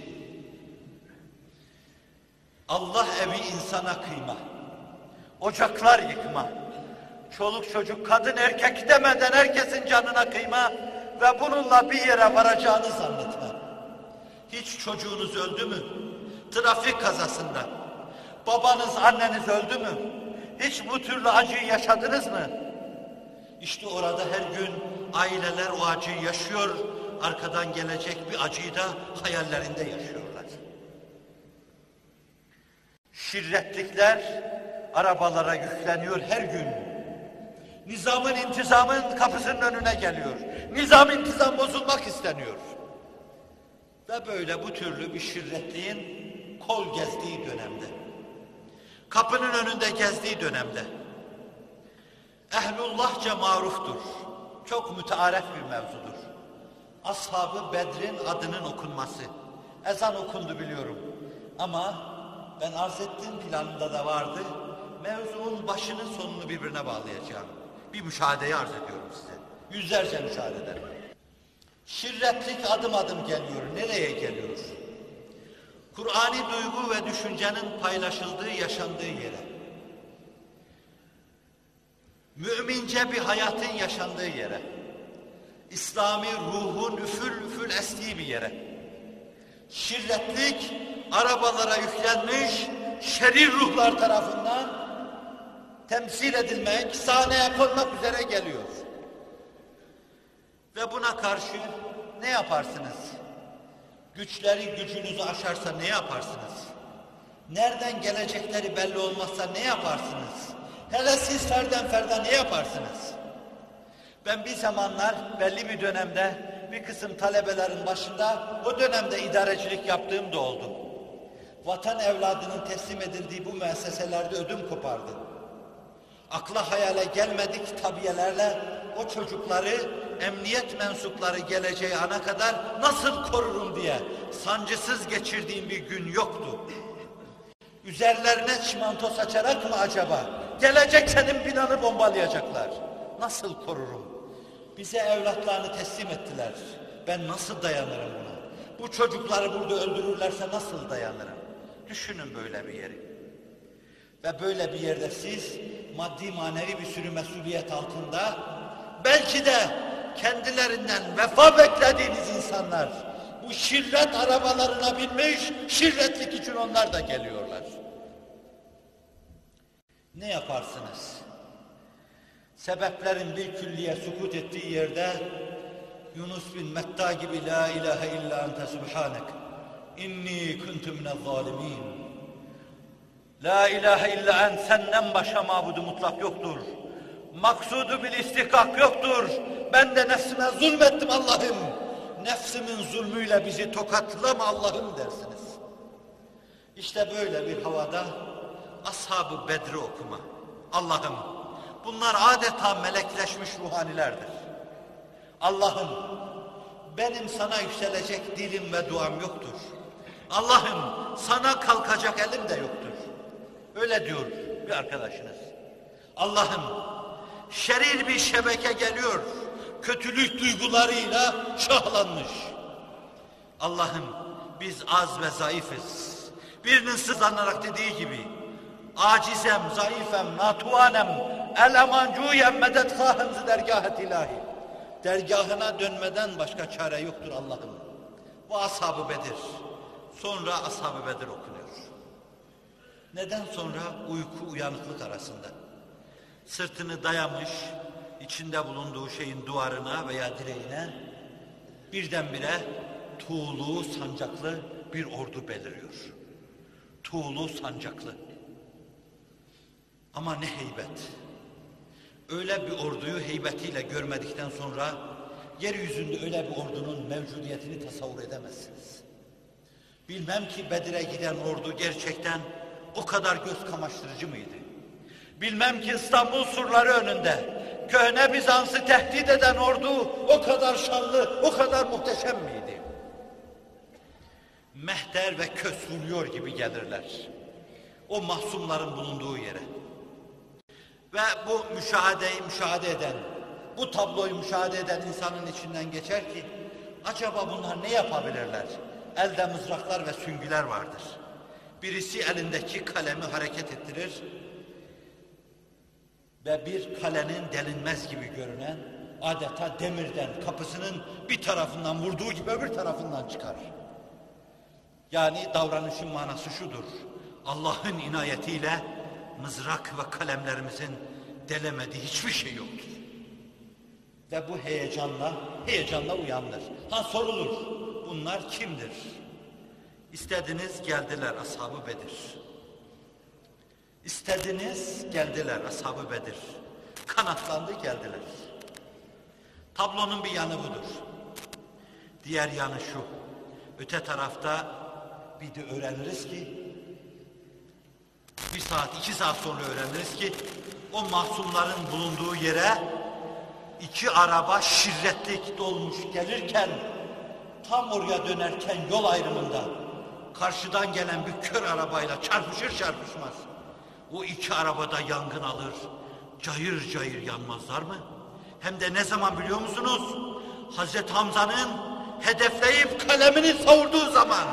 Allah evi insana kıyma, ocaklar yıkma, çoluk çocuk kadın erkek demeden herkesin canına kıyma ve bununla bir yere varacağını zannetme. Hiç çocuğunuz öldü mü? Trafik kazasında. Babanız, anneniz öldü mü? Hiç bu türlü acıyı yaşadınız mı? İşte orada her gün aileler o acıyı yaşıyor, arkadan gelecek bir acıyı da hayallerinde yaşıyorlar. Şirretlikler arabalara yükleniyor her gün. Nizamın, intizamın kapısının önüne geliyor. Nizam, intizam bozulmak isteniyor. Ve böyle bu türlü bir şirretliğin kol gezdiği dönemde, kapının önünde gezdiği dönemde, ehlullahça maruftur. Çok mütearef bir mevzudur. Ashab-ı Bedr'in adının okunması. Ezan okundu biliyorum. Ama ben arz ettiğim planında da vardı. Mevzuun başının sonunu birbirine bağlayacağım. Bir müşahedeyi arz ediyorum size. Yüzlerce müşahedeler. Şirretlik adım adım geliyor. Nereye geliyor? Kur'ani duygu ve düşüncenin paylaşıldığı, yaşandığı yere. Mümince bir hayatın yaşandığı yere. İslami ruhun üfül üfül estiği bir yere. Şirretlik arabalara yüklenmiş şerir ruhlar tarafından temsil edilmek, sahneye konmak üzere geliyor. Ve buna karşı ne yaparsınız? Güçleri gücünüzü aşarsa ne yaparsınız? Nereden gelecekleri belli olmazsa ne yaparsınız? Hele siz ferden ferden ne yaparsınız? Ben bir zamanlar belli bir dönemde bir kısım talebelerin başında o dönemde idarecilik yaptığım da oldu. Vatan evladının teslim edildiği bu müesseselerde ödüm kopardı. Akla hayale gelmedik tabiyelerle o çocukları emniyet mensupları geleceği ana kadar nasıl korurum diye sancısız geçirdiğim bir gün yoktu. Üzerlerine çimento saçarak mı acaba? Gelecek senin binanı bombalayacaklar. nasıl korurum? Bize evlatlarını teslim ettiler. Ben nasıl dayanırım buna? Bu çocukları burada öldürürlerse nasıl dayanırım? Düşünün böyle bir yeri. Ve böyle bir yerde siz maddi manevi bir sürü mesuliyet altında belki de kendilerinden vefa beklediğiniz insanlar bu şirret arabalarına binmiş, şirretlik için onlar da geliyorlar. Ne yaparsınız? Sebeplerin bir külliye sukut ettiği yerde Yunus bin Metta gibi la ilahe illa ente subhanek inni kuntu minel zalimin. La ilahe illa ent, senden başka mabudu mutlak yoktur. Maksudu bil istihkak yoktur. Ben de nefsime zulmettim Allah'ım. Nefsimin zulmüyle bizi tokatlama Allah'ım dersiniz. İşte böyle bir havada Ashab-ı Bedr'i okuma. Allah'ım, bunlar adeta melekleşmiş ruhanilerdir. Allah'ım, benim sana yükselecek dilim ve duam yoktur. Allah'ım, sana kalkacak elim de yoktur. Öyle diyor bir arkadaşınız. Allah'ım, şerir bir şebeke geliyor, kötülük duygularıyla şahlanmış. Allah'ım, biz az ve zayıfız. Birinin sızlanarak dediği gibi, acizem, zayıfem, natuanem, elemancuyem, medetkâhemzi dergâhet ilahi. Dergâhına dönmeden başka çare yoktur Allah'ım. Bu Ashab-ı Bedir. Sonra Ashab-ı Bedir okunuyor. Neden sonra? Uyku uyanıklık arasında. Sırtını dayamış, içinde bulunduğu şeyin duvarına veya direğine birdenbire tuğlu, sancaklı bir ordu beliriyor. Tuğlu, sancaklı. Ama ne heybet! Öyle bir orduyu heybetiyle görmedikten sonra yeryüzünde öyle bir ordunun mevcudiyetini tasavvur edemezsiniz. Bilmem ki Bedir'e giden ordu gerçekten o kadar göz kamaştırıcı mıydı? Bilmem ki İstanbul surları önünde köhne Bizans'ı tehdit eden ordu o kadar şanlı, o kadar muhteşem miydi? Mehter ve kös vuruyor gibi gelirler. O mahzumların bulunduğu yere. Ve bu müşahedeyi müşahede eden, bu tabloyu müşahede eden insanın içinden geçer ki, acaba bunlar ne yapabilirler? Elde mızraklar ve süngüler vardır. Birisi elindeki kalemi hareket ettirir ve bir kalenin delinmez gibi görünen, adeta demirden kapısının bir tarafından vurduğu gibi öbür tarafından çıkar. Yani davranışın manası şudur: Allah'ın inayetiyle mızrak ve kalemlerimizin delemediği hiçbir şey yoktur. Ve bu heyecanla, heyecanla uyandır. Ha sorulur, bunlar kimdir? İstediniz geldiler Ashab-ı Bedir. İstediniz geldiler Ashab-ı Bedir. Kanatlandı geldiler. Tablonun bir yanı budur. Diğer yanı şu: öte tarafta bir de öğreniriz ki, bir saat, iki saat sonra öğreniriz ki, o mahzumların bulunduğu yere iki araba şirretlik dolmuş gelirken, tam oraya dönerken yol ayrımında karşıdan gelen bir kör arabayla çarpışır çarpışmaz o iki arabada yangın alır, cayır cayır yanmazlar mı? Hem de ne zaman biliyor musunuz? Hazreti Hamza'nın hedefleyip kalemini savurduğu zaman.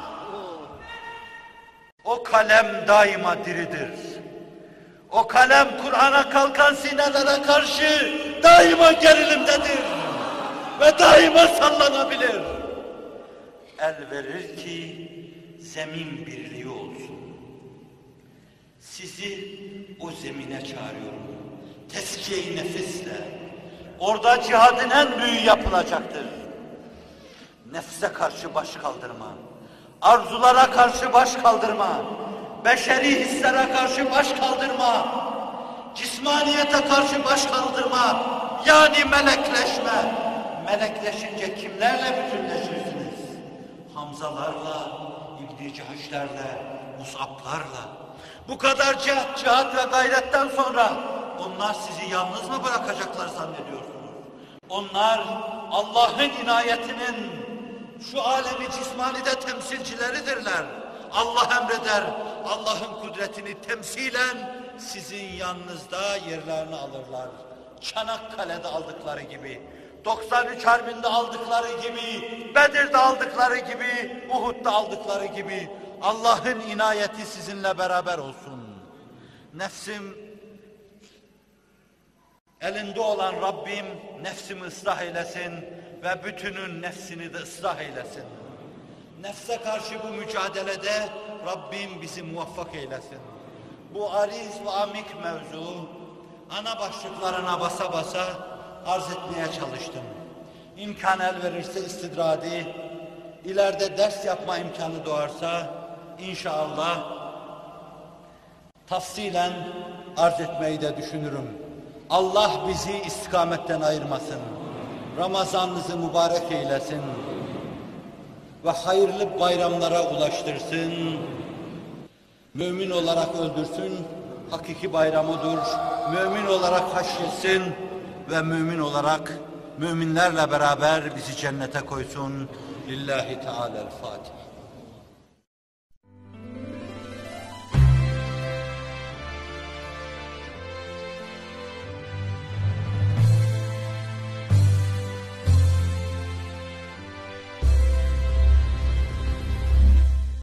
O kalem daima diridir. O kalem Kur'an'a kalkan sinelere karşı daima gerilimdedir. Ve daima sallanabilir. El verir ki zemin birliği olsun. Sizi o zemine çağırıyorum. Teskiye-i nefisle. Orada cihadın en büyüğü yapılacaktır. Nefse karşı baş kaldırma. Arzulara karşı baş kaldırma. Beşeri hislere karşı baş kaldırma. Cismaniyete karşı baş kaldırma. Yani melekleşme. Melekleşince kimlerle bütünleşirsiniz? Hamzalarla, İbn-i Cahişlerle, Mus'ablarla. Bu kadar cihat, cihat ve gayretten sonra onlar sizi yalnız mı bırakacaklar zannediyorsunuz? Onlar Allah'ın inayetinin şu alemi cismanide temsilcileridirler. Allah emreder, Allah'ın kudretini temsilen sizin yanınızda yerlerini alırlar. Çanakkale'de aldıkları gibi, doksan üç Harbi'nde aldıkları gibi, Bedir'de aldıkları gibi, Uhud'da aldıkları gibi Allah'ın inayeti sizinle beraber olsun. Nefsim, elinde olan Rabbim nefsimi ıslah eylesin ve bütünün nefsini de ıslah eylesin. Nefse karşı bu mücadelede Rabbim bizi muvaffak eylesin. Bu ariz ve amik mevzu ana başlıklarına basa basa arz etmeye çalıştım. İmkan el verirse istidradi, ileride ders yapma imkanı doğarsa inşallah tafsilen arz etmeyi de düşünürüm. Allah bizi istikametten ayırmasın. Ramazanınızı mübarek eylesin. Ve hayırlı bayramlara ulaştırsın. Mümin olarak öldürsün. Hakiki bayramıdır. Mümin olarak haşretsin. Ve mümin olarak müminlerle beraber bizi cennete koysun. Lillahi Teala'l-Fatiha.